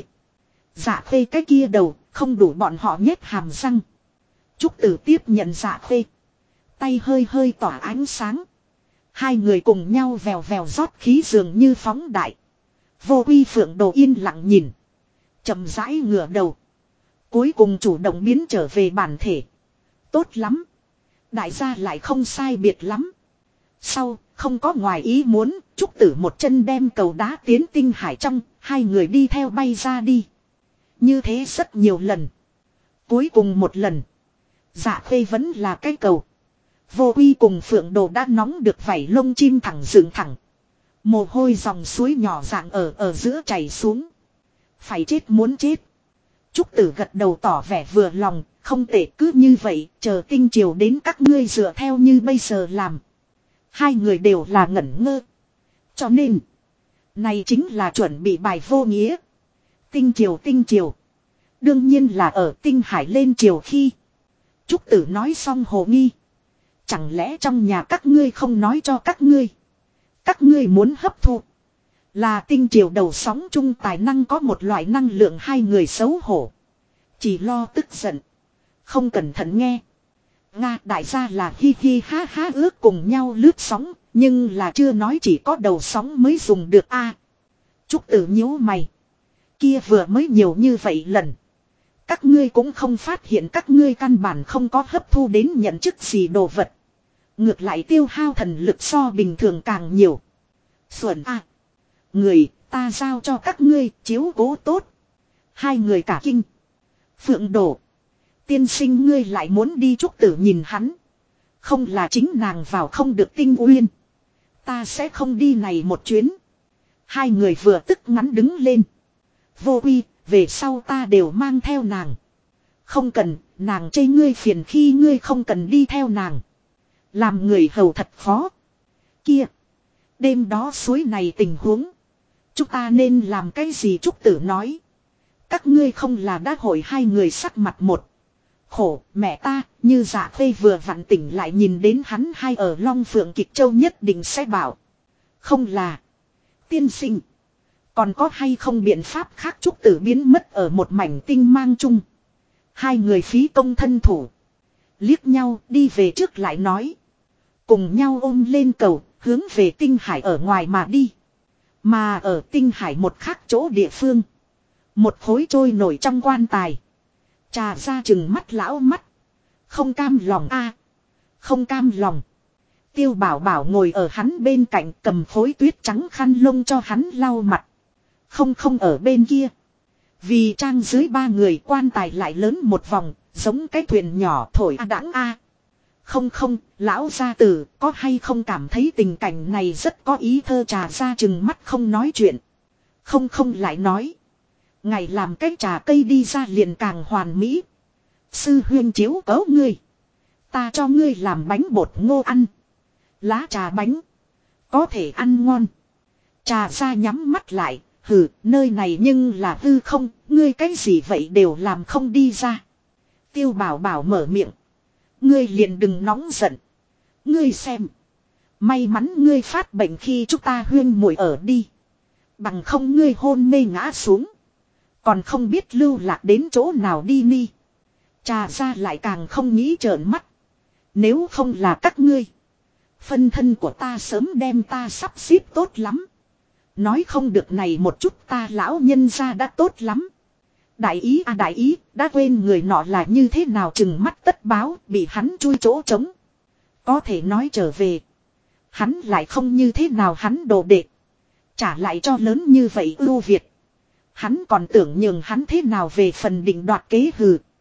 Dạ phê cái kia đầu không đủ bọn họ nhét hàm răng. Trúc Tử tiếp nhận Dạ phê. Tay hơi hơi tỏa ánh sáng. Hai người cùng nhau vèo vèo rót khí dường như phóng đại. Vô Quy Phượng Đồ yên lặng nhìn. Chậm rãi ngửa đầu. Cuối cùng chủ động biến trở về bản thể. Tốt lắm. Đại gia lại không sai biệt lắm. Sau, không có ngoài ý muốn, Trúc Tử một chân đem cầu đá tiến tinh hải trong, hai người đi theo bay ra đi. Như thế rất nhiều lần. Cuối cùng một lần. Dạ phê vẫn là cái cầu. Vô Quy cùng Phượng Đồ đã nóng được vảy lông chim thẳng dựng thẳng. Mồ hôi dòng suối nhỏ dạng ở giữa chảy xuống. Phải chết muốn chết. Trúc Tử gật đầu tỏ vẻ vừa lòng, không tệ cứ như vậy, chờ tinh triều đến các ngươi dựa theo như bây giờ làm. Hai người đều là ngẩn ngơ. Cho nên, này chính là chuẩn bị bài vô nghĩa. Tinh triều. Đương nhiên là ở tinh hải lên triều khi. Trúc Tử nói xong hồ nghi. Chẳng lẽ trong nhà các ngươi không nói cho các ngươi. Các ngươi muốn hấp thụ. Là tinh triều đầu sóng chung tài năng có một loại năng lượng hai người xấu hổ. Chỉ lo tức giận. Không cẩn thận nghe. Nga đại gia là hi hi ha ha ước cùng nhau lướt sóng. Nhưng là chưa nói chỉ có đầu sóng mới dùng được a. Trúc Tử nhíu mày. Kia vừa mới nhiều như vậy lần. Các ngươi cũng không phát hiện các ngươi căn bản không có hấp thu đến nhận chức gì đồ vật. Ngược lại tiêu hao thần lực so bình thường càng nhiều. Xuẩn a. Người ta giao cho các ngươi chiếu cố tốt. Hai người cả kinh. Phượng Đổ. Tiên sinh ngươi lại muốn đi. Trúc Tử nhìn hắn. Không là chính nàng vào không được tinh uyên. Ta sẽ không đi này một chuyến. Hai người vừa tức ngắn đứng lên. Vô Quy, về sau ta đều mang theo nàng. Không cần, nàng chê ngươi phiền khi ngươi không cần đi theo nàng. Làm người hầu thật khó. Kia. Đêm đó suối này tình huống. Chúng ta nên làm cái gì Trúc Tử nói. Các ngươi không là đã hội hai người sắc mặt một. Khổ mẹ ta như Dạ phê vừa vặn tỉnh lại nhìn đến hắn hai ở Long Phượng Kịch Châu nhất định sẽ bảo. Không là. Tiên sinh. Còn có hay không biện pháp khác Trúc Tử biến mất ở một mảnh tinh mang chung. Hai người phí công thân thủ. Liếc nhau đi về trước lại nói. Cùng nhau ôm lên cầu hướng về tinh hải ở ngoài mà đi. Mà ở tinh hải một khác chỗ địa phương. Một khối trôi nổi trong quan tài. Trà ra chừng mắt lão mắt. Không cam lòng a, không cam lòng. Tiêu Bảo Bảo ngồi ở hắn bên cạnh cầm khối tuyết trắng khăn lông cho hắn lau mặt. Không ở bên kia. Vì trang dưới ba người quan tài lại lớn một vòng, giống cái thuyền nhỏ thổi đãng a. Không, lão gia tử có hay không cảm thấy tình cảnh này rất có ý thơ. Trà ra chừng mắt không nói chuyện. Không lại nói. Ngày làm cái trà cây đi ra liền càng hoàn mỹ. Sư huyên chiếu cấu ngươi. Ta cho ngươi làm bánh bột ngô ăn. Lá trà bánh. Có thể ăn ngon. Trà ra nhắm mắt lại. Hừ, nơi này nhưng là hư không. Ngươi cái gì vậy đều làm không đi ra. Tiêu Bảo Bảo mở miệng. Ngươi liền đừng nóng giận. Ngươi xem. May mắn ngươi phát bệnh khi chúng ta huyên muội ở đi. Bằng không ngươi hôn mê ngã xuống. Còn không biết lưu lạc đến chỗ nào đi ni. Trà ra lại càng không nghĩ trợn mắt. Nếu không là các ngươi. Phân thân của ta sớm đem ta sắp xếp tốt lắm. Nói không được này một chút ta lão nhân ra đã tốt lắm. Đại ý à đại ý, đã quên người nọ là như thế nào chừng mắt tất báo, bị hắn chui chỗ trống. Có thể nói trở về. Hắn lại không như thế nào hắn đồ đệ. Trả lại cho lớn như vậy ưu việt. Hắn còn tưởng nhường hắn thế nào về phần định đoạt kế hừ.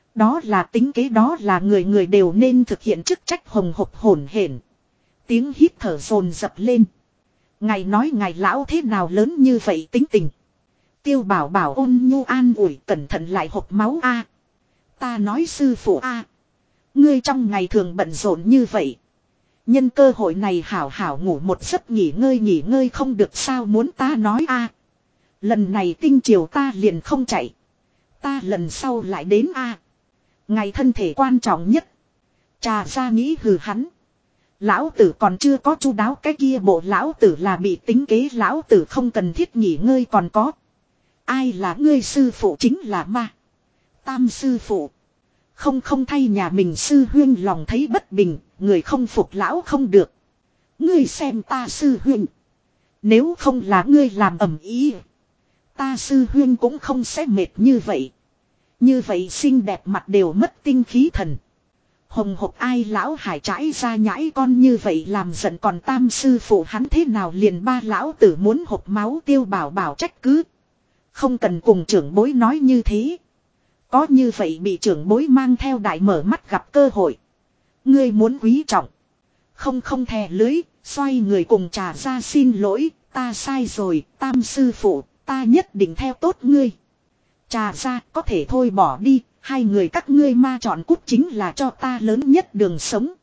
Đó là tính kế, đó là người người đều nên thực hiện chức trách. Hồng hộc hổn hển. Tiếng hít thở dồn dập lên. Ngài nói ngài lão thế nào lớn như vậy tính tình. Tiêu Bảo Bảo ôn nhu an ủi, cẩn thận lại hộc máu a. Ta nói sư phụ a, ngươi trong ngày thường bận rộn như vậy. Nhân cơ hội này hảo hảo ngủ một giấc nghỉ ngơi không được sao, muốn ta nói a. Lần này tinh chiều ta liền không chạy. Ta lần sau lại đến a. Ngày thân thể quan trọng nhất. Trà ra nghĩ hừ hắn. Lão tử còn chưa có chu đáo cái kia bộ, lão tử là bị tính kế, lão tử không cần thiết nghỉ ngơi còn có. Ai là ngươi sư phụ chính là ma. Tam sư phụ. Không thay nhà mình sư huyên lòng thấy bất bình, người không phục lão không được. Ngươi xem ta sư huyên. Nếu không là ngươi làm ầm ý, ta sư huyên cũng không sẽ mệt như vậy. Như vậy xinh đẹp mặt đều mất tinh khí thần. Hồng hộc ai lão hải trãi ra nhãi con như vậy làm giận, còn tam sư phụ hắn thế nào liền ba lão tử muốn hộc máu. Tiêu Bảo Bảo trách cứ. Không cần cùng trưởng bối nói như thế. Có như vậy bị trưởng bối mang theo đại mở mắt gặp cơ hội. Ngươi muốn quý trọng. Không thè lưới, xoay người cùng Trà ra xin lỗi, ta sai rồi, tam sư phụ, ta nhất định theo tốt ngươi. Trà ra có thể thôi bỏ đi, hai người các ngươi ma chọn cút chính là cho ta lớn nhất đường sống.